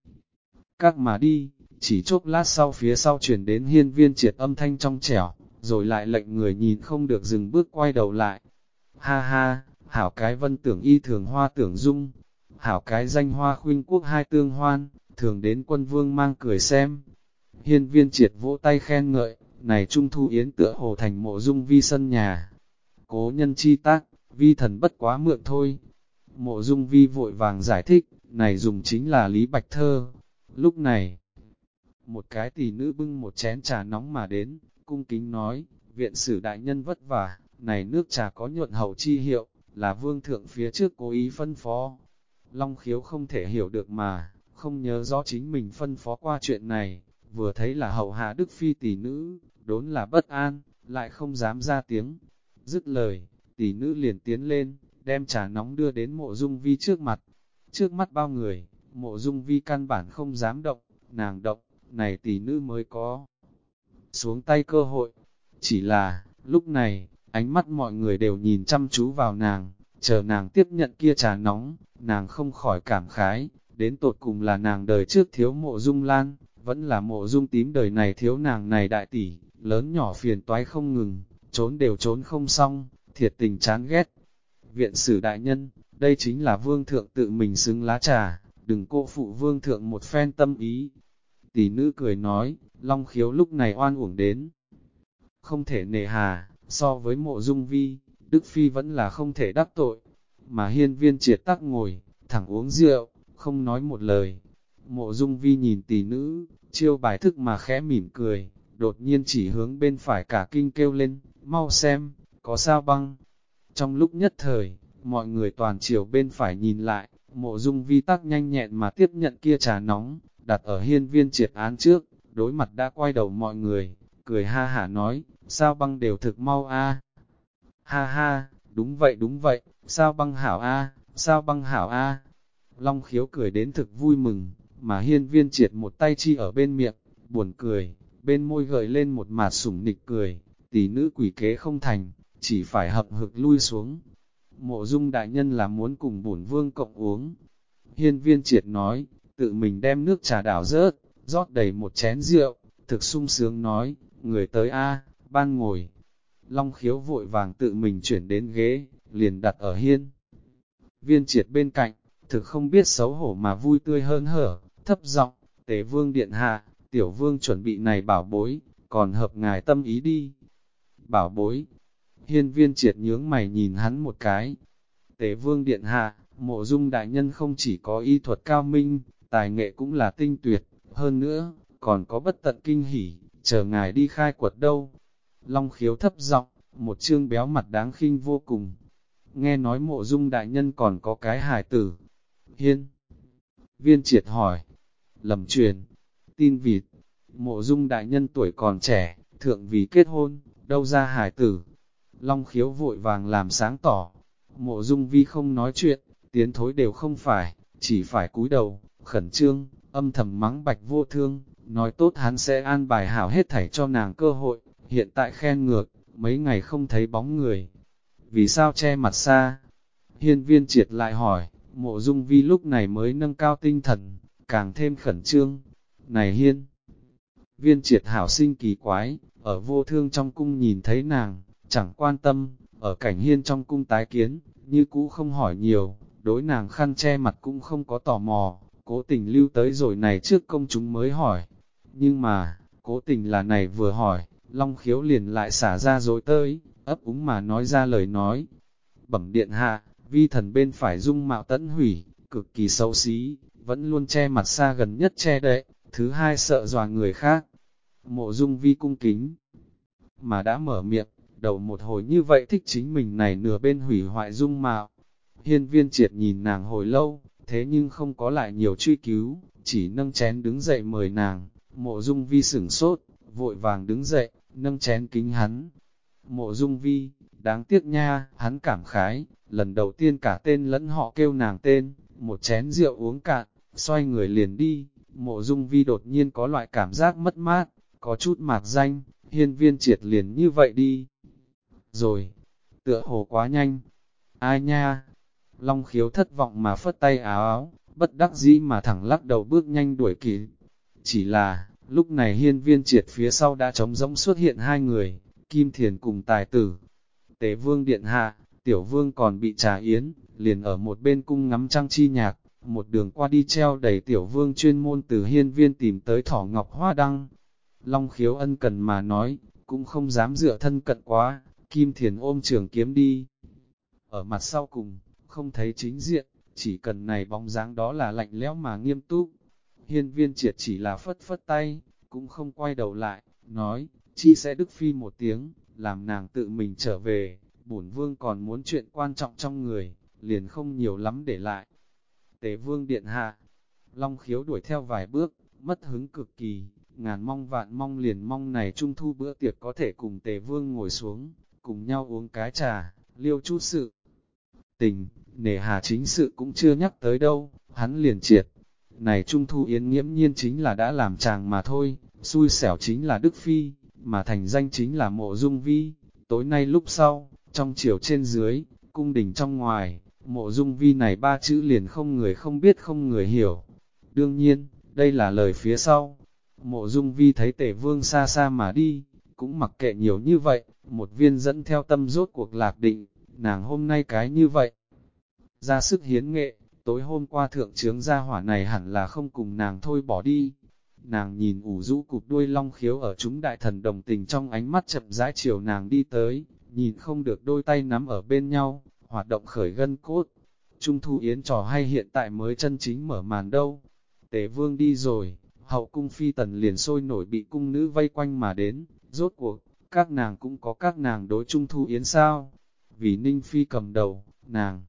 Các mà đi, chỉ chốc lát sau phía sau chuyển đến Hiên Viên Triệt âm thanh trong trẻo, rồi lại lệnh người nhìn không được dừng bước quay đầu lại. Ha ha, hảo cái vân tưởng y thường hoa tưởng dung, hảo cái danh hoa khuynh quốc hai tương hoan, thường đến quân vương mang cười xem. Hiên Viên Triệt vỗ tay khen ngợi, này Trung Thu Yến tựa hồ thành Mộ Dung Vi sân nhà. Cố nhân chi tác, vi thần bất quá mượn thôi. Mộ Dung Vi vội vàng giải thích, này dùng chính là Lý Bạch Thơ. Lúc này, một cái tỷ nữ bưng một chén trà nóng mà đến, cung kính nói, viện sử đại nhân vất vả, này nước trà có nhuận hậu chi hiệu, là vương thượng phía trước cố ý phân phó. Long Khiếu không thể hiểu được mà, không nhớ rõ chính mình phân phó qua chuyện này, vừa thấy là hậu hạ Đức Phi tỷ nữ, đốn là bất an, lại không dám ra tiếng. Dứt lời, tỷ nữ liền tiến lên, đem trà nóng đưa đến Mộ Dung Vi trước mặt. Trước mắt bao người, Mộ Dung Vi căn bản không dám động, nàng động, này tỷ nữ mới có xuống tay cơ hội. Chỉ là, lúc này, ánh mắt mọi người đều nhìn chăm chú vào nàng, chờ nàng tiếp nhận kia trà nóng, nàng không khỏi cảm khái, đến tột cùng là nàng đời trước thiếu Mộ Dung Lan, vẫn là Mộ Dung Tím đời này thiếu nàng này đại tỷ, lớn nhỏ phiền toái không ngừng, trốn đều trốn không xong, thiệt tình chán ghét. Viện sử đại nhân, đây chính là vương thượng tự mình xứng lá trà, đừng cô phụ vương thượng một phen tâm ý. Tỷ nữ cười nói, Long Khiếu lúc này oan uổng đến. Không thể nề hà, so với Mộ Dung Vi, Đức Phi vẫn là không thể đắc tội. Mà Hiên Viên Triệt tắc ngồi, thẳng uống rượu, không nói một lời. Mộ Dung Vi nhìn tỷ nữ, chiêu bài thức mà khẽ mỉm cười, đột nhiên chỉ hướng bên phải cả kinh kêu lên, mau xem, có Sao Băng. Trong lúc nhất thời, mọi người toàn chiều bên phải nhìn lại, Mộ Dung Vi tắc nhanh nhẹn mà tiếp nhận kia trà nóng, đặt ở hiên viên triệt án trước, đối mặt đã quay đầu mọi người, cười ha hả nói, Sao Băng đều thực mau a. Ha ha, đúng vậy, Sao Băng hảo a, Sao Băng hảo a. Long Khiếu cười đến thực vui mừng, mà hiên viên triệt một tay chi ở bên miệng, buồn cười, bên môi gợi lên một mạt sủng nịch cười, tỷ nữ quỷ kế không thành, chỉ phải hậm hực lui xuống. Mộ Dung đại nhân là muốn cùng bổn vương cộng uống. Hiên viên triệt nói, tự mình đem nước trà đảo rớt, rót đầy một chén rượu, thực sung sướng nói, người tới a, ban ngồi. Long Khiếu vội vàng tự mình chuyển đến ghế, liền đặt ở hiên viên triệt bên cạnh, thực không biết xấu hổ mà vui tươi hơn hở, thấp giọng, Tề vương điện hạ, tiểu vương chuẩn bị này bảo bối, còn hợp ngài tâm ý đi. Bảo bối, hiên viên triệt nhướng mày nhìn hắn một cái. Tề vương điện hạ, Mộ Dung đại nhân không chỉ có y thuật cao minh, tài nghệ cũng là tinh tuyệt, hơn nữa, còn có bất tận kinh hỉ, chờ ngài đi khai quật đâu. Long Khiếu thấp giọng, một trương béo mặt đáng khinh vô cùng. Nghe nói Mộ Dung đại nhân còn có cái hài tử. Hiên viên triệt hỏi, lầm truyền, tin vịt, Mộ Dung đại nhân tuổi còn trẻ, thượng vì kết hôn, đâu ra hài tử. Long Khiếu vội vàng làm sáng tỏ, Mộ Dung Vi không nói chuyện, tiến thối đều không phải, chỉ phải cúi đầu, khẩn trương, âm thầm mắng Bạch Vô Thương, nói tốt hắn sẽ an bài hảo hết thảy cho nàng cơ hội, hiện tại khen ngược, mấy ngày không thấy bóng người. Vì sao che mặt xa? Hiên viên triệt lại hỏi, Mộ Dung Vi lúc này mới nâng cao tinh thần, càng thêm khẩn trương. Này hiên viên triệt hảo sinh kỳ quái, ở Vô Thương trong cung nhìn thấy nàng, chẳng quan tâm, ở cảnh hiên trong cung tái kiến, như cũ không hỏi nhiều, đối nàng khăn che mặt cũng không có tò mò, cố tình lưu tới rồi này trước công chúng mới hỏi. Nhưng mà, cố tình là này vừa hỏi, Long Khiếu liền lại xả ra dối tới, ấp úng mà nói ra lời nói. Bẩm điện hạ, vi thần bên phải dung mạo tẫn hủy, cực kỳ xấu xí, vẫn luôn che mặt xa gần nhất che đậy, thứ hai sợ dọa người khác. Mộ Dung Vi cung kính, mà đã mở miệng, đầu một hồi như vậy thích chính mình này nửa bên hủy hoại dung mạo. Hiên viên triệt nhìn nàng hồi lâu, thế nhưng không có lại nhiều truy cứu, chỉ nâng chén đứng dậy mời nàng. Mộ Dung Vi sửng sốt, vội vàng đứng dậy, nâng chén kính hắn. Mộ Dung Vi, đáng tiếc nha, hắn cảm khái, lần đầu tiên cả tên lẫn họ kêu nàng tên, một chén rượu uống cạn, xoay người liền đi. Mộ Dung Vi đột nhiên có loại cảm giác mất mát, có chút mạc danh, hiên viên triệt liền như vậy đi. Rồi, tựa hồ quá nhanh. Ai nha? Long Khiếu thất vọng mà phất tay áo áo, bất đắc dĩ mà thẳng lắc đầu bước nhanh đuổi kịp. Chỉ là, lúc này hiên viên triệt phía sau đã trống rỗng xuất hiện hai người, Kim Thiền cùng tài tử. Tế vương điện hạ, tiểu vương còn bị trà yến, liền ở một bên cung ngắm trăng chi nhạc, một đường qua đi treo đầy tiểu vương chuyên môn từ hiên viên tìm tới thỏ ngọc hoa đăng. Long Khiếu ân cần mà nói, cũng không dám dựa thân cận quá, Kim Thiền ôm trường kiếm đi. Ở mặt sau cùng, không thấy chính diện, chỉ cần này bóng dáng đó là lạnh lẽo mà nghiêm túc. Hiên viên triệt chỉ là phất phất tay, cũng không quay đầu lại, nói, chi sẽ đức phi một tiếng, làm nàng tự mình trở về, bổn vương còn muốn chuyện quan trọng trong người, liền không nhiều lắm để lại. Tế vương điện hạ, Long Khiếu đuổi theo vài bước, mất hứng cực kỳ, ngàn mong vạn mong liền mong này trung thu bữa tiệc có thể cùng Tề vương ngồi xuống, cùng nhau uống cái trà, liêu chút sự tình, nể hà chính sự cũng chưa nhắc tới đâu, hắn liền triệt. Này trung thu yến nghiễm nhiên chính là đã làm chàng mà thôi, xui xẻo chính là Đức Phi, mà thành danh chính là Mộ Dung Vi. Tối nay lúc sau, trong chiều trên dưới, cung đình trong ngoài, Mộ Dung Vi này ba chữ liền không người không biết không người hiểu. Đương nhiên, đây là lời phía sau. Mộ Dung Vi thấy Tề Vương xa xa mà đi, cũng mặc kệ nhiều như vậy, một viên dẫn theo tâm rốt cuộc lạc định, nàng hôm nay cái như vậy. Ra sức hiến nghệ, tối hôm qua thượng trướng gia hỏa này hẳn là không cùng nàng thôi bỏ đi. Nàng nhìn ủ rũ cụp đuôi Long Khiếu ở chúng đại thần đồng tình trong ánh mắt chậm rãi chiều nàng đi tới, nhìn không được đôi tay nắm ở bên nhau, hoạt động khởi gân cốt. Trung thu yến trò hay hiện tại mới chân chính mở màn đâu. Tề Vương đi rồi, hậu cung phi tần liền sôi nổi bị cung nữ vây quanh mà đến, rốt cuộc, các nàng cũng có các nàng đối trung thu yến sao, vì Ninh Phi cầm đầu, nàng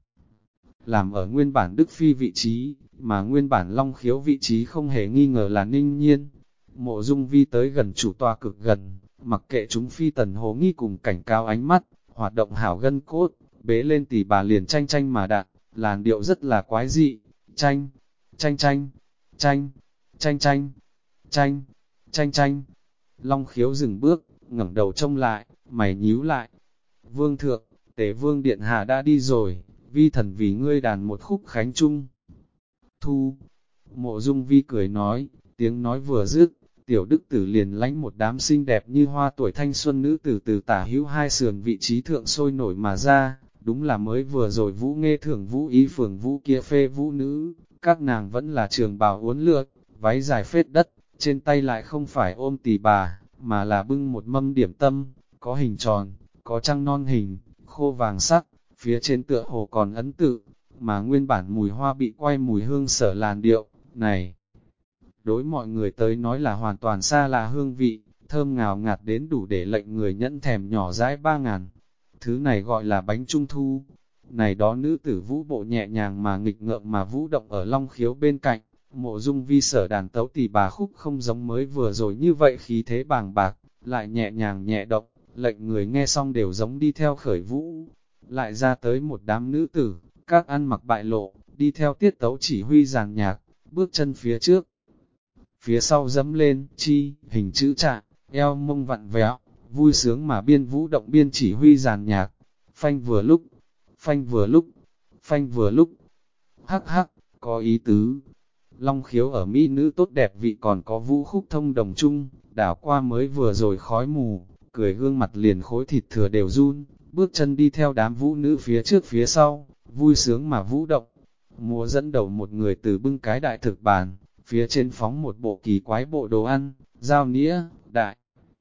làm ở nguyên bản Đức Phi vị trí, mà nguyên bản Long Khiếu vị trí không hề nghi ngờ là Ninh Nhiên. Mộ Dung Vi tới gần chủ tòa cực gần, mặc kệ chúng phi tần hồ nghi cùng cảnh cao ánh mắt, hoạt động hảo gân cốt, bế lên tỷ bà liền tranh tranh mà đạn, làn điệu rất là quái dị, tranh, tranh tranh, tranh, tranh tranh, tranh, tranh tranh. Long Khiếu dừng bước, ngẩng đầu trông lại, mày nhíu lại. Vương thượng, Tề Vương Điện Hạ đã đi rồi, Vi thần vì ngươi đàn một khúc khánh trung. Thu, Mộ Dung Vi cười nói, tiếng nói vừa dứt, tiểu đức tử liền lánh một đám xinh đẹp như hoa tuổi thanh xuân nữ tử từ tả hữu hai sườn vị trí thượng sôi nổi mà ra, đúng là mới vừa rồi Vũ Nghê thưởng Vũ Ý phường Vũ kia phê vũ nữ, các nàng vẫn là trường bào uốn lượn, váy dài phết đất, trên tay lại không phải ôm tỳ bà, mà là bưng một mâm điểm tâm, có hình tròn, có trăng non hình, khô vàng sắc, phía trên tựa hồ còn ấn tự, mà nguyên bản mùi hoa bị quay mùi hương sở làn điệu, này. Đối mọi người tới nói là hoàn toàn xa lạ hương vị, thơm ngào ngạt đến đủ để lệnh người nhẫn thèm nhỏ dãi 3.000. Thứ này gọi là bánh trung thu. Này đó nữ tử vũ bộ nhẹ nhàng mà nghịch ngợm mà vũ động ở Long Khiếu bên cạnh, Mộ Dung Vi sở đàn tấu tỷ bà khúc không giống mới vừa rồi như vậy khí thế bàng bạc, lại nhẹ nhàng nhẹ động, lệnh người nghe xong đều giống đi theo khởi vũ. Lại ra tới một đám nữ tử, các ăn mặc bại lộ, đi theo tiết tấu chỉ huy giàn nhạc, bước chân phía trước. Phía sau dẫm lên, chi, hình chữ trạng, eo mông vặn vẹo, vui sướng mà biên vũ động biên chỉ huy giàn nhạc. Phanh vừa lúc, phanh vừa lúc, phanh vừa lúc. Hắc hắc, có ý tứ. Long Khiếu ở mỹ nữ tốt đẹp vị còn có vũ khúc thông đồng chung, đảo qua mới vừa rồi khói mù, cười gương mặt liền khối thịt thừa đều run, bước chân đi theo đám vũ nữ phía trước phía sau, vui sướng mà vũ động. Múa dẫn đầu một người từ bưng cái đại thực bàn, phía trên phóng một bộ kỳ quái bộ đồ ăn, dao nĩa, đại.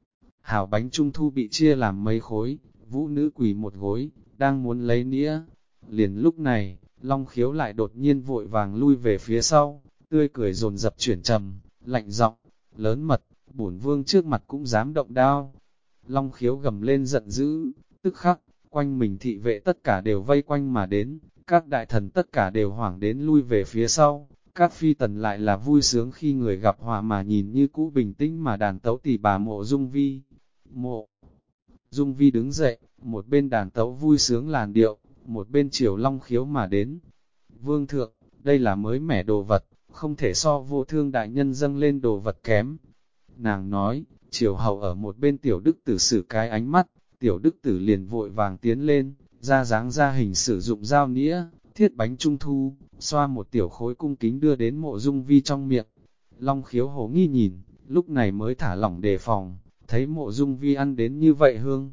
Hảo bánh trung thu bị chia làm mấy khối, vũ nữ quỳ một gối, đang muốn lấy nĩa. Liền lúc này, Long Khiếu lại đột nhiên vội vàng lui về phía sau, tươi cười dồn dập chuyển trầm, lạnh giọng, lớn mật, bổn vương trước mặt cũng dám động đao. Long Khiếu gầm lên giận dữ, tức khắc, quanh mình thị vệ tất cả đều vây quanh mà đến, các đại thần tất cả đều hoảng đến lui về phía sau, các phi tần lại là vui sướng khi người gặp họa mà nhìn như cũ bình tĩnh mà đàn tấu tỷ bà Mộ Dung Vi. Mộ Dung Vi đứng dậy, một bên đàn tấu vui sướng làn điệu, một bên chiều Long Khiếu mà đến. Vương thượng, đây là mới mẻ đồ vật, không thể so vô thương đại nhân dâng lên đồ vật kém. Nàng nói, chiều hậu ở một bên tiểu đức tử sử cái ánh mắt, tiểu đức tử liền vội vàng tiến lên, ra dáng ra hình sử dụng dao nĩa, thiết bánh trung thu, xoa một tiểu khối cung kính đưa đến Mộ Dung Vi trong miệng. Long Khiếu hồ nghi nhìn, lúc này mới thả lỏng đề phòng, thấy Mộ Dung Vi ăn đến như vậy hương.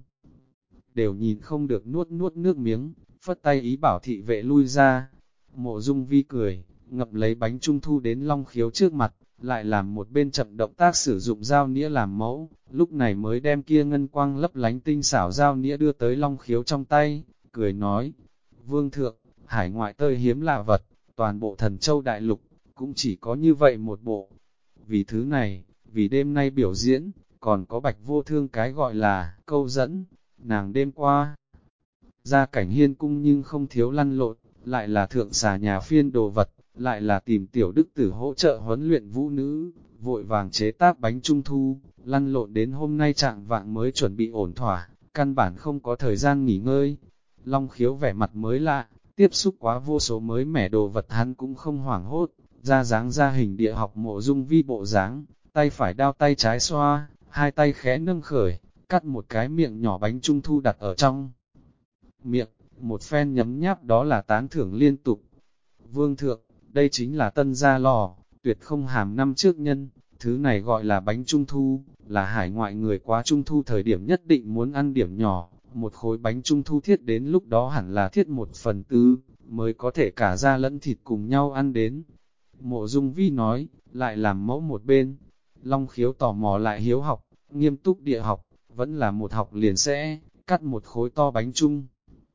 Đều nhìn không được nuốt nuốt nước miếng, phất tay ý bảo thị vệ lui ra. Mộ Dung Vi cười, ngậm lấy bánh trung thu đến Long Khiếu trước mặt, lại làm một bên chậm động tác sử dụng dao nĩa làm mẫu, lúc này mới đem kia ngân quang lấp lánh tinh xảo dao nĩa đưa tới Long Khiếu trong tay, cười nói, Vương thượng, hải ngoại tơi hiếm lạ vật, toàn bộ Thần Châu Đại Lục, cũng chỉ có như vậy một bộ. Vì thứ này, vì đêm nay biểu diễn, còn có Bạch Vô Thương cái gọi là câu dẫn, nàng đêm qua. Ra cảnh hiên cung nhưng không thiếu lăn lộn, lại là thượng xà nhà phiên đồ vật, lại là tìm tiểu đức tử hỗ trợ huấn luyện vũ nữ, vội vàng chế tác bánh trung thu, lăn lộn đến hôm nay trạng vạng mới chuẩn bị ổn thỏa, căn bản không có thời gian nghỉ ngơi. Long Khiếu vẻ mặt mới lạ, tiếp xúc quá vô số mới mẻ đồ vật hắn cũng không hoảng hốt, ra dáng ra hình địa học Mộ Dung Vi bộ dáng, tay phải đao tay trái xoa, hai tay khẽ nâng khởi, cắt một cái miệng nhỏ bánh trung thu đặt ở trong miệng, một phen nhấm nháp đó là tán thưởng liên tục. Vương thượng, đây chính là tân gia lò, tuyệt không hàm năm trước nhân, thứ này gọi là bánh trung thu, là hải ngoại người quá trung thu thời điểm nhất định muốn ăn điểm nhỏ, một khối bánh trung thu thiết đến lúc đó hẳn là thiết 1/4, mới có thể cả da lẫn thịt cùng nhau ăn đến. Mộ Dung Vi nói, lại làm mẫu một bên, Long Khiếu tò mò lại hiếu học, nghiêm túc địa học, vẫn là một học liền sẽ cắt một khối to bánh trung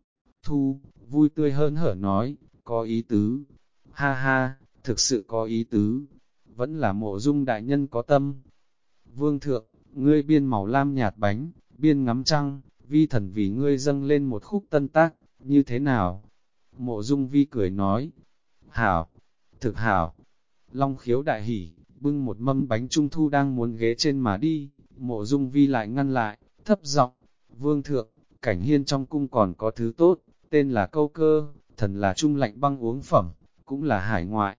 thu, vui tươi hớn hở nói, có ý tứ, ha ha, thực sự có ý tứ. vẫn là Mộ Dung đại nhân có tâm. Vương thượng, ngươi biên màu lam nhạt bánh, biên ngắm trăng, vi thần vì ngươi dâng lên một khúc tân tác, như thế nào? Mộ Dung Vi cười nói, hảo, thực hảo. Long Khiếu đại hỉ, bưng một mâm bánh trung thu đang muốn ghé trên mà đi, Mộ Dung Vi lại ngăn lại, thấp giọng, Vương thượng, Cảnh Hiên trong cung còn có thứ tốt, tên là câu cơ, thần là trung lạnh băng uống phẩm, cũng là hải ngoại.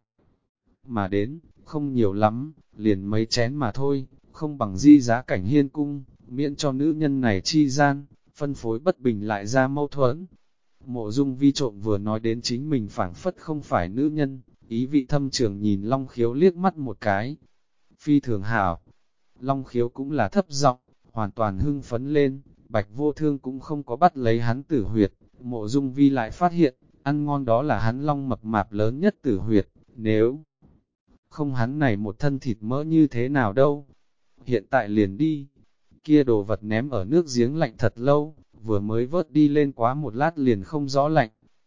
Mà đến, không nhiều lắm, liền mấy chén mà thôi, không bằng di giá Cảnh Hiên cung, miễn cho nữ nhân này chi gian, phân phối bất bình lại ra mâu thuẫn. Mộ Dung Vi trộm vừa nói đến chính mình phảng phất không phải nữ nhân, ý vị thâm trường nhìn Long Khiếu liếc mắt một cái. Phi thường hảo, Long Khiếu cũng là thấp giọng, hoàn toàn hưng phấn lên, Bạch Vô Thương cũng không có bắt lấy hắn tử huyệt, Mộ Dung Vi lại phát hiện, ăn ngon đó là hắn long mập mạp lớn nhất tử huyệt, nếu không hắn này một thân thịt mỡ như thế nào đâu. Hiện tại liền đi, kia đồ vật ném ở nước giếng lạnh thật lâu, vừa mới vớt đi lên quá một lát liền không rõ lạnh.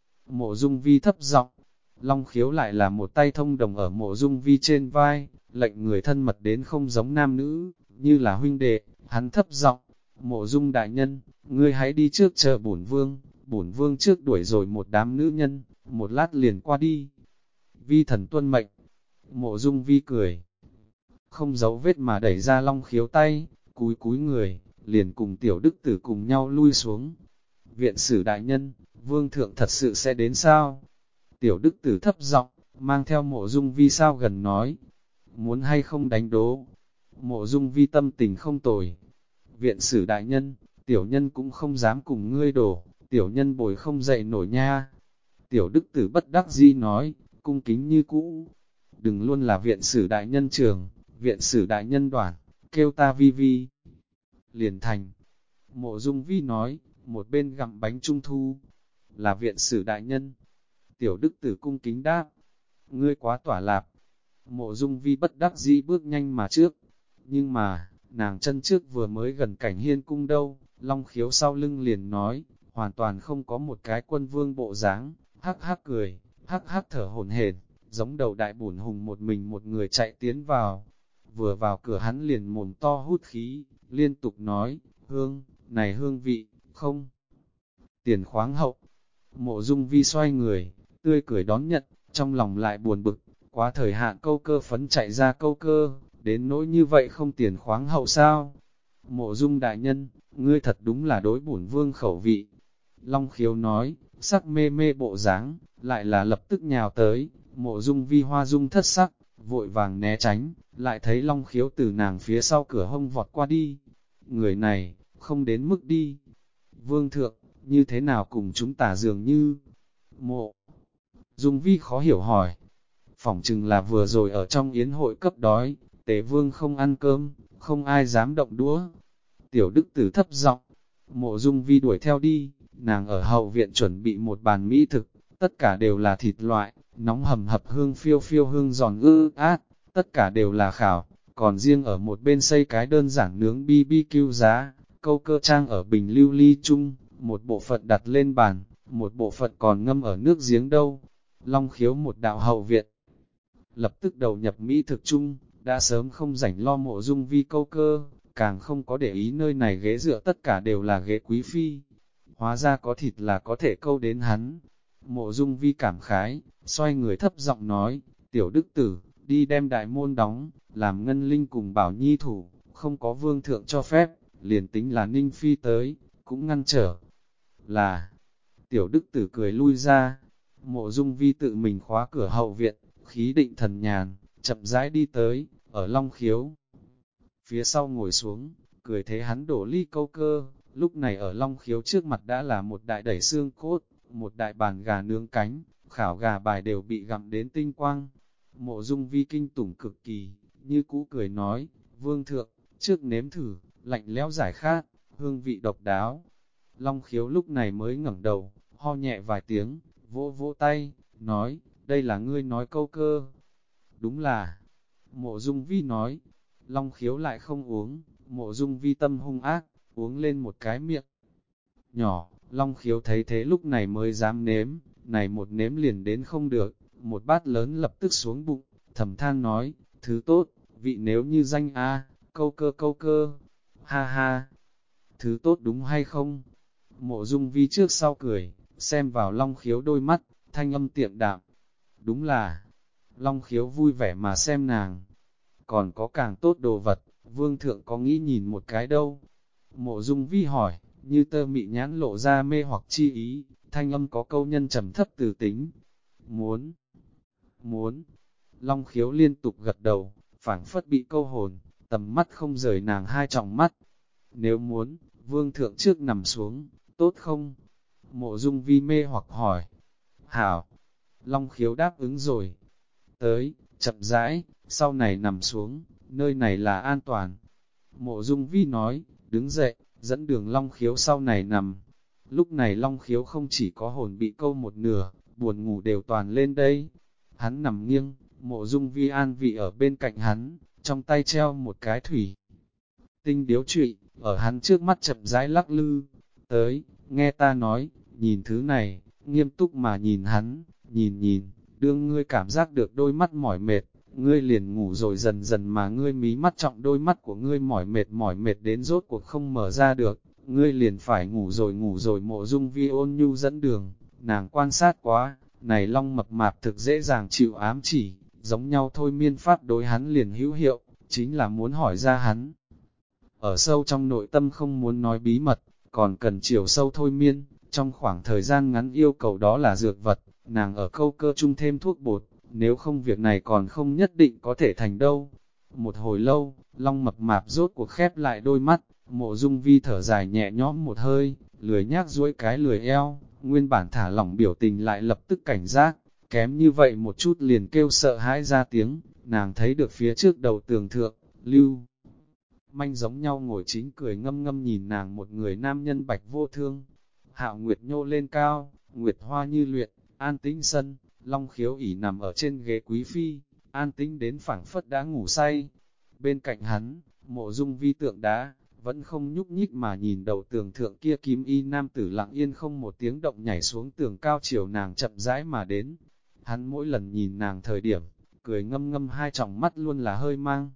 Mộ Dung Vi thấp giọng, Long Khiếu lại là một tay thông đồng ở Mộ Dung Vi trên vai, lệnh người thân mật đến không giống nam nữ, như là huynh đệ, hắn thấp giọng, Mộ Dung đại nhân, ngươi hãy đi trước chờ bổn vương trước đuổi rồi một đám nữ nhân, một lát liền qua đi. Vi thần tuân mệnh. Mộ Dung Vi cười, không giấu vết mà đẩy ra Long Khiếu tay, cúi cúi người, liền cùng tiểu đức tử cùng nhau lui xuống. Viện sử đại nhân, vương thượng thật sự sẽ đến sao? Tiểu đức tử thấp giọng, mang theo Mộ Dung Vi sao gần nói, muốn hay không đánh đố. Mộ Dung Vi tâm tình không tồi. Viện sử đại nhân, tiểu nhân cũng không dám cùng ngươi đổ, tiểu nhân bồi không dậy nổi nha. Tiểu đức tử bất đắc dĩ nói, cung kính như cũ. Đừng luôn là viện sử đại nhân trường, viện sử đại nhân đoàn, kêu ta Vi Vi. Liền thành. Mộ Dung Vi nói, một bên gặm bánh trung thu, là viện sử đại nhân. Tiểu đức tử cung kính đáp, ngươi quá tỏa lạp. Mộ Dung Vi bất đắc dĩ bước nhanh mà trước, nhưng mà, nàng chân trước vừa mới gần Cảnh Hiên cung đâu, Long Khiếu sau lưng liền nói, hoàn toàn không có một cái quân vương bộ dáng, hắc hắc cười, hắc hắc thở hổn hển, giống đầu đại bổn hùng một mình một người chạy tiến vào. Vừa vào cửa hắn liền mồm to hút khí, liên tục nói, hương, này hương vị, không. Tiền khoáng hậu, Mộ Dung Vi xoay người, tươi cười đón nhận, trong lòng lại buồn bực, quá thời hạn câu cơ phấn chạy ra câu cơ, đến nỗi như vậy không tiền khoáng hậu sao? Mộ Dung đại nhân, ngươi thật đúng là đối bổn vương khẩu vị. Long Khiếu nói, sắc mê mê bộ dáng, lại là lập tức nhào tới, Mộ Dung Vi hoa dung thất sắc, vội vàng né tránh, lại thấy Long Khiếu từ nàng phía sau cửa hông vọt qua đi. Người này, không đến mức đi. Vương thượng, như thế nào cùng chúng ta dường như? Mộ Dung Vi khó hiểu hỏi. Phỏng chừng là vừa rồi ở trong yến hội cấp đói, Tề Vương không ăn cơm, không ai dám động đũa. Tiểu Đức Tử thấp giọng, Mộ Dung Vi đuổi theo đi, nàng ở hậu viện chuẩn bị một bàn mỹ thực, tất cả đều là thịt loại, nóng hầm hập hương phiêu phiêu hương giòn át, tất cả đều là khảo, còn riêng ở một bên xây cái đơn giản nướng BBQ giá, câu cơ trang ở bình lưu ly chung, một bộ phận đặt lên bàn, một bộ phận còn ngâm ở nước giếng đâu. Long Khiếu một đạo hậu viện, lập tức đầu nhập mỹ thực chung, đã sớm không rảnh lo Mộ Dung Vi câu cơ, càng không có để ý nơi này ghế dựa tất cả đều là ghế quý phi. Hóa ra có thịt là có thể câu đến hắn. Mộ Dung Vi cảm khái, xoay người thấp giọng nói, tiểu đức tử, đi đem đại môn đóng, làm Ngân Linh cùng Bảo Nhi thủ, không có vương thượng cho phép, liền tính là Ninh Phi tới, cũng ngăn trở. Là, tiểu đức tử cười lui ra, Mộ Dung Vi tự mình khóa cửa hậu viện, khí định thần nhàn, chậm rãi đi tới, ở Long Khiếu. Phía sau ngồi xuống, cười thế hắn đổ ly câu cơ, lúc này ở Long Khiếu trước mặt đã là một đại đẩy xương cốt, một đại bàn gà nướng cánh, khảo gà bài đều bị gặm đến tinh quang. Mộ Dung Vi kinh tủng cực kỳ, như cũ cười nói, vương thượng, trước nếm thử, lạnh lẽo giải khát, hương vị độc đáo. Long Khiếu lúc này mới ngẩng đầu, ho nhẹ vài tiếng, vỗ vỗ tay, nói, đây là ngươi nói câu cơ. Đúng là, Mộ Dung Vi nói, Long Khiếu lại không uống, Mộ Dung Vi tâm hung ác, uống lên một cái miệng nhỏ, Long Khiếu thấy thế lúc này mới dám nếm, này một nếm liền đến không được, một bát lớn lập tức xuống bụng, thầm than nói, Thứ tốt, vị nếu như danh a, câu cơ, ha ha, thứ tốt đúng hay không? Mộ Dung Vi trước sau cười, xem vào Long Khiếu đôi mắt, thanh âm tiệm đạm. Đúng là, Long Khiếu vui vẻ mà xem nàng. Còn có càng tốt đồ vật, vương thượng có nghĩ nhìn một cái đâu? Mộ Dung Vi hỏi, như tơ mị nhãn lộ ra mê hoặc chi ý, thanh âm có câu nhân trầm thấp từ tính. Muốn. Long Khiếu liên tục gật đầu, phảng phất bị câu hồn, tầm mắt không rời nàng hai tròng mắt. Nếu muốn, vương thượng trước nằm xuống, tốt không? Mộ Dung Vi mê hoặc hỏi. Hảo. Long Khiếu đáp ứng rồi. Tới, chậm rãi, sau này nằm xuống, nơi này là an toàn. Mộ Dung Vi nói, đứng dậy, dẫn đường Long Khiếu sau này nằm. Lúc này Long Khiếu không chỉ có hồn bị câu một nửa, buồn ngủ đều toàn lên đây. Hắn nằm nghiêng, Mộ Dung Vi an vị ở bên cạnh hắn, trong tay treo một cái thủy tinh điếu trụy, ở hắn trước mắt chậm rãi lắc lư. Tới, nghe ta nói, nhìn thứ này, nghiêm túc mà nhìn hắn, nhìn, đương ngươi cảm giác được đôi mắt mỏi mệt, ngươi liền ngủ rồi dần dần mà ngươi mí mắt trọng đôi mắt của ngươi mỏi mệt đến rốt cuộc không mở ra được, ngươi liền phải ngủ rồi. Mộ Dung Vi ôn nhu dẫn đường, nàng quan sát quá, này long mập mạp thực dễ dàng chịu ám chỉ, giống nhau thôi miên pháp đối hắn liền hữu hiệu, chính là muốn hỏi ra hắn. Ở sâu trong nội tâm không muốn nói bí mật, còn cần chiều sâu thôi miên, trong khoảng thời gian ngắn yêu cầu đó là dược vật, nàng ở câu cơ chung thêm thuốc bột, nếu không việc này còn không nhất định có thể thành đâu. Một hồi lâu, long mập mạp rốt cuộc khép lại đôi mắt, Mộ Dung Vi thở dài nhẹ nhõm một hơi, lười nhác duỗi cái lười eo, nguyên bản thả lỏng biểu tình lại lập tức cảnh giác, kém như vậy một chút liền kêu sợ hãi ra tiếng, nàng thấy được phía trước đầu tường thượng, Lưu Manh giống nhau ngồi chính cười ngâm ngâm nhìn nàng một người nam nhân Bạch Vô Thương. Hạo Nguyệt nhô lên cao, Nguyệt hoa như luyện, an tĩnh sân, Long Khiếu ỉ nằm ở trên ghế quý phi, an tĩnh đến phảng phất đã ngủ say. Bên cạnh hắn, Mộ Dung Vi tượng đá, vẫn không nhúc nhích mà nhìn đầu tường thượng kia kim y nam tử lặng yên không một tiếng động nhảy xuống tường cao chiều nàng chậm rãi mà đến. Hắn mỗi lần nhìn nàng thời điểm, cười ngâm ngâm hai tròng mắt luôn là hơi mang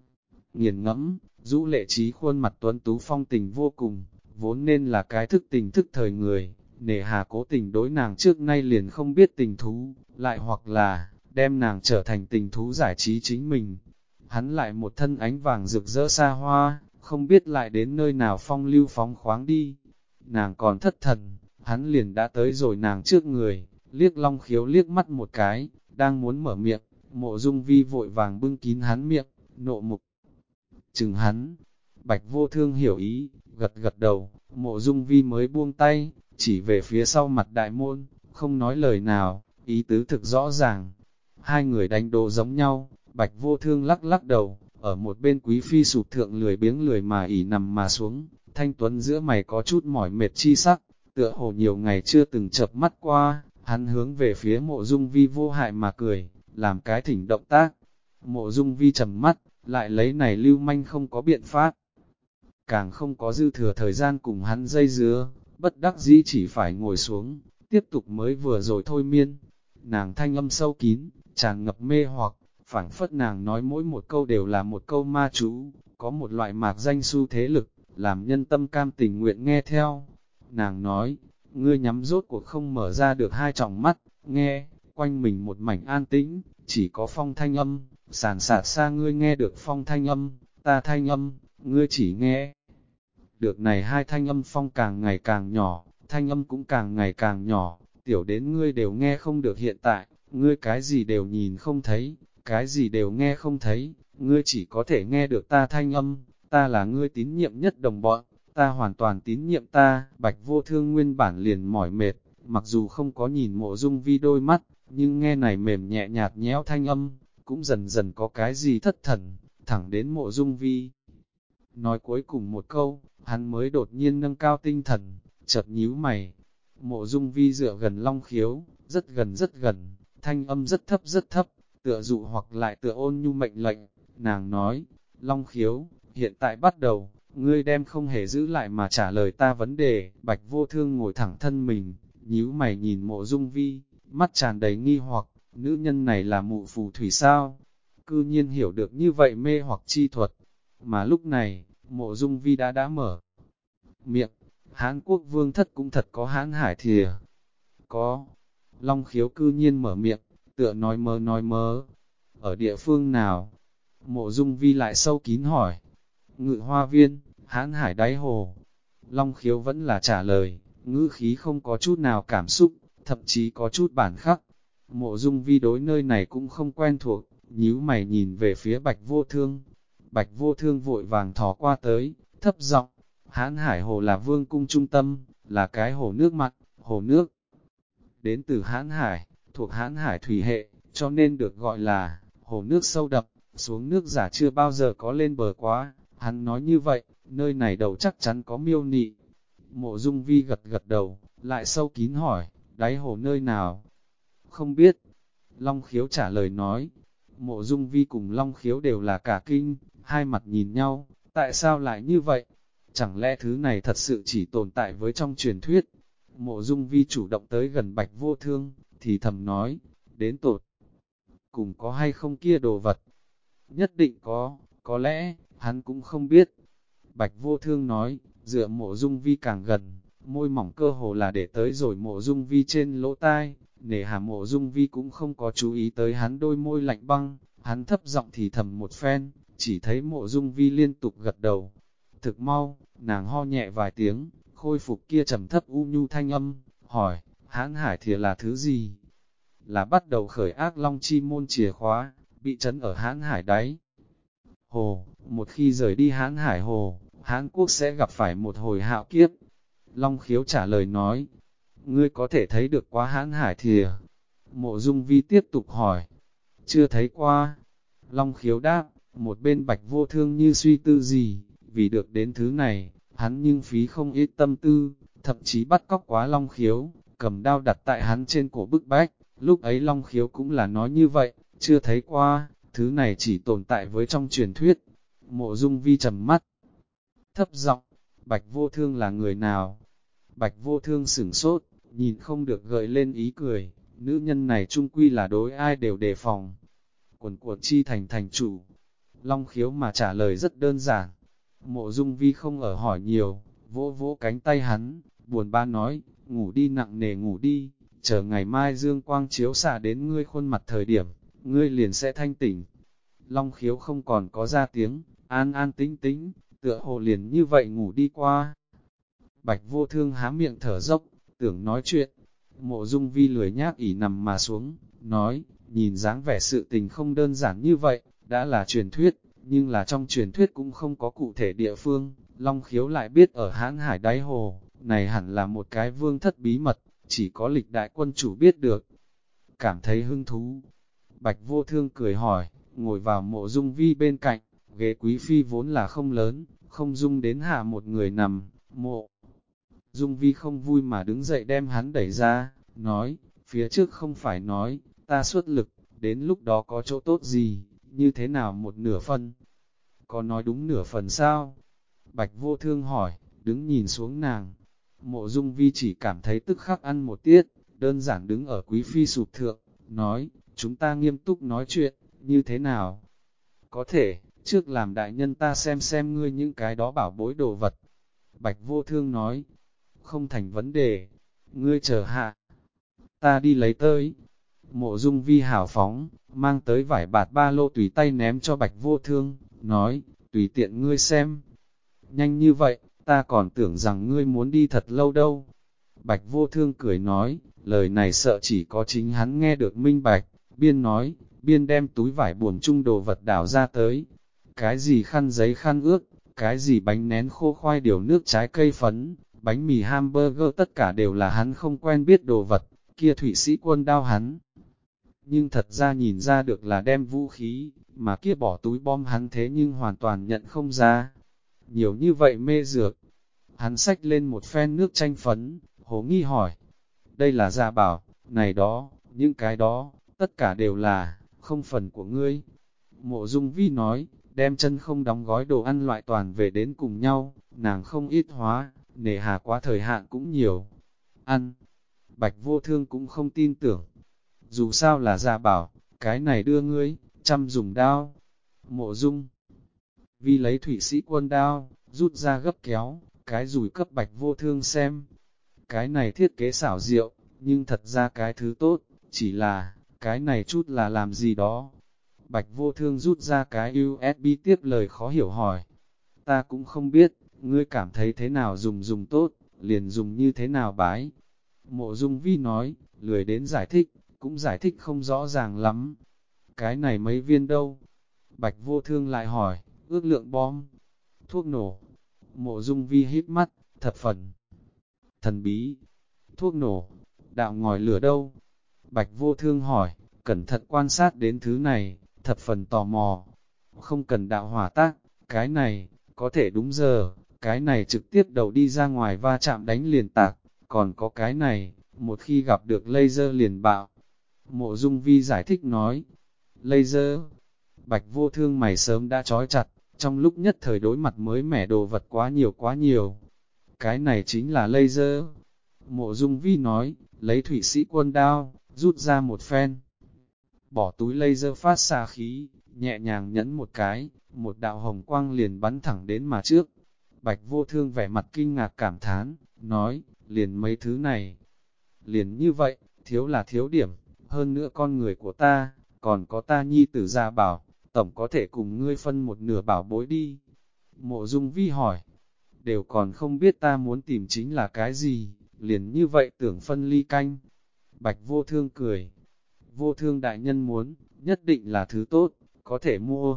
nghiền ngẫm, rũ lệ trí khuôn mặt tuấn tú phong tình vô cùng, vốn nên là cái thức tình thức thời người, nề hà cố tình đối nàng trước nay liền không biết tình thú, lại hoặc là, đem nàng trở thành tình thú giải trí chính mình. Hắn lại một thân ánh vàng rực rỡ xa hoa, không biết lại đến nơi nào phong lưu phóng khoáng đi. Nàng còn thất thần, hắn liền đã tới rồi nàng trước người, liếc Long Khiếu liếc mắt một cái, đang muốn mở miệng, Mộ Dung Vi vội vàng bưng kín hắn miệng, nộ mục chừng hắn. Bạch Vô Thương hiểu ý, gật gật đầu, Mộ Dung Vi mới buông tay, chỉ về phía sau mặt đại môn, không nói lời nào, ý tứ thực rõ ràng. Hai người đánh đồ giống nhau, Bạch Vô Thương lắc lắc đầu, ở một bên quý phi sụp thượng lười biếng lười mà ỉ nằm mà xuống, thanh tuấn giữa mày có chút mỏi mệt chi sắc, tựa hồ nhiều ngày chưa từng chợp mắt qua, hắn hướng về phía Mộ Dung Vi vô hại mà cười, làm cái thỉnh động tác. Mộ Dung Vi trầm mắt, lại lấy này lưu manh không có biện pháp. Càng không có dư thừa thời gian cùng hắn dây dưa, bất đắc dĩ chỉ phải ngồi xuống, tiếp tục mới vừa rồi thôi miên. Nàng thanh âm sâu kín, tràn ngập mê hoặc, phảng phất nàng nói mỗi một câu đều là một câu ma chú, có một loại mạc danh xu thế lực, làm nhân tâm cam tình nguyện nghe theo. Nàng nói, ngươi nhắm rốt cuộc không mở ra được hai tròng mắt, nghe, quanh mình một mảnh an tĩnh, chỉ có phong thanh âm, sàn sạt xa ngươi nghe được phong thanh âm, ta thanh âm, ngươi chỉ nghe. Được này hai thanh âm phong càng ngày càng nhỏ, thanh âm cũng càng ngày càng nhỏ, tiểu đến ngươi đều nghe không được hiện tại, ngươi cái gì đều nhìn không thấy, cái gì đều nghe không thấy, ngươi chỉ có thể nghe được ta thanh âm, ta là ngươi tín nhiệm nhất đồng bọn, ta hoàn toàn tín nhiệm ta. Bạch Vô Thương nguyên bản liền mỏi mệt, mặc dù không có nhìn Mộ Dung Vi đôi mắt, nhưng nghe này mềm nhẹ nhạt nhẽo thanh âm, cũng dần dần có cái gì thất thần, thẳng đến Mộ Dung Vi. Nói cuối cùng một câu, hắn mới đột nhiên nâng cao tinh thần, chợt nhíu mày. Mộ Dung Vi dựa gần Long Khiếu, rất gần, thanh âm rất thấp, tựa dụ hoặc lại tựa ôn nhu mệnh lệnh. Nàng nói, Long Khiếu, hiện tại bắt đầu, ngươi đem không hề giữ lại mà trả lời ta vấn đề. Bạch Vô Thương ngồi thẳng thân mình, nhíu mày nhìn Mộ Dung Vi, mắt tràn đầy nghi hoặc, nữ nhân này là mụ phù thủy sao? cư nhiên hiểu được như vậy mê hoặc chi thuật. Mà lúc này, Mộ Dung Vi đã mở miệng, Hán Quốc vương thất cũng thật có Hán Hải thìa. Có, Long Khiếu cư nhiên mở miệng, tựa nói mớ. Ở địa phương nào? Mộ Dung Vi lại sâu kín hỏi. Ngự Hoa Viên, Hán Hải đáy hồ. Long Khiếu vẫn là trả lời, ngữ khí không có chút nào cảm xúc, thậm chí có chút bản khắc. Mộ Dung Vi đối nơi này cũng không quen thuộc, nhíu mày nhìn về phía Bạch Vô Thương. Bạch Vô Thương vội vàng thò qua tới, thấp giọng, Hán Hải hồ là vương cung trung tâm, là cái hồ nước mặn, hồ nước đến từ Hán Hải, thuộc Hán Hải thủy hệ, cho nên được gọi là hồ nước sâu đậm, xuống nước giả chưa bao giờ có lên bờ quá. Hắn nói như vậy, nơi này đầu chắc chắn có miêu nị. Mộ Dung Vi gật gật đầu, lại sâu kín hỏi, đáy hồ nơi nào? Không biết. Long Khiếu trả lời nói. Mộ Dung Vi cùng Long Khiếu đều là cả kinh, hai mặt nhìn nhau, tại sao lại như vậy? Chẳng lẽ thứ này thật sự chỉ tồn tại với trong truyền thuyết? Mộ Dung Vi chủ động tới gần Bạch Vô Thương, thì thầm nói, đến tột cùng có hay không kia đồ vật? Nhất định có lẽ, hắn cũng không biết. Bạch Vô Thương nói, dựa Mộ Dung Vi càng gần, môi mỏng cơ hồ là để tới rồi Mộ Dung Vi trên lỗ tai, nể hà Mộ Dung Vi cũng không có chú ý tới hắn đôi môi lạnh băng, hắn thấp giọng thì thầm một phen, chỉ thấy Mộ Dung Vi liên tục gật đầu. Thực mau, nàng ho nhẹ vài tiếng, khôi phục kia trầm thấp u nhu thanh âm, hỏi, Hán Hải thìa là thứ gì? Là bắt đầu khởi ác long chi môn chìa khóa, bị trấn ở Hán Hải đáy hồ, một khi rời đi Hán Hải hồ, Hán Quốc sẽ gặp phải một hồi hạo kiếp. Long Khiếu trả lời nói, ngươi có thể thấy được quá Hán Hải thìa? Mộ Dung Vi tiếp tục hỏi, chưa thấy qua. Long Khiếu đáp, một bên Bạch Vô Thương như suy tư gì, vì được đến thứ này, hắn nhưng phí không ít tâm tư, thậm chí bắt cóc quá Long Khiếu, cầm đao đặt tại hắn trên cổ bức bách. Lúc ấy Long Khiếu cũng là nói như vậy, chưa thấy qua, thứ này chỉ tồn tại với trong truyền thuyết. Mộ Dung Vi trầm mắt, thấp giọng, Bạch Vô Thương là người nào? Bạch Vô Thương sửng sốt, nhìn không được gợi lên ý cười, nữ nhân này chung quy là đối ai đều đề phòng. Quần cuộn chi thành thành chủ. Long Khiếu mà trả lời rất đơn giản. Mộ Dung Vi không ở hỏi nhiều, vỗ vỗ cánh tay hắn, buồn bã nói, ngủ đi nặng nề ngủ đi, chờ ngày mai dương quang chiếu xạ đến ngươi khuôn mặt thời điểm, ngươi liền sẽ thanh tỉnh. Long Khiếu không còn có ra tiếng, an an tĩnh tĩnh, tựa hồ liền như vậy ngủ đi qua. Bạch Vô Thương há miệng thở dốc, tưởng nói chuyện. Mộ Dung Vi lười nhác ỉ nằm mà xuống, nói, nhìn dáng vẻ sự tình không đơn giản như vậy, đã là truyền thuyết, nhưng là trong truyền thuyết cũng không có cụ thể địa phương. Long Khiếu lại biết ở Hán Hải đáy hồ, này hẳn là một cái vương thất bí mật, chỉ có lịch đại quân chủ biết được. Cảm thấy hứng thú. Bạch Vô Thương cười hỏi, ngồi vào Mộ Dung Vi bên cạnh, ghế quý phi vốn là không lớn, không dung đến hạ một người nằm. Mộ Dung Vi không vui mà đứng dậy đem hắn đẩy ra, nói, phía trước không phải nói, ta xuất lực, đến lúc đó có chỗ tốt gì, như thế nào một nửa phân? Có nói đúng nửa phần sao? Bạch Vô Thương hỏi, đứng nhìn xuống nàng. Mộ Dung Vi chỉ cảm thấy tức khắc ăn một tiết, đơn giản đứng ở quý phi sụp thượng, nói, chúng ta nghiêm túc nói chuyện, như thế nào? Có thể, trước làm đại nhân ta xem ngươi những cái đó bảo bối đồ vật. Bạch Vô Thương nói, không thành vấn đề, ngươi chờ hạ, ta đi lấy tới. Mộ Dung Vi hào phóng, mang tới vải bạt ba lô tùy tay ném cho Bạch Vô Thương, nói, tùy tiện ngươi xem. Nhanh như vậy, ta còn tưởng rằng ngươi muốn đi thật lâu đâu. Bạch Vô Thương cười nói, lời này sợ chỉ có chính hắn nghe được minh bạch, biên nói, biên đem túi vải buồm chung đồ vật đảo ra tới. Cái gì khăn giấy khăn ướt, cái gì bánh nén khô khoai điều nước trái cây phấn, bánh mì hamburger tất cả đều là hắn không quen biết đồ vật, kia Thụy Sĩ quân đao hắn. Nhưng thật ra nhìn ra được là đem vũ khí, mà kia bỏ túi bom hắn thế nhưng hoàn toàn nhận không ra. Nhiều như vậy mê dược. Hắn xách lên một phen nước chanh phấn, Hồ nghi hỏi. Đây là gia bảo, này đó, những cái đó, tất cả đều là, không phần của ngươi. Mộ Dung Vi nói, đem chân không đóng gói đồ ăn loại toàn về đến cùng nhau, nàng không ít hóa, nề hà quá thời hạn cũng nhiều. Ăn, Bạch Vô Thương cũng không tin tưởng. Dù sao là gia bảo, cái này đưa ngươi, chăm dùng đao. Mộ Dung Vi lấy Thụy Sĩ quân đao, rút ra gấp kéo, cái rùi cấp Bạch Vô Thương xem. Cái này thiết kế xảo diệu, nhưng thật ra cái thứ tốt, chỉ là, cái này chút là làm gì đó. Bạch Vô Thương rút ra cái USB tiếp lời khó hiểu hỏi. Ta cũng không biết, ngươi cảm thấy thế nào dùng tốt, liền dùng như thế nào bái. Mộ Dung Vi nói, lười đến giải thích, cũng giải thích không rõ ràng lắm. Cái này mấy viên đâu? Bạch Vô Thương lại hỏi, ước lượng bom, thuốc nổ. Mộ Dung Vi híp mắt, thập phần thần bí. Thuốc nổ, đạo ngòi lửa đâu? Bạch Vô Thương hỏi, cẩn thận quan sát đến thứ này, thập phần tò mò. Không cần đạo hỏa tác, cái này, có thể đúng giờ, cái này trực tiếp đầu đi ra ngoài va chạm đánh liền tạc, còn có cái này, một khi gặp được laser liền bạo. Mộ Dung Vi giải thích nói, laser, Bạch Vô Thương mày sớm đã trói chặt, trong lúc nhất thời đối mặt mới mẻ đồ vật quá nhiều. Cái này chính là laser. Mộ Dung Vi nói, lấy Thụy Sĩ quân đao, rút ra một phen. Bỏ túi laser phát xạ khí, nhẹ nhàng nhấn một cái, một đạo hồng quang liền bắn thẳng đến mà trước. Bạch Vô Thương vẻ mặt kinh ngạc cảm thán, nói, liền mấy thứ này. Liền như vậy, thiếu là thiếu điểm, hơn nữa con người của ta, còn có ta nhi tử Gia Bảo, tổng có thể cùng ngươi phân một nửa bảo bối đi. Mộ Dung Vi hỏi, đều còn không biết ta muốn tìm chính là cái gì, liền như vậy tưởng phân ly canh. Bạch Vô Thương cười, Vô Thương đại nhân muốn, nhất định là thứ tốt, có thể mua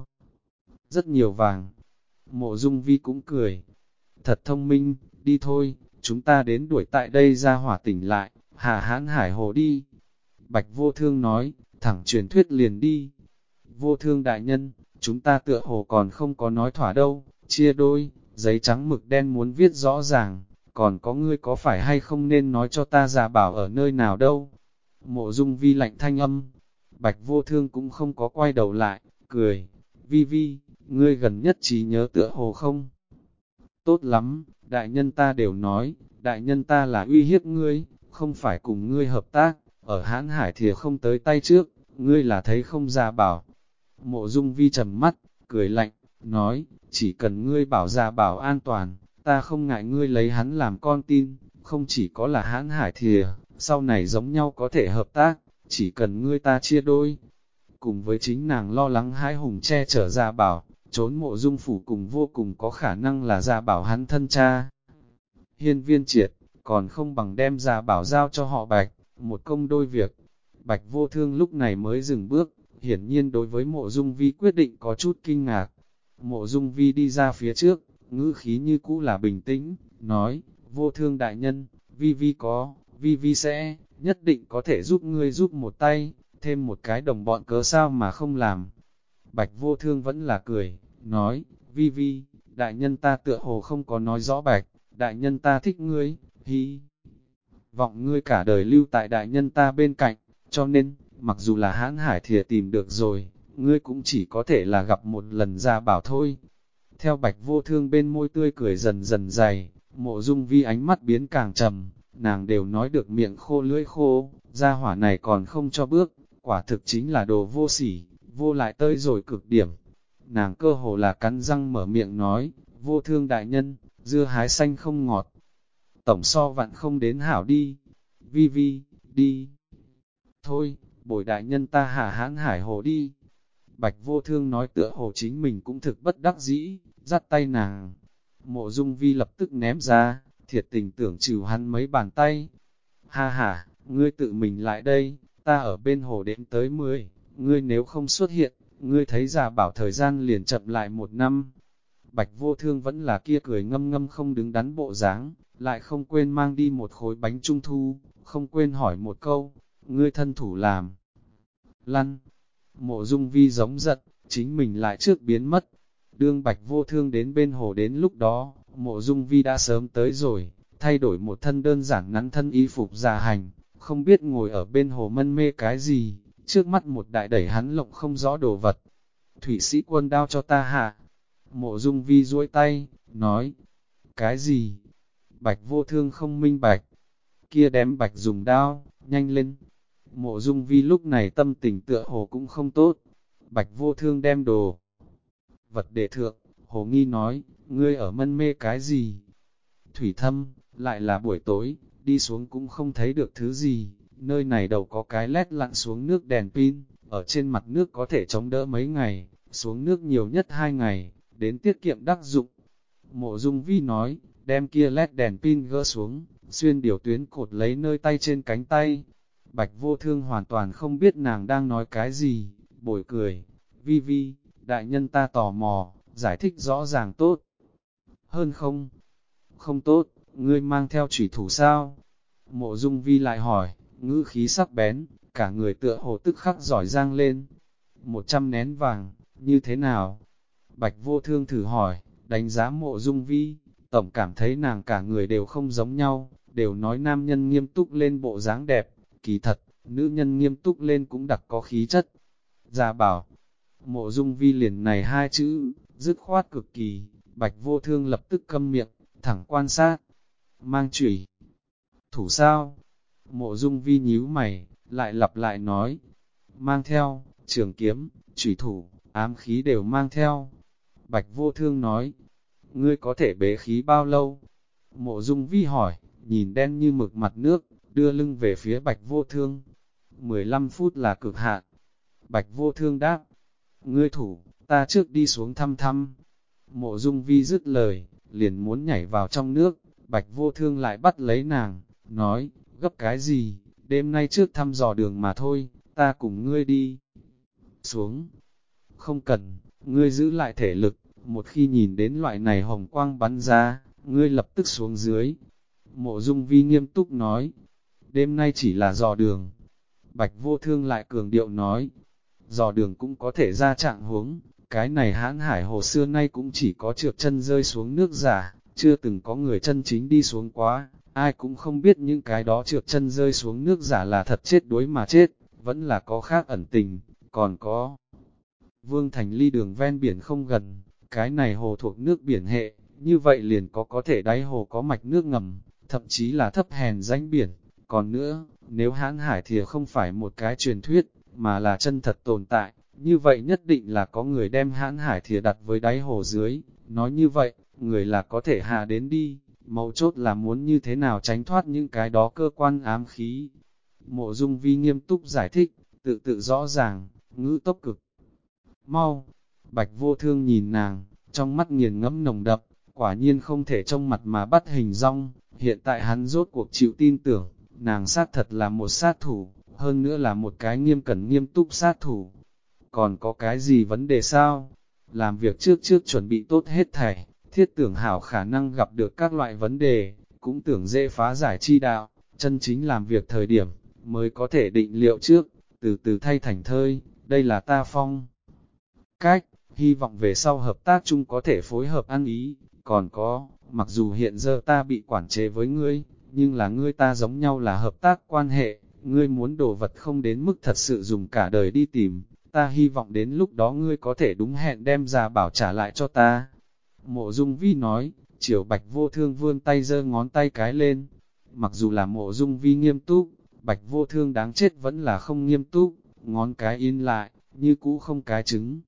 rất nhiều vàng. Mộ Dung Vi cũng cười, thật thông minh, đi thôi, chúng ta đến đuổi tại đây ra hỏa tỉnh lại, Hà Hãn Hải Hồ đi. Bạch Vô Thương nói, thẳng truyền thuyết liền đi. Vô Thương đại nhân, chúng ta tựa hồ còn không có nói thỏa đâu, chia đôi, giấy trắng mực đen muốn viết rõ ràng, còn có ngươi có phải hay không nên nói cho ta Gia Bảo ở nơi nào đâu. Mộ Dung Vi lạnh thanh âm, Bạch Vô Thương cũng không có quay đầu lại, cười, Vi Vi, ngươi gần nhất trí nhớ tựa hồ không? Tốt lắm, đại nhân ta đều nói, đại nhân ta là uy hiếp ngươi, không phải cùng ngươi hợp tác, ở Hãn Hải Thìa không tới tay trước, ngươi là thấy không Gia Bảo. Mộ Dung Vi trầm mắt, cười lạnh, nói, chỉ cần ngươi bảo Gia Bảo an toàn, ta không ngại ngươi lấy hắn làm con tin, không chỉ có là Hãn Hải Thìa, sau này giống nhau có thể hợp tác, chỉ cần ngươi ta chia đôi. Cùng với chính nàng lo lắng hãi hùng che chở Gia Bảo, trốn Mộ Dung phủ cùng vô cùng có khả năng là Gia Bảo hắn thân cha. Hiên Viên Triệt, còn không bằng đem Gia Bảo giao cho họ Bạch, một công đôi việc. Bạch Vô Thương lúc này mới dừng bước, hiển nhiên đối với Mộ Dung Vi quyết định có chút kinh ngạc. Mộ Dung Vi đi ra phía trước, ngữ khí như cũ là bình tĩnh, nói, Vô Thương đại nhân, Vi Vi sẽ, nhất định có thể giúp ngươi giúp một tay, thêm một cái đồng bọn cớ sao mà không làm. Bạch Vô Thương vẫn là cười, nói, Vi Vi, đại nhân ta tựa hồ không có nói rõ Bạch, đại nhân ta thích ngươi, hi vọng ngươi cả đời lưu tại đại nhân ta bên cạnh, cho nên, mặc dù là Hãn Hải Thìa tìm được rồi, ngươi cũng chỉ có thể là gặp một lần Gia Bảo thôi. Theo Bạch Vô Thương bên môi tươi cười dần dần dày, Mộ Dung Vi ánh mắt biến càng trầm, nàng đều nói được miệng khô lưỡi khô, gia hỏa này còn không cho bước, quả thực chính là đồ vô sỉ, vô lại tới rồi cực điểm. Nàng cơ hồ là cắn răng mở miệng nói, Vô Thương đại nhân, dưa hái xanh không ngọt. Tổng so vặn không đến hảo đi. Vi Vi, đi. Thôi, bồi đại nhân ta hạ Hãn Hải Hồ đi. Bạch Vô Thương nói tựa hồ chính mình cũng thực bất đắc dĩ, dắt tay nàng. Mộ Dung Vi lập tức ném ra, thiệt tình tưởng trừ hắn mấy bàn tay. Ha ha, ngươi tự mình lại đây, ta ở bên hồ đếm tới 10, ngươi nếu không xuất hiện, ngươi thấy Gia Bảo thời gian liền chậm lại 1 năm. Bạch Vô Thương vẫn là kia cười ngâm ngâm không đứng đắn bộ dáng, lại không quên mang đi một khối bánh trung thu, không quên hỏi một câu, ngươi thân thủ làm. Lăn, Mộ Dung Vi giống giận, chính mình lại trước biến mất. Đương Bạch Vô Thương đến bên hồ đến lúc đó, Mộ Dung Vi đã sớm tới rồi, thay đổi một thân đơn giản ngắn thân y phục già hành, không biết ngồi ở bên hồ mân mê cái gì, trước mắt một đại đẩy hắn lộng không rõ đồ vật. Thủy Sĩ quân đao cho ta hạ. Mộ Dung Vi duỗi tay, nói, cái gì? Bạch Vô Thương không minh bạch, kia đếm Bạch dùng đao, nhanh lên. Mộ Dung Vi lúc này tâm tình tựa hồ cũng không tốt, Bạch Vô Thương đem đồ vật để thượng, Hồ Nghi nói, ngươi ở mân mê cái gì? Thủy thâm, lại là buổi tối, đi xuống cũng không thấy được thứ gì, nơi này đầu có cái led lặn xuống nước đèn pin, ở trên mặt nước có thể chống đỡ mấy ngày, xuống nước nhiều nhất 2 ngày, đến tiết kiệm đắc dụng. Mộ Dung Vi nói, đem kia led đèn pin gỡ xuống, xuyên điều tuyến cột lấy nơi tay trên cánh tay. Bạch Vô Thương hoàn toàn không biết nàng đang nói cái gì, bồi cười, Vi Vi, đại nhân ta tò mò, giải thích rõ ràng tốt. Hơn không? Không tốt, ngươi mang theo chủy thủ sao? Mộ Dung Vi lại hỏi, ngữ khí sắc bén, cả người tựa hồ tức khắc giỏi giang lên. 100 nén vàng, như thế nào? Bạch Vô Thương thử hỏi, đánh giá Mộ Dung Vi, tổng cảm thấy nàng cả người đều không giống nhau, đều nói nam nhân nghiêm túc lên bộ dáng đẹp, kỳ thật, nữ nhân nghiêm túc lên cũng đặc có khí chất. Gia bảo, Mộ Dung Vi liền này hai chữ, dứt khoát cực kỳ, Bạch Vô Thương lập tức câm miệng, thẳng quan sát, mang chủy thủ sao? Mộ Dung Vi nhíu mày, lại lặp lại nói, mang theo, trường kiếm, chủy thủ, ám khí đều mang theo. Bạch Vô Thương nói, ngươi có thể bế khí bao lâu? Mộ Dung Vi hỏi, nhìn đen như mực mặt nước, đưa lưng về phía Bạch Vô Thương. 15 phút là cực hạn. Bạch Vô Thương đáp, ngươi thủ, ta trước đi xuống thăm thăm. Mộ Dung Vi dứt lời, liền muốn nhảy vào trong nước, Bạch Vô Thương lại bắt lấy nàng, nói, gấp cái gì, đêm nay trước thăm dò đường mà thôi, ta cùng ngươi đi. Xuống, không cần, ngươi giữ lại thể lực, một khi nhìn đến loại này hồng quang bắn ra, ngươi lập tức xuống dưới. Mộ Dung Vi nghiêm túc nói, đêm nay chỉ là dò đường. Bạch Vô Thương lại cường điệu nói, dò đường cũng có thể ra trạng huống, cái này hãn hải hồ xưa nay cũng chỉ có trượt chân rơi xuống nước giả, chưa từng có người chân chính đi xuống quá, ai cũng không biết những cái đó trượt chân rơi xuống nước giả là thật chết đuối mà chết, vẫn là có khác ẩn tình, còn có. Vương Thành ly đường ven biển không gần, cái này hồ thuộc nước biển hệ, như vậy liền có thể đáy hồ có mạch nước ngầm, thậm chí là thấp hèn rãnh biển. Còn nữa, nếu hãn hải thìa không phải một cái truyền thuyết, mà là chân thật tồn tại, như vậy nhất định là có người đem hãn hải thìa đặt với đáy hồ dưới. Nói như vậy, người là có thể hạ đến đi, mấu chốt là muốn như thế nào tránh thoát những cái đó cơ quan ám khí. Mộ Dung Vi nghiêm túc giải thích, tự rõ ràng, ngữ tốc cực mau. Bạch Vô Thương nhìn nàng, trong mắt nghiền ngẫm nồng đậm, quả nhiên không thể trông mặt mà bắt hình dong. Hiện tại hắn rốt cuộc chịu tin tưởng, nàng sát thật là một sát thủ, hơn nữa là một cái nghiêm cẩn nghiêm túc sát thủ. Còn có cái gì vấn đề sao? Làm việc trước chuẩn bị tốt hết thảy, thiết tưởng hảo khả năng gặp được các loại vấn đề, cũng tưởng dễ phá giải chi đạo, chân chính làm việc thời điểm, mới có thể định liệu trước, từ từ thay thành thơi, đây là ta phong cách, hy vọng về sau hợp tác chung có thể phối hợp ăn ý, còn có, mặc dù hiện giờ ta bị quản chế với ngươi, nhưng là ngươi ta giống nhau là hợp tác quan hệ, ngươi muốn đồ vật không đến mức thật sự dùng cả đời đi tìm, ta hy vọng đến lúc đó ngươi có thể đúng hẹn đem ra bảo trả lại cho ta. Mộ Dung Vi nói, chiều Bạch Vô Thương vươn tay giơ ngón tay cái lên, mặc dù là Mộ Dung Vi nghiêm túc, Bạch Vô Thương đáng chết vẫn là không nghiêm túc, ngón cái in lại, như cũ không cái chứng.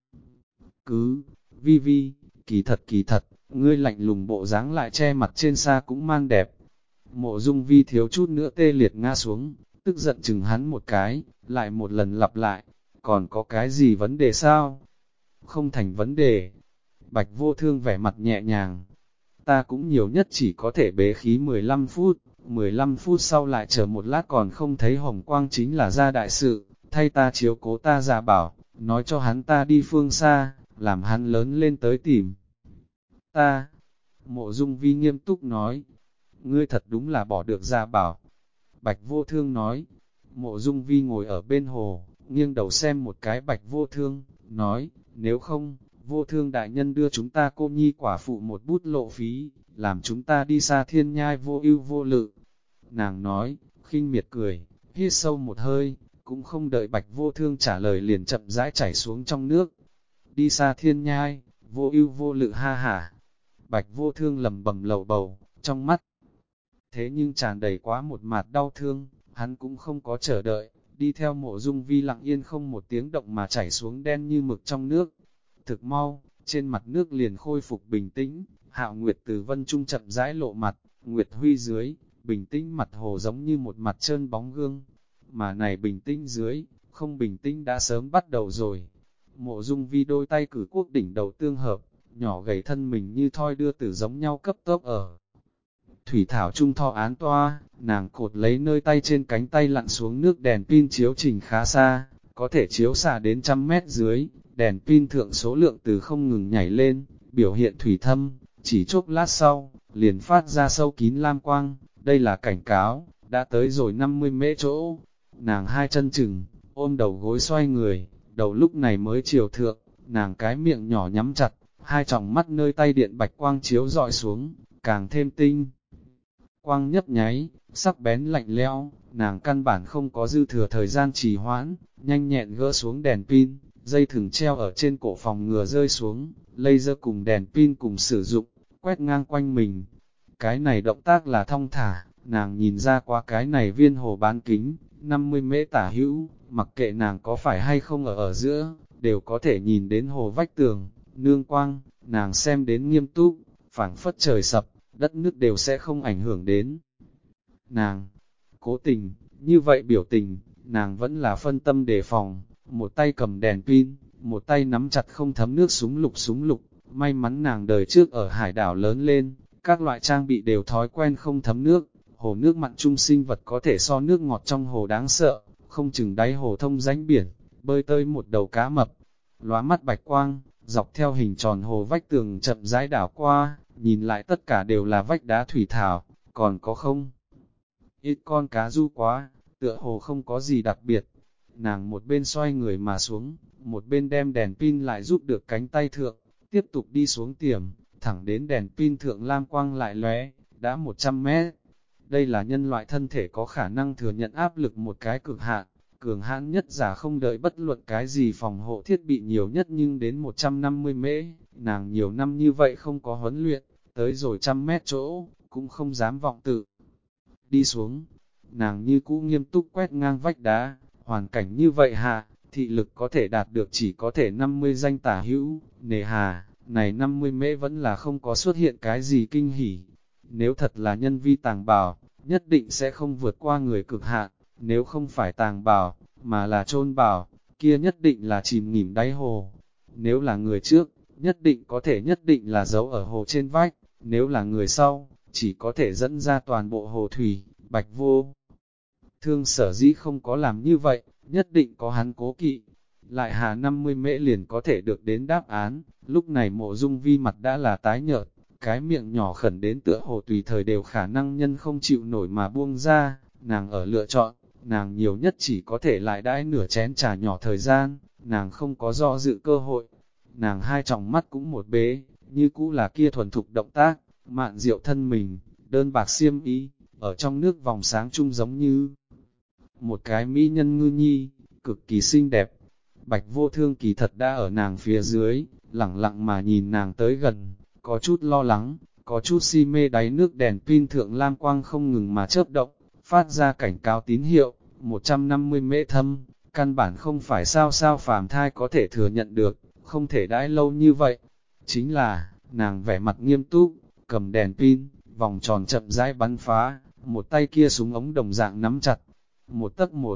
Vi Vi, kỳ thật, ngươi lạnh lùng bộ dáng lại che mặt trên xa cũng man đẹp. Mộ Dung Vi thiếu chút nữa tê liệt ngã xuống, tức giận chừng hắn một cái, lại một lần lặp lại, còn có cái gì vấn đề sao? Không thành vấn đề. Bạch Vô Thương vẻ mặt nhẹ nhàng. Ta cũng nhiều nhất chỉ có thể bế khí 15 phút, 15 phút sau lại chờ một lát còn không thấy hồng quang chính là ra đại sự, thay ta chiếu cố ta giả bảo, nói cho hắn ta đi phương xa, làm hắn lớn lên tới tìm. Ta, Mộ Dung Vi nghiêm túc nói, ngươi thật đúng là bỏ được giả bảo. Bạch Vô Thương nói, Mộ Dung Vi ngồi ở bên hồ, nghiêng đầu xem một cái Bạch Vô Thương, nói, nếu không, Vô Thương đại nhân đưa chúng ta cô nhi quả phụ một bút lộ phí, làm chúng ta đi xa thiên nhai vô ưu vô lự. Nàng nói, khinh miệt cười, hít sâu một hơi, cũng không đợi Bạch Vô Thương trả lời liền chậm rãi chảy xuống trong nước. Đi xa thiên nhai, vô ưu vô lự ha hả. Bạch Vô Thương lầm bầm lầu bầu, trong mắt. Thế nhưng tràn đầy quá một mạt đau thương, hắn cũng không có chờ đợi, đi theo Mộ Dung Vi lặng yên không một tiếng động mà chảy xuống đen như mực trong nước. Thực mau, trên mặt nước liền khôi phục bình tĩnh, Hạo Nguyệt từ vân trung chậm rãi lộ mặt, Nguyệt Huy dưới, bình tĩnh mặt hồ giống như một mặt trơn bóng gương. Mà này bình tĩnh dưới, không bình tĩnh đã sớm bắt đầu rồi. Mộ Dung Vi đôi tay cử quốc đỉnh đầu tương hợp, nhỏ gầy thân mình như thoi đưa tử giống nhau cấp tốc ở. Thủy thảo trung thọ án toa, nàng cột lấy nơi tay trên cánh tay lặn xuống nước, đèn pin chiếu trình khá xa, có thể chiếu xạ đến 100 mét dưới, đèn pin thượng số lượng từ không ngừng nhảy lên, biểu hiện thủy thâm, chỉ chốc lát sau, liền phát ra sâu kín lam quang, đây là cảnh cáo, đã tới rồi 50 mễ chỗ. Nàng hai chân chừng, ôm đầu gối xoay người, đầu lúc này mới chiều thượng, nàng cái miệng nhỏ nhắm chặt, hai tròng mắt nơi tay điện bạch quang chiếu dọi xuống, càng thêm tinh. Quang nhấp nháy, sắc bén lạnh lẽo, nàng căn bản không có dư thừa thời gian trì hoãn, nhanh nhẹn gỡ xuống đèn pin, dây thừng treo ở trên cổ phòng ngừa rơi xuống, laser cùng đèn pin cùng sử dụng, quét ngang quanh mình. Cái này động tác là thong thả, nàng nhìn ra qua cái này viên hồ bán kính, 50 mễ tả hữu, mặc kệ nàng có phải hay không ở giữa, đều có thể nhìn đến hồ vách tường, nương quang, nàng xem đến nghiêm túc, phảng phất trời sập, đất nước đều sẽ không ảnh hưởng đến. Nàng, cố tình, như vậy biểu tình, nàng vẫn là phân tâm đề phòng, một tay cầm đèn pin, một tay nắm chặt không thấm nước súng lục, may mắn nàng đời trước ở hải đảo lớn lên, các loại trang bị đều thói quen không thấm nước, hồ nước mặn chung sinh vật có thể so nước ngọt trong hồ đáng sợ, không chừng đáy hồ thông rãnh biển, bơi tới một đầu cá mập, lóa mắt bạch quang, dọc theo hình tròn hồ vách tường chậm rãi đảo qua, nhìn lại tất cả đều là vách đá thủy thảo, còn có không? Ít con cá du quá, tựa hồ không có gì đặc biệt. Nàng một bên xoay người mà xuống, một bên đem đèn pin lại giúp được cánh tay thượng, tiếp tục đi xuống tiềm, thẳng đến đèn pin thượng lam quang lại lóe, đã 100 mét. Đây là nhân loại thân thể có khả năng thừa nhận áp lực một cái cực hạn, cường hãn nhất giả không đợi bất luận cái gì phòng hộ thiết bị nhiều nhất nhưng đến 150 mễ, nàng nhiều năm như vậy không có huấn luyện, tới rồi 100 mét chỗ, cũng không dám vọng tự. Đi xuống, nàng như cũ nghiêm túc quét ngang vách đá, hoàn cảnh như vậy hạ, thị lực có thể đạt được chỉ có thể 50 danh tả hữu, nề hà, này 50 mễ vẫn là không có xuất hiện cái gì kinh hỉ. Nếu thật là nhân vi tàng bảo, nhất định sẽ không vượt qua người cực hạn, nếu không phải tàng bảo, mà là chôn bảo, kia nhất định là chìm nghỉm đáy hồ. Nếu là người trước, nhất định là giấu ở hồ trên vách, nếu là người sau, chỉ có thể dẫn ra toàn bộ hồ thủy, Bạch Vô Thương sở dĩ không có làm như vậy, nhất định có hắn cố kỵ. Lại hà 50 mễ liền có thể được đến đáp án, lúc này Mộ Dung Vi mặt đã là tái nhợt, cái miệng nhỏ khẩn đến tựa hồ tùy thời đều khả năng nhân không chịu nổi mà buông ra, nàng ở lựa chọn, nàng nhiều nhất chỉ có thể lại đãi nửa chén trà nhỏ thời gian, nàng không có do dự cơ hội. Nàng hai tròng mắt cũng một bế, như cũ là kia thuần thục động tác, mạn diệu thân mình, đơn bạc xiêm y, ở trong nước vòng sáng chung giống như một cái mỹ nhân ngư nhi, cực kỳ xinh đẹp. Bạch Vô Thương kỳ thật đã ở nàng phía dưới, lẳng lặng mà nhìn nàng tới gần, có chút lo lắng, có chút si mê đáy nước đèn pin thượng lam quang không ngừng mà chớp động, phát ra cảnh cáo tín hiệu, 150 mễ thâm, căn bản không phải sao phàm thai có thể thừa nhận được, không thể đãi lâu như vậy. Chính là, nàng vẻ mặt nghiêm túc, cầm đèn pin, vòng tròn chậm rãi bắn phá, một tay kia súng ống đồng dạng nắm chặt, một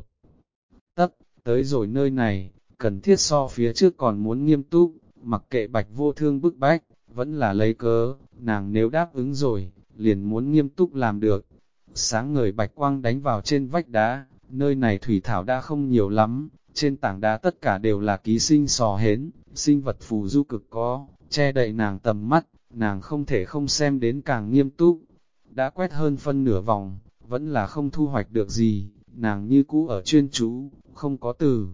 tấc, tới rồi nơi này, cần thiết so phía trước còn muốn nghiêm túc, mặc kệ Bạch Vô Thương bức bách, vẫn là lấy cớ, nàng nếu đáp ứng rồi, liền muốn nghiêm túc làm được. Sáng ngời bạch quang đánh vào trên vách đá, nơi này thủy thảo đã không nhiều lắm, trên tảng đá tất cả đều là ký sinh sò hến, sinh vật phù du cực có, che đậy nàng tầm mắt, nàng không thể không xem đến càng nghiêm túc. Đã quét hơn phân nửa vòng, vẫn là không thu hoạch được gì, nàng như cũ ở chuyên chú, không có từ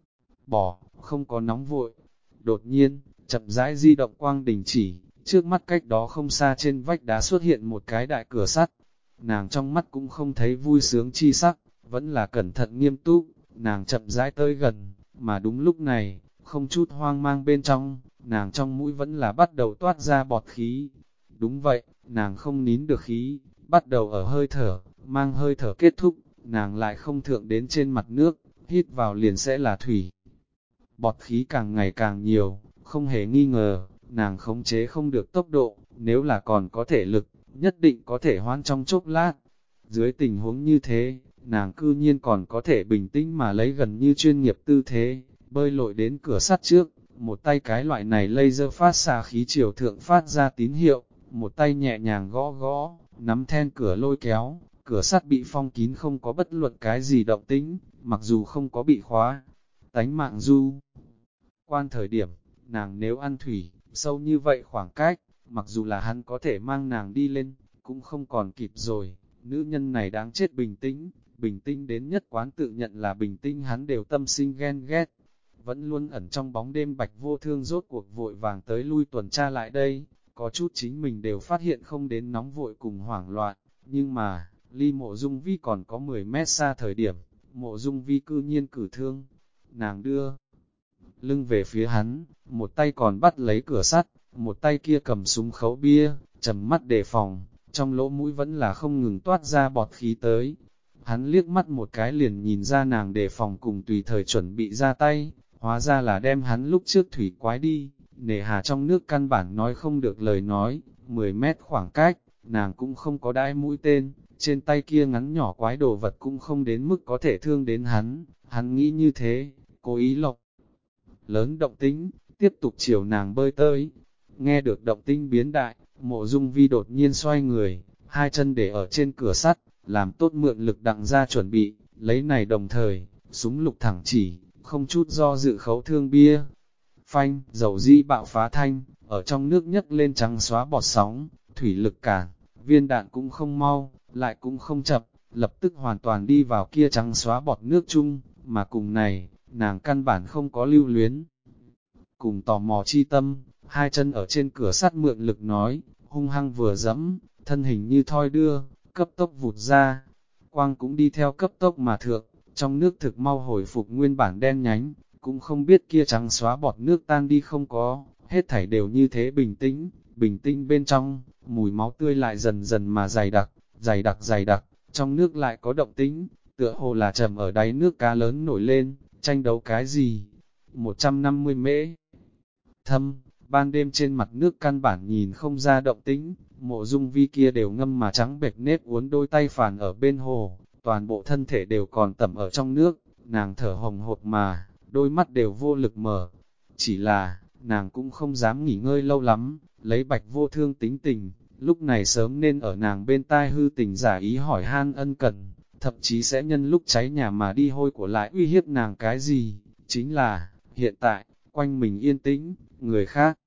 bỏ, không có nóng vội. Đột nhiên, chậm rãi di động quang đình chỉ, trước mắt cách đó không xa trên vách đá xuất hiện một cái đại cửa sắt. Nàng trong mắt cũng không thấy vui sướng chi sắc, vẫn là cẩn thận nghiêm túc, nàng chậm rãi tới gần, mà đúng lúc này, không chút hoang mang bên trong, nàng trong mũi vẫn là bắt đầu toát ra bọt khí. Đúng vậy, nàng không nín được khí, bắt đầu ở hơi thở, mang hơi thở kết thúc, nàng lại không thượng đến trên mặt nước, hít vào liền sẽ là thủy. Bọt khí càng ngày càng nhiều, không hề nghi ngờ, nàng khống chế không được tốc độ, nếu là còn có thể lực, nhất định có thể hoãn trong chốc lát. Dưới tình huống như thế, nàng cư nhiên còn có thể bình tĩnh mà lấy gần như chuyên nghiệp tư thế, bơi lội đến cửa sắt trước, một tay cái loại này laser phát xa khí chiều thượng phát ra tín hiệu, một tay nhẹ nhàng gõ gõ, nắm then cửa lôi kéo, cửa sắt bị phong kín không có bất luận cái gì động tĩnh, mặc dù không có bị khóa. Tánh mạng du quan thời điểm, nàng nếu ăn thủy, sâu như vậy khoảng cách, mặc dù là hắn có thể mang nàng đi lên, cũng không còn kịp rồi. Nữ nhân này đáng chết bình tĩnh đến nhất quán tự nhận là bình tĩnh hắn đều tâm sinh ghen ghét. Vẫn luôn ẩn trong bóng đêm Bạch Vô Thương rốt cuộc vội vàng tới lui tuần tra lại đây, có chút chính mình đều phát hiện không đến nóng vội cùng hoảng loạn, nhưng mà, ly Mộ Dung Vi còn có 10 mét xa thời điểm, Mộ Dung Vi cư nhiên cử thương, nàng đưa lưng về phía hắn, một tay còn bắt lấy cửa sắt, một tay kia cầm súng khấu bia, trầm mắt đề phòng, trong lỗ mũi vẫn là không ngừng toát ra bọt khí tới. Hắn liếc mắt một cái liền nhìn ra nàng đề phòng cùng tùy thời chuẩn bị ra tay, hóa ra là đem hắn lúc trước thủy quái đi, nề hà trong nước căn bản nói không được lời nói, 10 mét khoảng cách, nàng cũng không có đãi mũi tên, trên tay kia ngắn nhỏ quái đồ vật cũng không đến mức có thể thương đến hắn nghĩ như thế, cố ý lộc. Lớn động tĩnh, tiếp tục chiều nàng bơi tới, nghe được động tĩnh biến đại, Mộ Dung Vi đột nhiên xoay người, hai chân để ở trên cửa sắt, làm tốt mượn lực đặng ra chuẩn bị, lấy này đồng thời, súng lục thẳng chỉ, không chút do dự khấu thương bia. Phanh, dầu dĩ bạo phá thanh, ở trong nước nhấc lên trắng xóa bọt sóng, thủy lực cản, viên đạn cũng không mau, lại cũng không chậm, lập tức hoàn toàn đi vào kia trắng xóa bọt nước chung, mà cùng này, nàng căn bản không có lưu luyến. Cùng tò mò chi tâm, hai chân ở trên cửa sắt mượn lực nói, hung hăng vừa dẫm, thân hình như thoi đưa, cấp tốc vụt ra, quang cũng đi theo cấp tốc mà thượng, trong nước thực mau hồi phục nguyên bản đen nhánh, cũng không biết kia trắng xóa bọt nước tan đi không có, hết thảy đều như thế bình tĩnh bên trong, mùi máu tươi lại dần dần mà dày đặc, trong nước lại có động tĩnh, tựa hồ là trầm ở đáy nước cá lớn nổi lên, tranh đấu cái gì? 150 mễ thâm, ban đêm trên mặt nước căn bản nhìn không ra động tĩnh, Mộ Dung Vi kia đều ngâm mà trắng bệch nếp uốn đôi tay phản ở bên hồ, toàn bộ thân thể đều còn tẩm ở trong nước, nàng thở hồng hộc mà, đôi mắt đều vô lực mở. Chỉ là, nàng cũng không dám nghỉ ngơi lâu lắm, lấy Bạch Vô Thương tính tình, lúc này sớm nên ở nàng bên tai hư tình giả ý hỏi han ân cần, thậm chí sẽ nhân lúc cháy nhà mà đi hôi của lại uy hiếp nàng cái gì, chính là, hiện tại, quanh mình yên tĩnh, người khác.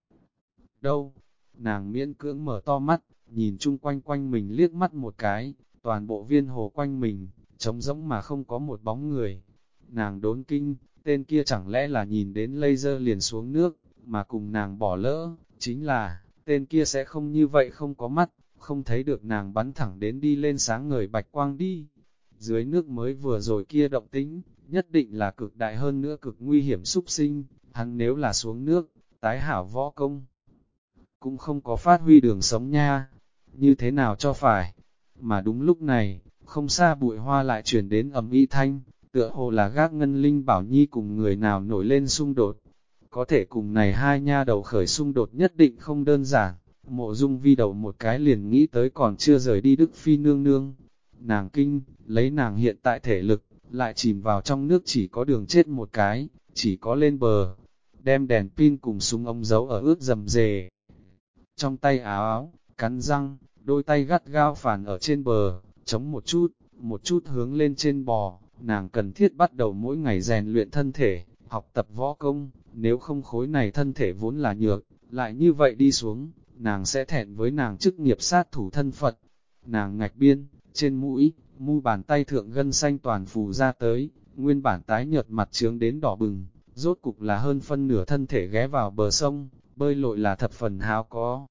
Đâu? Nàng miễn cưỡng mở to mắt, nhìn chung quanh mình liếc mắt một cái, toàn bộ viên hồ quanh mình, trống rỗng mà không có một bóng người. Nàng đốn kinh, tên kia chẳng lẽ là nhìn đến laser liền xuống nước, mà cùng nàng bỏ lỡ, chính là, tên kia sẽ không như vậy không có mắt, không thấy được nàng bắn thẳng đến đi lên sáng ngời bạch quang đi. Dưới nước mới vừa rồi kia động tĩnh, nhất định là cực đại hơn nữa cực nguy hiểm súc sinh, hắn nếu là xuống nước, tái hảo võ công, cũng không có phát huy đường sống nha, như thế nào cho phải. Mà đúng lúc này, không xa bụi hoa lại chuyển đến ầm ĩ thanh, tựa hồ là gác Ngân Linh Bảo Nhi cùng người nào nổi lên xung đột. Có thể cùng này hai nha đầu khởi xung đột nhất định không đơn giản, Mộ Dung Vi đầu một cái liền nghĩ tới còn chưa rời đi Đức Phi nương nương. Nàng kinh, lấy nàng hiện tại thể lực, lại chìm vào trong nước chỉ có đường chết một cái, chỉ có lên bờ, đem đèn pin cùng súng ống giấu ở ướt dầm dề. Trong tay áo, cắn răng, đôi tay gắt gao phản ở trên bờ, chống một chút hướng lên trên bò, nàng cần thiết bắt đầu mỗi ngày rèn luyện thân thể, học tập võ công, nếu không khối này thân thể vốn là nhược, lại như vậy đi xuống, nàng sẽ thẹn với nàng chức nghiệp sát thủ thân Phật. Nàng ngạch biên, trên mũi, mu bàn tay thượng gân xanh toàn phù ra tới, nguyên bản tái nhợt mặt trướng đến đỏ bừng, rốt cục là hơn phân nửa thân thể ghé vào bờ sông, bơi lội là thập phần háo có.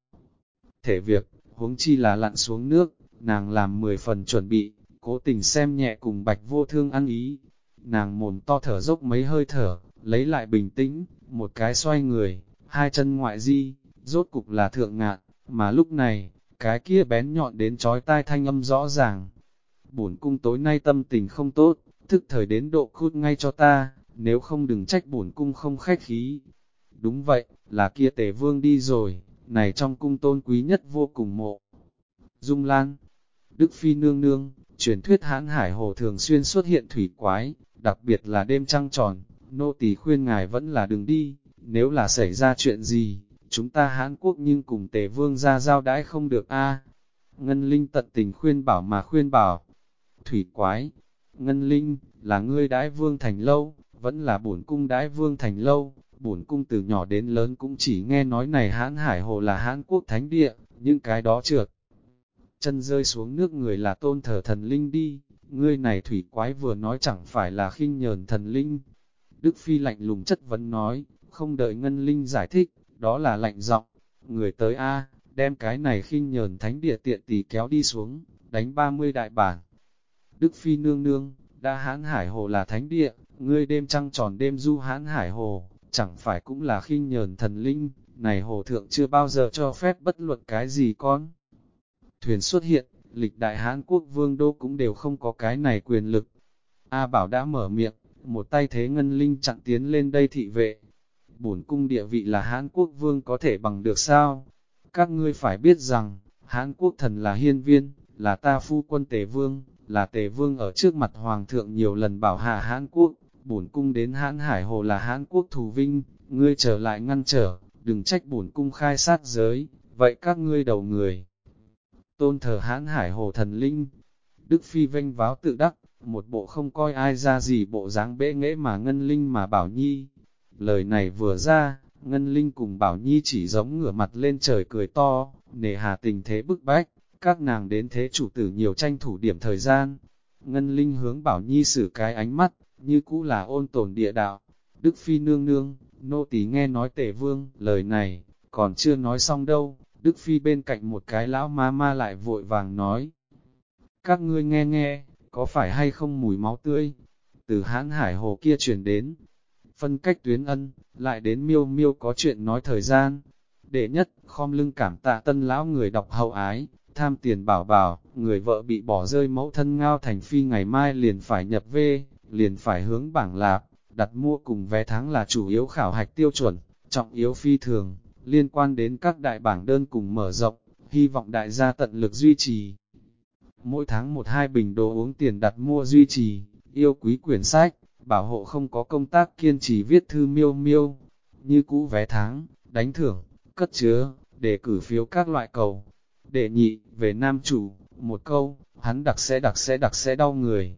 Thể việc, huống chi là lặn xuống nước, nàng làm 10 phần chuẩn bị, cố tình xem nhẹ cùng Bạch Vô Thương ăn ý. Nàng mồm to thở dốc mấy hơi thở, lấy lại bình tĩnh, một cái xoay người, hai chân ngoại di, rốt cục là thượng ngạn, mà lúc này, cái kia bén nhọn đến chói tai thanh âm rõ ràng. Bổn cung tối nay tâm tình không tốt, thức thời đến độ cút ngay cho ta, nếu không đừng trách bổn cung không khách khí. Đúng vậy, là kia Tề Vương đi rồi, này trong cung tôn quý nhất vô cùng Mộ Dung Lan. Đức Phi nương nương, truyền thuyết Hãn Hải Hồ thường xuyên xuất hiện thủy quái, đặc biệt là đêm trăng tròn, nô tỳ khuyên ngài vẫn là đừng đi, nếu là xảy ra chuyện gì, chúng ta Hãn Quốc nhưng cùng Tề Vương ra giao đãi không được a. Ngân Linh tận tình khuyên bảo mà khuyên bảo. Thủy quái, Ngân Linh, là ngươi đãi Vương Thành lâu, vẫn là bổn cung đãi Vương Thành lâu, bổn cung từ nhỏ đến lớn cũng chỉ nghe nói này Hãn Hải Hồ là Hãn Quốc thánh địa, những cái đó trượt chân rơi xuống nước người là tôn thờ thần linh đi, ngươi này thủy quái vừa nói chẳng phải là khinh nhờn thần linh. Đức Phi lạnh lùng chất vấn nói, không đợi Ngân Linh giải thích, đó là lạnh giọng, người tới A, đem cái này khinh nhờn thánh địa tiện tỳ kéo đi xuống, đánh 30 đại bản. Đức Phi nương nương, đã Hãn Hải Hồ là thánh địa, ngươi đêm trăng tròn đêm du Hãn Hải Hồ, chẳng phải cũng là khinh nhờn thần linh, này hồ thượng chưa bao giờ cho phép bất luận cái gì con. Thuyền xuất hiện, lịch đại Hán Quốc vương đô cũng đều không có cái này quyền lực. A Bảo đã mở miệng, một tay thế Ngân Linh chặn tiến lên đây thị vệ. Bổn cung địa vị là Hán Quốc vương có thể bằng được sao? Các ngươi phải biết rằng, Hán Quốc thần là hiên viên, là ta phu quân Tề Vương, là Tề Vương ở trước mặt Hoàng thượng nhiều lần bảo hạ Hán Quốc. Bổn cung đến Hãn Hải Hồ là Hán Quốc thù vinh, ngươi trở lại ngăn trở, đừng trách bổn cung khai sát giới, vậy các ngươi đầu người tôn thờ Hãn Hải Hồ thần linh. Đức Phi vênh váo tự đắc, một bộ không coi ai ra gì bộ dáng bẽ nghễ mà Ngân Linh mà Bảo Nhi. Lời này vừa ra, Ngân Linh cùng Bảo Nhi chỉ giống ngửa mặt lên trời cười to, nề hà tình thế bức bách, các nàng đến thế chủ tử nhiều tranh thủ điểm thời gian. Ngân Linh hướng Bảo Nhi xử cái ánh mắt, như cũ là ôn tồn địa đạo. Đức Phi nương nương, nô tỳ nghe nói Tề Vương, lời này, còn chưa nói xong đâu. Đức Phi bên cạnh một cái lão ma ma lại vội vàng nói. Các ngươi nghe nghe, có phải hay không mùi máu tươi? Từ Hãn Hải Hồ kia chuyển đến. Phân cách Tuyến Ân, lại đến Miêu Miêu có chuyện nói thời gian. Đệ nhất, khom lưng cảm tạ Tân lão người đọc hậu ái, tham tiền bảo bảo, người vợ bị bỏ rơi mẫu thân Ngao Thành Phi ngày mai liền phải nhập về, liền phải hướng bảng lạp, đặt mua cùng vé tháng là chủ yếu khảo hạch tiêu chuẩn, trọng yếu phi thường. Liên quan đến các đại bảng đơn cùng mở rộng, hy vọng đại gia tận lực duy trì. Mỗi tháng 1-2 bình đồ uống tiền đặt mua duy trì, yêu quý quyển sách, bảo hộ không có công tác kiên trì viết thư miêu miêu. Như cũ vé tháng, đánh thưởng, cất chứa, để cử phiếu các loại cầu. Đệ nhị, về nam chủ, một câu, hắn đặc sẽ đau người,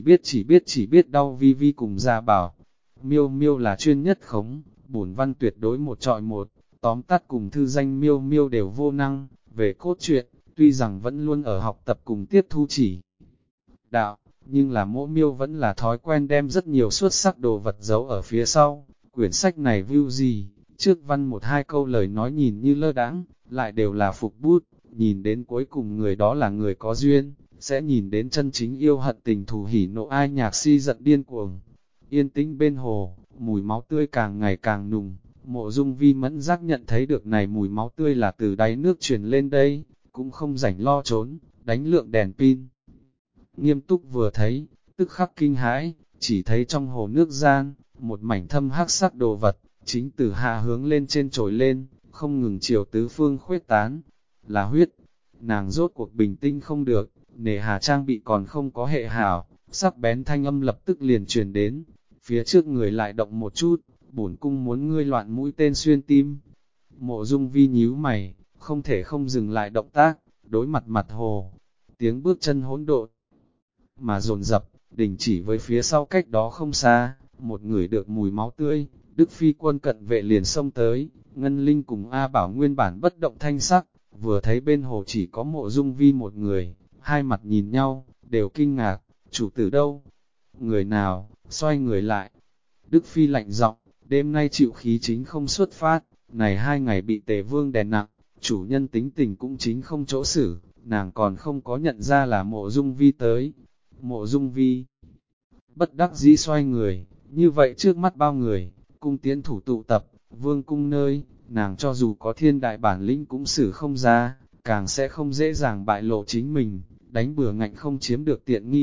chỉ biết đau vi vi cùng gia bảo. Miêu miêu là chuyên nhất khống, bổn văn tuyệt đối một trọi một. Tóm tắt cùng thư danh miêu miêu đều vô năng, về cốt truyện, tuy rằng vẫn luôn ở học tập cùng tiếp thu chỉ đạo, nhưng là mỗi miêu vẫn là thói quen đem rất nhiều xuất sắc đồ vật giấu ở phía sau. Quyển sách này view gì, trước văn 1-2 câu lời nói nhìn như lơ đãng, lại đều là phục bút, nhìn đến cuối cùng người đó là người có duyên, sẽ nhìn đến chân chính yêu hận tình thù hỉ nộ ai nhạc si giận điên cuồng. Yên tĩnh bên hồ, mùi máu tươi càng ngày càng nùng. Mộ Dung Vi mẫn giác nhận thấy được này mùi máu tươi là từ đáy nước truyền lên đây, cũng không rảnh lo trốn, đánh lượng đèn pin. Nghiêm túc vừa thấy, tức khắc kinh hãi, chỉ thấy trong hồ nước gian, một mảnh thâm hắc sắc đồ vật, chính từ hạ hướng lên trên trồi lên, không ngừng chiều tứ phương khuếch tán, là huyết. Nàng rốt cuộc bình tĩnh không được, nề hà trang bị còn không có hệ hảo, sắc bén thanh âm lập tức liền truyền đến, phía trước người lại động một chút. Bổn cung muốn ngươi loạn mũi tên xuyên tim. Mộ Dung Vi nhíu mày, không thể không dừng lại động tác, đối mặt mặt hồ. Tiếng bước chân hỗn độn mà dồn dập, đình chỉ với phía sau cách đó không xa, một người được mùi máu tươi, Đức Phi quân cận vệ liền xông tới, Ngân Linh cùng A Bảo nguyên bản bất động thanh sắc, vừa thấy bên hồ chỉ có Mộ Dung Vi một người, hai mặt nhìn nhau, đều kinh ngạc, chủ tử đâu? Người nào? Xoay người lại. Đức Phi lạnh giọng, đêm nay chịu khí chính không xuất phát, này 2 ngày bị Tề Vương đè nặng, chủ nhân tính tình cũng chính không chỗ xử, nàng còn không có nhận ra là Mộ Dung Vi tới. Mộ Dung Vi bất đắc dĩ xoay người, như vậy trước mắt bao người, cung tiến thủ tụ tập, vương cung nơi, nàng cho dù có thiên đại bản lĩnh cũng xử không ra, càng sẽ không dễ dàng bại lộ chính mình, đánh bừa ngạnh không chiếm được tiện nghi,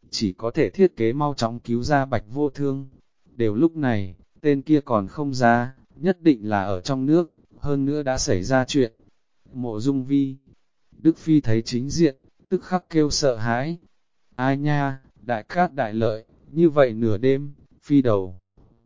chỉ có thể thiết kế mau chóng cứu ra Bạch Vô Thương. Đều lúc này, tên kia còn không ra, nhất định là ở trong nước, hơn nữa đã xảy ra chuyện. Mộ Dung Vi, Đức Phi thấy chính diện, tức khắc kêu sợ hãi. Ai nha, đại cát đại lợi, như vậy nửa đêm, Phi đầu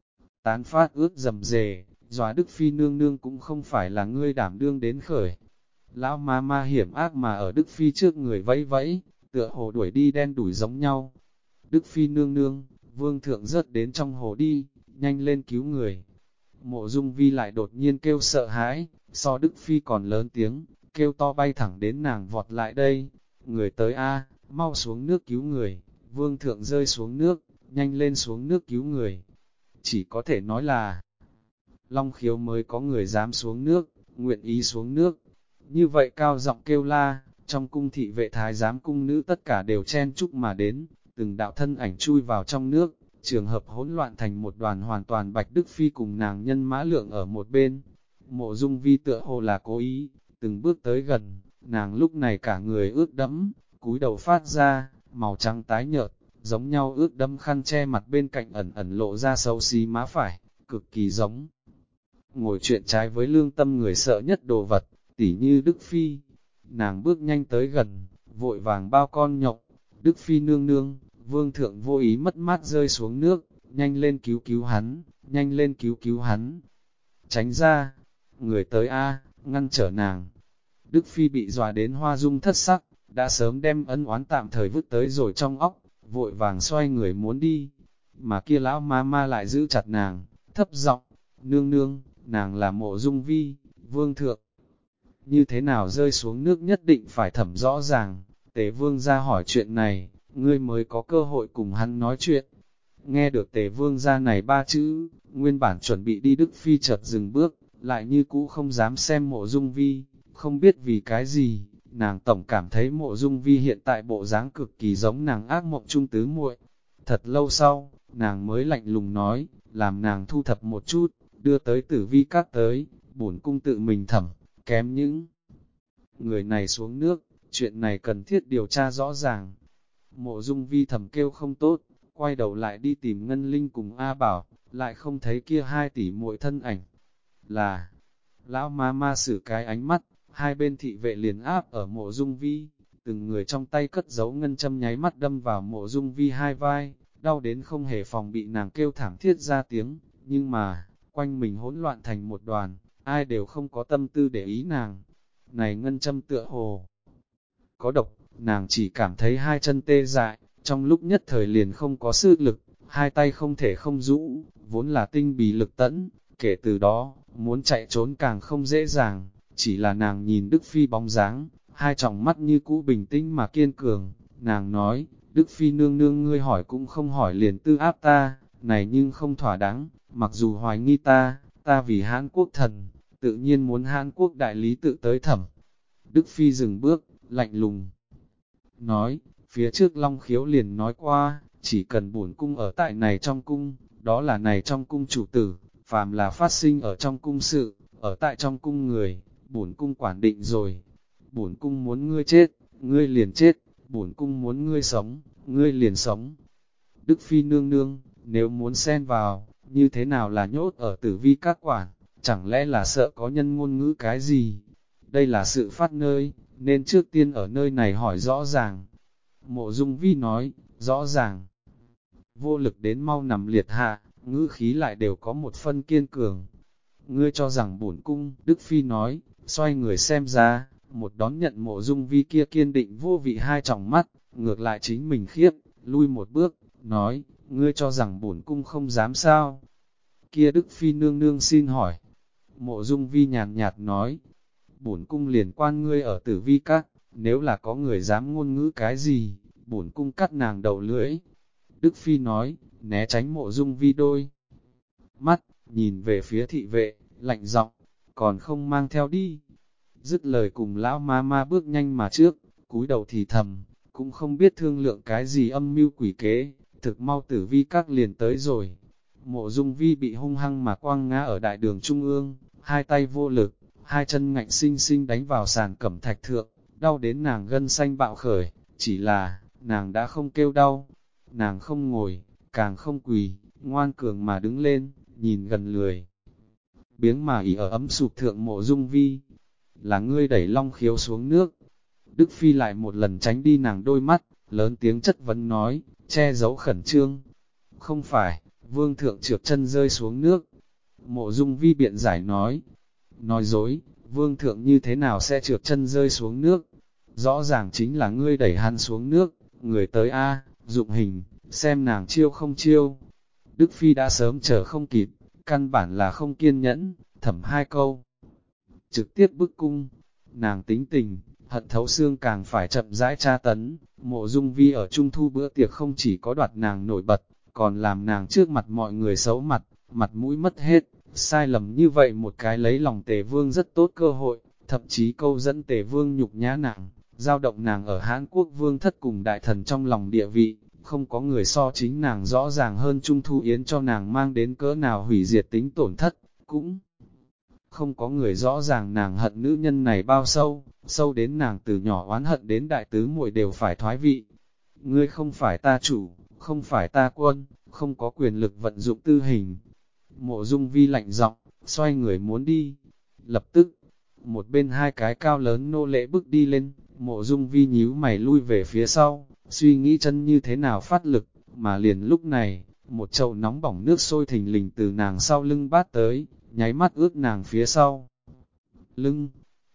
tán phát ướt rầm rề, dọa Đức Phi nương nương cũng không phải là ngươi đảm đương đến khởi. Lão ma ma hiểm ác mà ở Đức Phi trước người vẫy vẫy, tựa hồ đuổi đi đen đuổi giống nhau. Đức Phi nương nương, vương thượng rớt đến trong hồ đi, nhanh lên cứu người. Mộ Dung Vi lại đột nhiên kêu sợ hãi, so Đức Phi còn lớn tiếng, kêu to bay thẳng đến nàng vọt lại đây. Người tới a, mau xuống nước cứu người, vương thượng rơi xuống nước, nhanh lên xuống nước cứu người. Chỉ có thể nói là, Long Khiếu mới có người dám xuống nước, nguyện ý xuống nước. Như vậy cao giọng kêu la, trong cung thị vệ thái giám cung nữ tất cả đều chen chúc mà đến, từng đạo thân ảnh chui vào trong nước, trường hợp hỗn loạn thành một đoàn hoàn toàn. Bạch Đức Phi cùng nàng nhân mã lượng ở một bên. Mộ Dung Vi tựa hồ là cố ý, từng bước tới gần, nàng lúc này cả người ướt đẫm, cúi đầu phát ra, màu trắng tái nhợt, giống nhau ướt đẫm khăn che mặt bên cạnh ẩn ẩn lộ ra xấu xí má phải, cực kỳ giống. Ngồi chuyện trái với lương tâm người sợ nhất đồ vật, tỉ như Đức Phi. Nàng bước nhanh tới gần, vội vàng bao con nhộng. Đức Phi nương nương, vương thượng vô ý mất mát rơi xuống nước, nhanh lên cứu cứu hắn, nhanh lên cứu cứu hắn. Tránh ra, người tới a, ngăn trở nàng. Đức Phi bị dọa đến hoa dung thất sắc, đã sớm đem ân oán tạm thời vứt tới rồi trong óc, vội vàng xoay người muốn đi. Mà kia lão ma ma lại giữ chặt nàng, thấp giọng, nương nương, nàng là Mộ Dung Vi, vương thượng. Như thế nào rơi xuống nước nhất định phải thẩm rõ ràng, Tề vương ra hỏi chuyện này, ngươi mới có cơ hội cùng hắn nói chuyện. Nghe được Tề vương ra này ba chữ, nguyên bản chuẩn bị đi Đức Phi chợt dừng bước, lại như cũ không dám xem Mộ Dung Vi, không biết vì cái gì, nàng tổng cảm thấy Mộ Dung Vi hiện tại bộ dáng cực kỳ giống nàng ác mộng trung tứ muội. Thật lâu sau, nàng mới lạnh lùng nói, làm nàng thu thập một chút, đưa tới Tử Vi các tới, bổn cung tự mình thẩm, kém những người này xuống nước, chuyện này cần thiết điều tra rõ ràng. Mộ Dung Vi thầm kêu không tốt, quay đầu lại đi tìm Ngân Linh cùng A Bảo, lại không thấy kia hai tỷ muội thân ảnh. Là, lão ma ma sử cái ánh mắt, hai bên thị vệ liền áp ở Mộ Dung Vi, từng người trong tay cất giấu ngân châm nháy mắt đâm vào Mộ Dung Vi hai vai, đau đến không hề phòng bị nàng kêu thảm thiết ra tiếng, nhưng mà, quanh mình hỗn loạn thành một đoàn, ai đều không có tâm tư để ý nàng. Này ngân châm tựa hồ có độc, nàng chỉ cảm thấy hai chân tê dại, trong lúc nhất thời liền không có sức lực, hai tay không thể không rũ, vốn là tinh bì lực tẫn, kể từ đó, muốn chạy trốn càng không dễ dàng, chỉ là nàng nhìn Đức Phi bóng dáng, hai tròng mắt như cũ bình tĩnh mà kiên cường, nàng nói, Đức Phi nương nương ngươi hỏi cũng không hỏi liền tư áp ta, này nhưng không thỏa đáng, mặc dù hoài nghi ta vì Hán Quốc thần, tự nhiên muốn Hán Quốc đại lý tự tới thẩm. Đức Phi dừng bước, lạnh lùng nói, phía trước Long Khiếu liền nói qua, chỉ cần bổn cung ở tại này trong cung, đó là này trong cung chủ tử, phàm là phát sinh ở trong cung sự, ở tại trong cung người, bổn cung quản định rồi. Bổn cung muốn ngươi chết, ngươi liền chết, bổn cung muốn ngươi sống, ngươi liền sống. Đức Phi nương nương, nếu muốn xen vào, như thế nào là nhốt ở Tử Vi các quản, chẳng lẽ là sợ có nhân ngôn ngữ cái gì? Đây là sự phát nơi, nên trước tiên ở nơi này hỏi rõ ràng. Mộ Dung Vi nói, rõ ràng. Vô lực đến mau nằm liệt hạ, ngữ khí lại đều có một phân kiên cường. Ngươi cho rằng bổn cung, Đức Phi nói, xoay người xem ra, một đón nhận Mộ Dung Vi kia kiên định vô vị hai tròng mắt, ngược lại chính mình khiếp, lui một bước, nói, ngươi cho rằng bổn cung không dám sao? Kia Đức Phi nương nương xin hỏi. Mộ Dung Vi nhàn nhạt nói, bổn cung liền quan ngươi ở Tử Vi các, nếu là có người dám ngôn ngữ cái gì, bổn cung cắt nàng đầu lưỡi. Đức Phi nói, né tránh Mộ Dung Vi đôi mắt, nhìn về phía thị vệ, lạnh giọng, còn không mang theo đi. Dứt lời cùng lão ma ma bước nhanh mà trước, cúi đầu thì thầm, cũng không biết thương lượng cái gì âm mưu quỷ kế, thực mau Tử Vi các liền tới rồi. Mộ Dung Vi bị hung hăng mà quăng ngã ở đại đường trung ương, hai tay vô lực, hai chân ngạnh sinh sinh đánh vào sàn cẩm thạch thượng, đau đến nàng gân xanh bạo khởi, chỉ là, nàng đã không kêu đau. nàng không ngồi, càng không quỳ, ngoan cường mà đứng lên, nhìn gần lười. Biếng mà ỉ ở ấm sụp thượng Mộ Dung Vi, là ngươi đẩy Long Khiếu xuống nước. Đức Phi lại một lần tránh đi nàng đôi mắt, lớn tiếng chất vấn nói, che giấu khẩn trương. Không phải, vương thượng trượt chân rơi xuống nước. Mộ Dung Vi biện giải nói dối, vương thượng như thế nào sẽ trượt chân rơi xuống nước? Rõ ràng chính là ngươi đẩy hắn xuống nước, người tới A, Dụng Hình, xem nàng chiêu không chiêu. Đức Phi đã sớm chờ không kịp, căn bản là không kiên nhẫn, thẩm hai câu. Trực tiếp bức cung, nàng tính tình, hận thấu xương càng phải chậm rãi tra tấn. Mộ Dung Vi ở trung thu bữa tiệc không chỉ có đoạt nàng nổi bật, còn làm nàng trước mặt mọi người xấu mặt, mặt mũi mất hết. Sai lầm như vậy một cái lấy lòng Tề Vương rất tốt cơ hội, thậm chí câu dẫn Tề Vương nhục nhã nàng, dao động nàng ở Hán Quốc vương thất cùng đại thần trong lòng địa vị, không có người so chính nàng rõ ràng hơn Trung Thu Yến cho nàng mang đến cỡ nào hủy diệt tính tổn thất, cũng không có người rõ ràng nàng hận nữ nhân này bao sâu, sâu đến nàng từ nhỏ oán hận đến đại tứ muội đều phải thoái vị. Ngươi không phải ta chủ, không phải ta quân, không có quyền lực vận dụng tư hình. Mộ Dung Vi lạnh giọng, xoay người muốn đi. Lập tức, một bên hai cái cao lớn nô lễ bước đi lên, Mộ Dung Vi nhíu mày lui về phía sau, suy nghĩ chân như thế nào phát lực, mà liền lúc này, một chậu nóng bỏng nước sôi thình lình từ nàng sau lưng bát tới, nháy mắt ướt nàng phía sau. Lưng,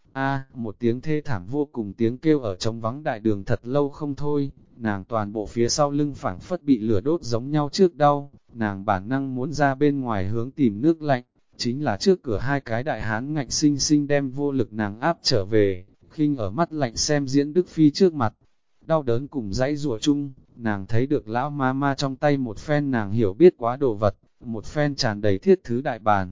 một tiếng thê thảm vô cùng tiếng kêu ở trống vắng đại đường thật lâu không thôi, nàng toàn bộ phía sau lưng phảng phất bị lửa đốt giống nhau trước đau, nàng bản năng muốn ra bên ngoài hướng tìm nước lạnh, chính là trước cửa hai cái đại hán ngạnh sinh sinh đem vô lực nàng áp trở về, khinh ở mắt lạnh xem diễn Đức Phi trước mặt. Đau đớn cùng dãy rùa chung, nàng thấy được lão ma ma trong tay một phen nàng hiểu biết quá đồ vật, một phen tràn đầy thiết thứ đại bàn.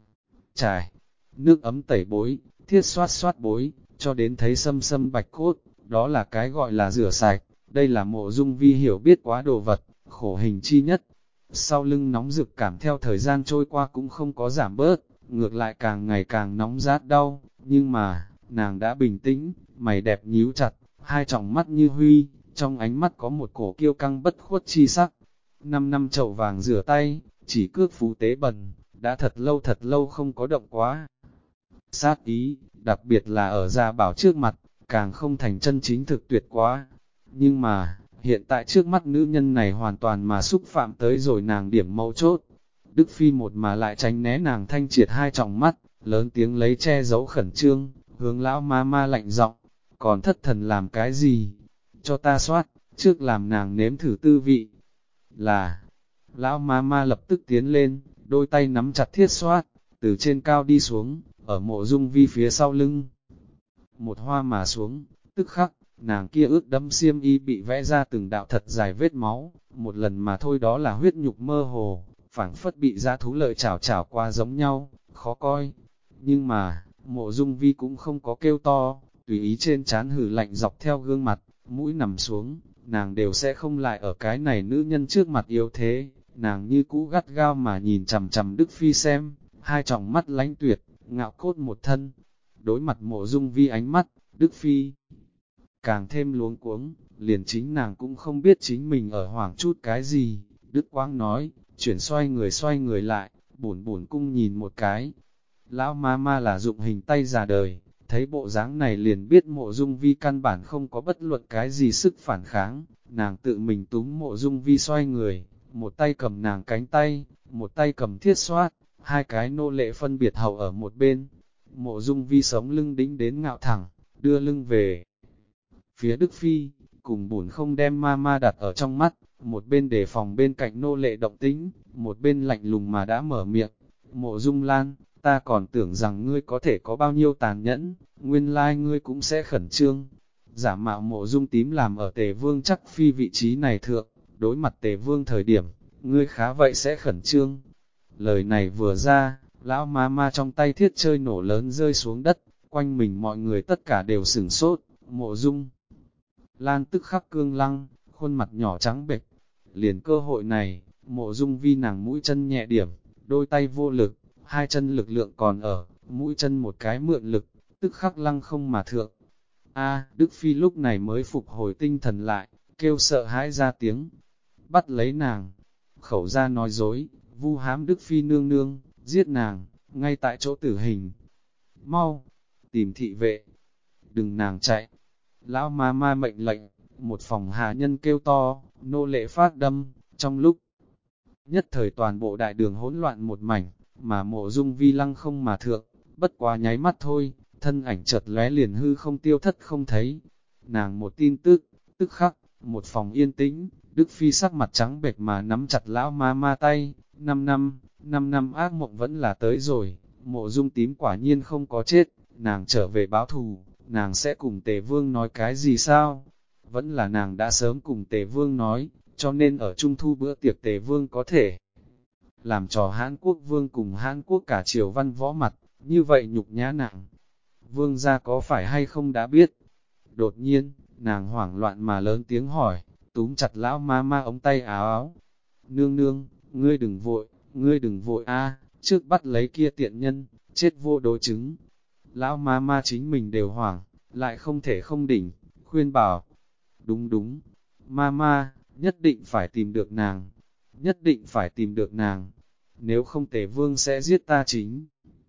Trải, nước ấm tẩy bối, thiết xoát xoát bối, cho đến thấy sâm sâm bạch cốt, đó là cái gọi là rửa sạch, đây là Mộ Dung Vi hiểu biết quá đồ vật, khổ hình chi nhất. Sau lưng nóng rực cảm theo thời gian trôi qua cũng không có giảm bớt, ngược lại càng ngày càng nóng rát đau, nhưng mà, nàng đã bình tĩnh, mày đẹp nhíu chặt, hai tròng mắt như huy, trong ánh mắt có một cổ kiêu căng bất khuất chi sắc. 5 năm chậu vàng rửa tay, chỉ cước phú tế bần, đã thật lâu không có động quá. Sát ý, đặc biệt là ở Gia Bảo trước mặt, càng không thành chân chính thực tuyệt quá. Nhưng mà, hiện tại trước mắt nữ nhân này hoàn toàn mà xúc phạm tới rồi nàng điểm mấu chốt. Đức Phi một mà lại tránh né nàng thanh triệt hai tròng mắt, lớn tiếng lấy che giấu khẩn trương, hướng lão ma ma lạnh giọng, còn thất thần làm cái gì? Cho ta soát, trước làm nàng nếm thử tư vị. Là, lão ma ma lập tức tiến lên, đôi tay nắm chặt thiết soát, từ trên cao đi xuống, ở Mộ Dung Vi phía sau lưng. Một hoa mà xuống, tức khắc, nàng kia ướt đẫm xiêm y bị vẽ ra từng đạo thật dài vết máu, một lần mà thôi đó là huyết nhục mơ hồ, phảng phất bị dã thú lợi chảo chảo qua giống nhau, khó coi. Nhưng mà, Mộ Dung Vi cũng không có kêu to, tùy ý trên trán hử lạnh dọc theo gương mặt, mũi nằm xuống, nàng đều sẽ không lại ở cái này nữ nhân trước mặt yếu thế, nàng như cũ gắt gao mà nhìn chằm chằm Đức Phi xem, hai tròng mắt lánh tuyệt, ngạo cốt một thân. Đối mặt Mộ Dung Vi ánh mắt, Đức Phi càng thêm luống cuống, liền chính nàng cũng không biết chính mình ở hoảng chút cái gì. Đức Quang nói, chuyển xoay người lại, bổn bổn cung nhìn một cái. Lão ma ma là Dụng Hình tay già đời, thấy bộ dáng này liền biết Mộ Dung Vi căn bản không có bất luận cái gì sức phản kháng, nàng tự mình túm Mộ Dung Vi xoay người, một tay cầm nàng cánh tay, một tay cầm thiết xoát, hai cái nô lệ phân biệt hầu ở một bên. Mộ Dung Vi sống lưng đĩnh đến ngạo thẳng, đưa lưng về phía Đức Phi, cùng bổn không đem ma ma đặt ở trong mắt, một bên đề phòng bên cạnh nô lệ động tĩnh, một bên lạnh lùng mà đã mở miệng. Mộ Dung Lan, ta còn tưởng rằng ngươi có thể có bao nhiêu tàn nhẫn, nguyên lai ngươi cũng sẽ khẩn trương. Giả mạo Mộ Dung tím làm ở Tề Vương chắc phi vị trí này thượng, đối mặt Tề Vương thời điểm, ngươi khá vậy sẽ khẩn trương. Lời này vừa ra, lão ma ma trong tay thiết chơi nổ lớn rơi xuống đất, quanh mình mọi người tất cả đều sửng sốt, Mộ Dung Lan tức khắc cương lăng, khuôn mặt nhỏ trắng bệch. Liền cơ hội này, Mộ Dung Vi nàng mũi chân nhẹ điểm, đôi tay vô lực, hai chân lực lượng còn ở, mũi chân một cái mượn lực, tức khắc lăng không mà thượng. Đức Phi lúc này mới phục hồi tinh thần lại, kêu sợ hãi ra tiếng. bắt lấy nàng, khẩu ra nói dối, vu hãm Đức Phi nương nương, giết nàng, ngay tại chỗ tử hình. Mau, tìm thị vệ, đừng nàng chạy. Lão ma ma mệnh lệnh, một phòng hạ nhân kêu to, nô lệ phát đâm, trong lúc nhất thời toàn bộ đại đường hỗn loạn một mảnh, mà Mộ Dung Vi lăng không mà thượng, bất quá nháy mắt thôi, thân ảnh chợt lóe liền hư không tiêu thất không thấy. Nàng một tin tức khắc, một phòng yên tĩnh, Đức Phi sắc mặt trắng bệch mà nắm chặt lão ma ma tay, 5 năm ác mộng vẫn là tới rồi, Mộ Dung tím quả nhiên không có chết, nàng trở về báo thù, nàng sẽ cùng Tề Vương nói cái gì sao? Vẫn là nàng đã sớm cùng Tề Vương nói, cho nên ở Trung Thu bữa tiệc Tề Vương có thể làm trò Hán Quốc Vương cùng Hán Quốc cả triều văn võ mặt, như vậy nhục nhã nàng. Vương gia có phải hay không đã biết? Đột nhiên, nàng hoảng loạn mà lớn tiếng hỏi, túm chặt lão ma ma ống tay áo áo. Nương nương, ngươi đừng vội a, trước bắt lấy kia tiện nhân, chết vô đối chứng. Lão ma ma chính mình đều hoảng, lại không thể không đỉnh, khuyên bảo. Đúng, ma ma, nhất định phải tìm được nàng, nhất định phải tìm được nàng, nếu không Tề Vương sẽ giết ta chính.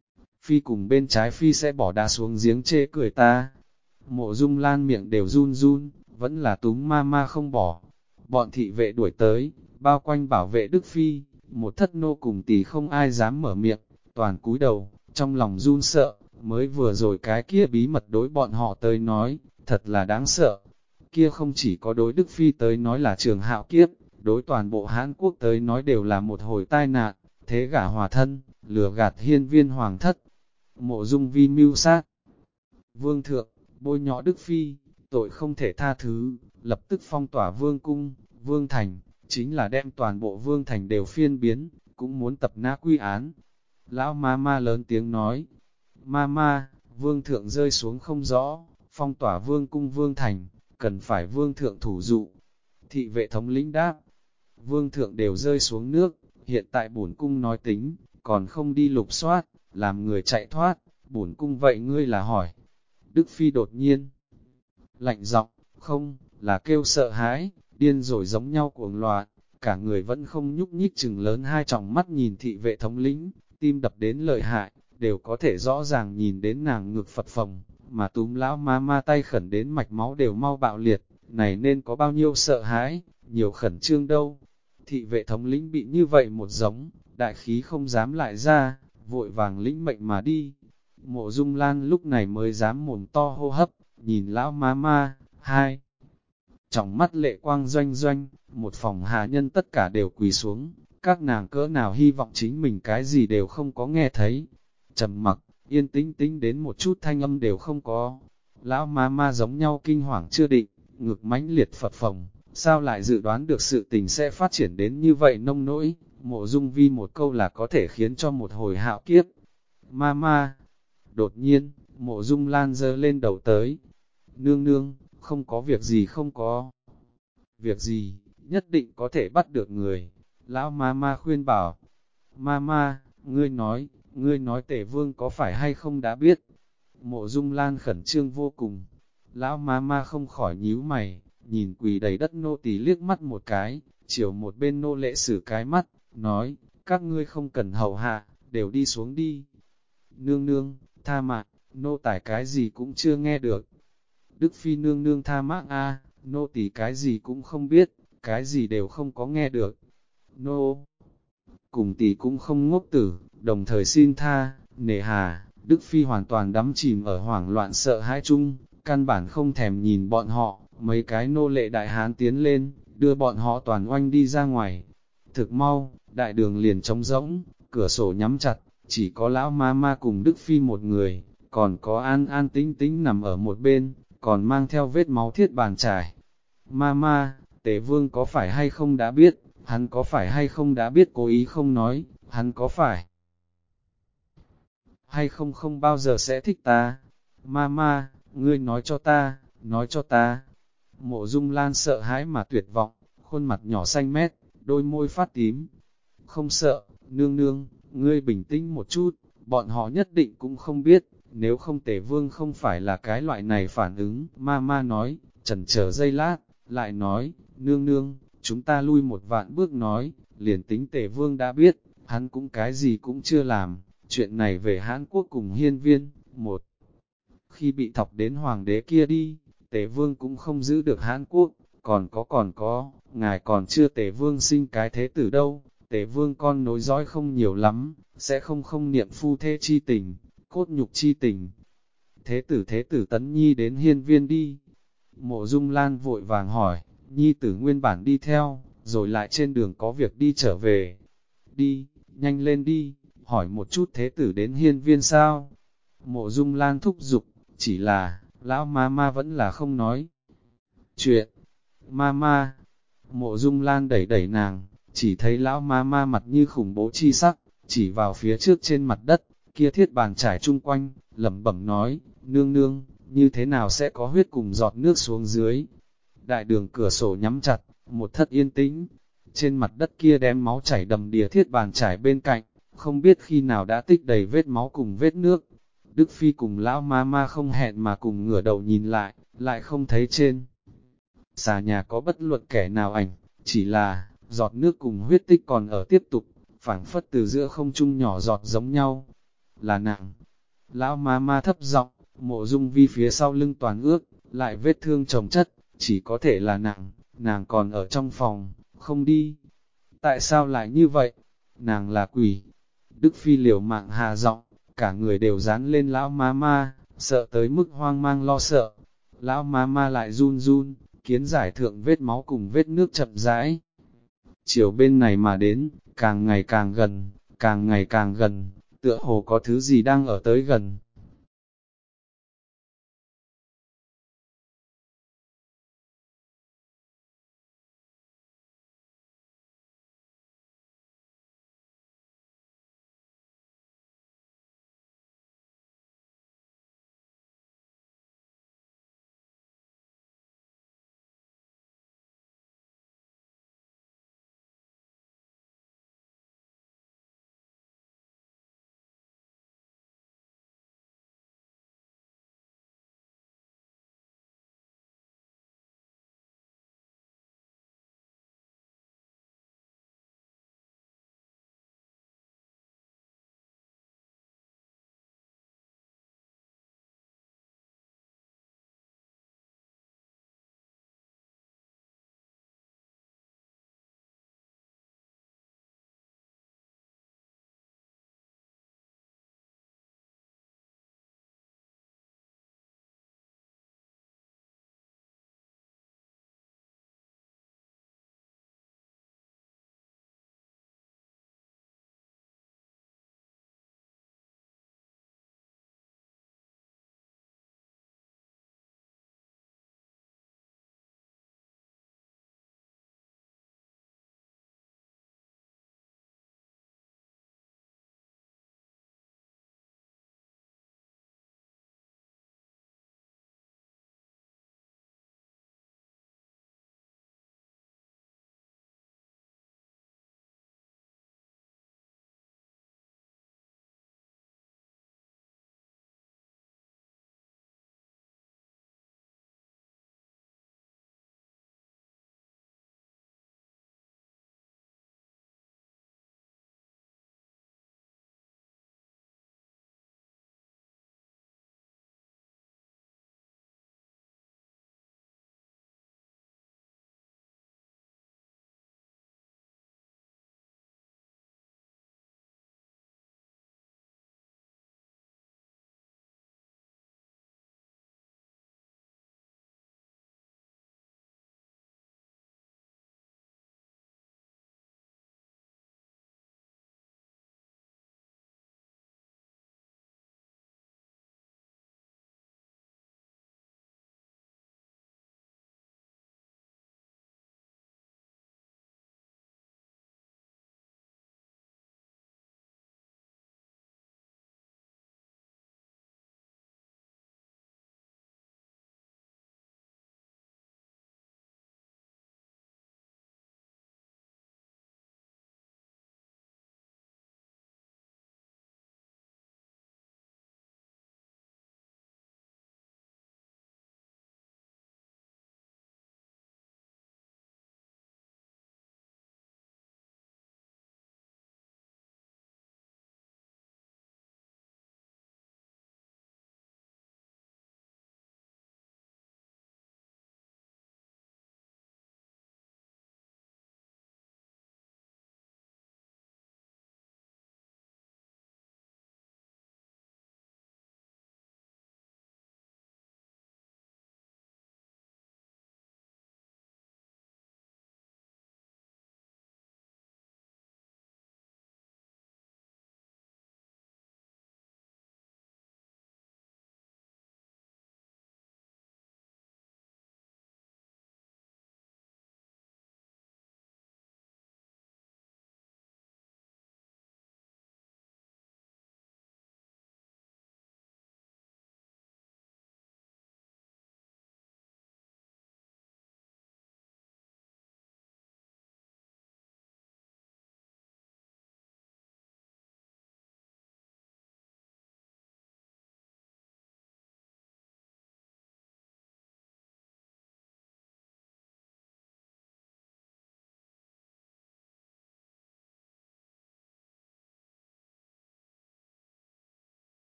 Phi cùng bên trái Phi sẽ bỏ đá xuống giếng chê cười ta. Mộ Dung Lan miệng đều run run, vẫn là túm ma ma không bỏ. Bọn thị vệ đuổi tới, bao quanh bảo vệ Đức Phi, một thất nô cùng tỷ không ai dám mở miệng, toàn cúi đầu, trong lòng run sợ, mới vừa rồi cái kia bí mật đối bọn họ tới nói, thật là đáng sợ. Kia không chỉ có đối Đức Phi tới nói là trường hạo kiếp, đối toàn bộ Hán Quốc tới nói đều là một hồi tai nạn, thế gả hòa thân, lừa gạt hiên viên hoàng thất. Mộ Dung Vi mưu sát vương thượng, bôi nhọ Đức Phi, tội không thể tha thứ, lập tức phong tỏa vương cung, vương thành, chính là đem toàn bộ vương thành đều phiên biến, cũng muốn tập nã quy án. Lão ma ma lớn tiếng nói, ma ma, vương thượng rơi xuống không rõ, phong tỏa vương cung vương thành, cần phải vương thượng thủ dụ. Thị vệ thống lĩnh đáp, vương thượng đều rơi xuống nước, hiện tại bổn cung nói tính, còn không đi lục soát, làm người chạy thoát, bổn cung vậy ngươi là hỏi. Đức Phi đột nhiên, lạnh giọng, không, là kêu sợ hãi, điên rồi giống nhau cuồng loạn, cả người vẫn không nhúc nhích chừng lớn hai tròng mắt nhìn thị vệ thống lĩnh, tim đập đến lợi hại, đều có thể rõ ràng nhìn đến nàng ngực phập phồng, mà túm lão ma ma tay khẩn đến mạch máu đều mau bạo liệt, này nên có bao nhiêu sợ hãi, nhiều khẩn trương đâu. Thị vệ thống lĩnh bị như vậy một giống, đại khí không dám lại ra, vội vàng lĩnh mệnh mà đi. Mộ Dung Lan lúc này mới dám mồm to hô hấp, nhìn lão ma ma, hai. Trong mắt lệ quang doanh doanh, một phòng hạ nhân tất cả đều quỳ xuống, các nàng cỡ nào hy vọng chính mình cái gì đều không có nghe thấy. Trầm mặc, yên tĩnh tĩnh đến một chút thanh âm đều không có. Lão ma ma giống nhau kinh hoàng chưa định, ngực mãnh liệt phập phồng, sao lại dự đoán được sự tình sẽ phát triển đến như vậy nông nỗi. Mộ Dung Vi một câu là có thể khiến cho một hồi hạo kiếp. Ma ma. Đột nhiên, Mộ Dung Lan giơ lên đầu tới. Nương nương, không có việc gì không có. Việc gì, nhất định có thể bắt được người. Lão ma ma khuyên bảo. Ma ma, ngươi nói Tề Vương có phải hay không đã biết. Mộ Dung Lan khẩn trương vô cùng. Lão ma ma không khỏi nhíu mày, nhìn quỳ đầy đất nô tỳ liếc mắt một cái, chiều một bên nô lễ sử cái mắt, nói, các ngươi không cần hầu hạ, đều đi xuống đi. Nương nương, tha mạng, nô tài cái gì cũng chưa nghe được. Đức Phi nương nương tha mạng a, nô tỳ cái gì cũng không biết, cái gì đều không có nghe được. Nô cùng tỷ cũng không ngốc tử, đồng thời xin tha, nể hà. Đức Phi hoàn toàn đắm chìm ở hoảng loạn sợ hãi chung, căn bản không thèm nhìn bọn họ, mấy cái nô lệ đại hán tiến lên, đưa bọn họ toàn oanh đi ra ngoài. Thực mau, đại đường liền trống rỗng, cửa sổ nhắm chặt, chỉ có lão ma ma cùng Đức Phi một người, còn có An An Tĩnh Tĩnh nằm ở một bên, còn mang theo vết máu thiết bàn trải. Ma ma, Tề Vương có phải hay không đã biết, hắn có phải hay không đã biết cố ý không nói, hắn có phải hay không không bao giờ sẽ thích ta. Ma ma, ngươi nói cho ta, nói cho ta. Mộ Dung Lan sợ hãi mà tuyệt vọng, khuôn mặt nhỏ xanh mét, đôi môi phát tím. Không sợ, nương nương, ngươi bình tĩnh một chút, bọn họ nhất định cũng không biết, nếu không Tề Vương không phải là cái loại này phản ứng. Ma ma nói, chần chờ giây lát, lại nói, nương nương, chúng ta lui một vạn bước nói, liền tính Tề Vương đã biết, hắn cũng cái gì cũng chưa làm, chuyện này về Hán Quốc cùng Hiên Viên, một khi bị thọc đến hoàng đế kia đi, Tề Vương cũng không giữ được Hán Quốc, còn có, ngài còn chưa Tề Vương sinh cái thế tử đâu, Tề Vương con nối dõi không nhiều lắm, sẽ không niệm phu thê chi tình, cốt nhục chi tình. Thế tử Tấn Nhi đến Hiên Viên đi. Mộ Dung Lan vội vàng hỏi, Nhi tử nguyên bản đi theo, rồi lại trên đường có việc đi trở về. Đi, nhanh lên đi, hỏi một chút thế tử đến Hiên Viên sao? Mộ Dung Lan thúc giục, chỉ là, lão ma vẫn là không nói. Chuyện, ma, Mộ Dung Lan đẩy đẩy nàng, chỉ thấy lão ma mặt như khủng bố chi sắc, chỉ vào phía trước trên mặt đất, kia thiết bàn trải chung quanh, lẩm bẩm nói, nương nương, như thế nào sẽ có huyết cùng giọt nước xuống dưới. Đại đường cửa sổ nhắm chặt, một thất yên tĩnh, trên mặt đất kia đếm máu chảy đầm đìa thiết bàn trải bên cạnh, không biết khi nào đã tích đầy vết máu cùng vết nước. Đức Phi cùng lão ma không hẹn mà cùng ngửa đầu nhìn lại không thấy trên xà nhà có bất luận kẻ nào ảnh, chỉ là, giọt nước cùng huyết tích còn ở tiếp tục, phảng phất từ giữa không trung nhỏ giọt giống nhau. Là nàng. Lão ma thấp giọng, Mộ Dung Vi phía sau lưng toàn ướt, lại vết thương chồng chất, chỉ có thể là nàng còn ở trong phòng, không đi. Tại sao lại như vậy? Nàng là quỷ. Đức Phi liều mạng hạ giọng, cả người đều dán lên lão ma, sợ tới mức hoang mang lo sợ. Lão ma lại run run, kiến giải thượng vết máu cùng vết nước chậm rãi. Chiều bên này mà đến, càng ngày càng gần, tựa hồ có thứ gì đang ở tới gần.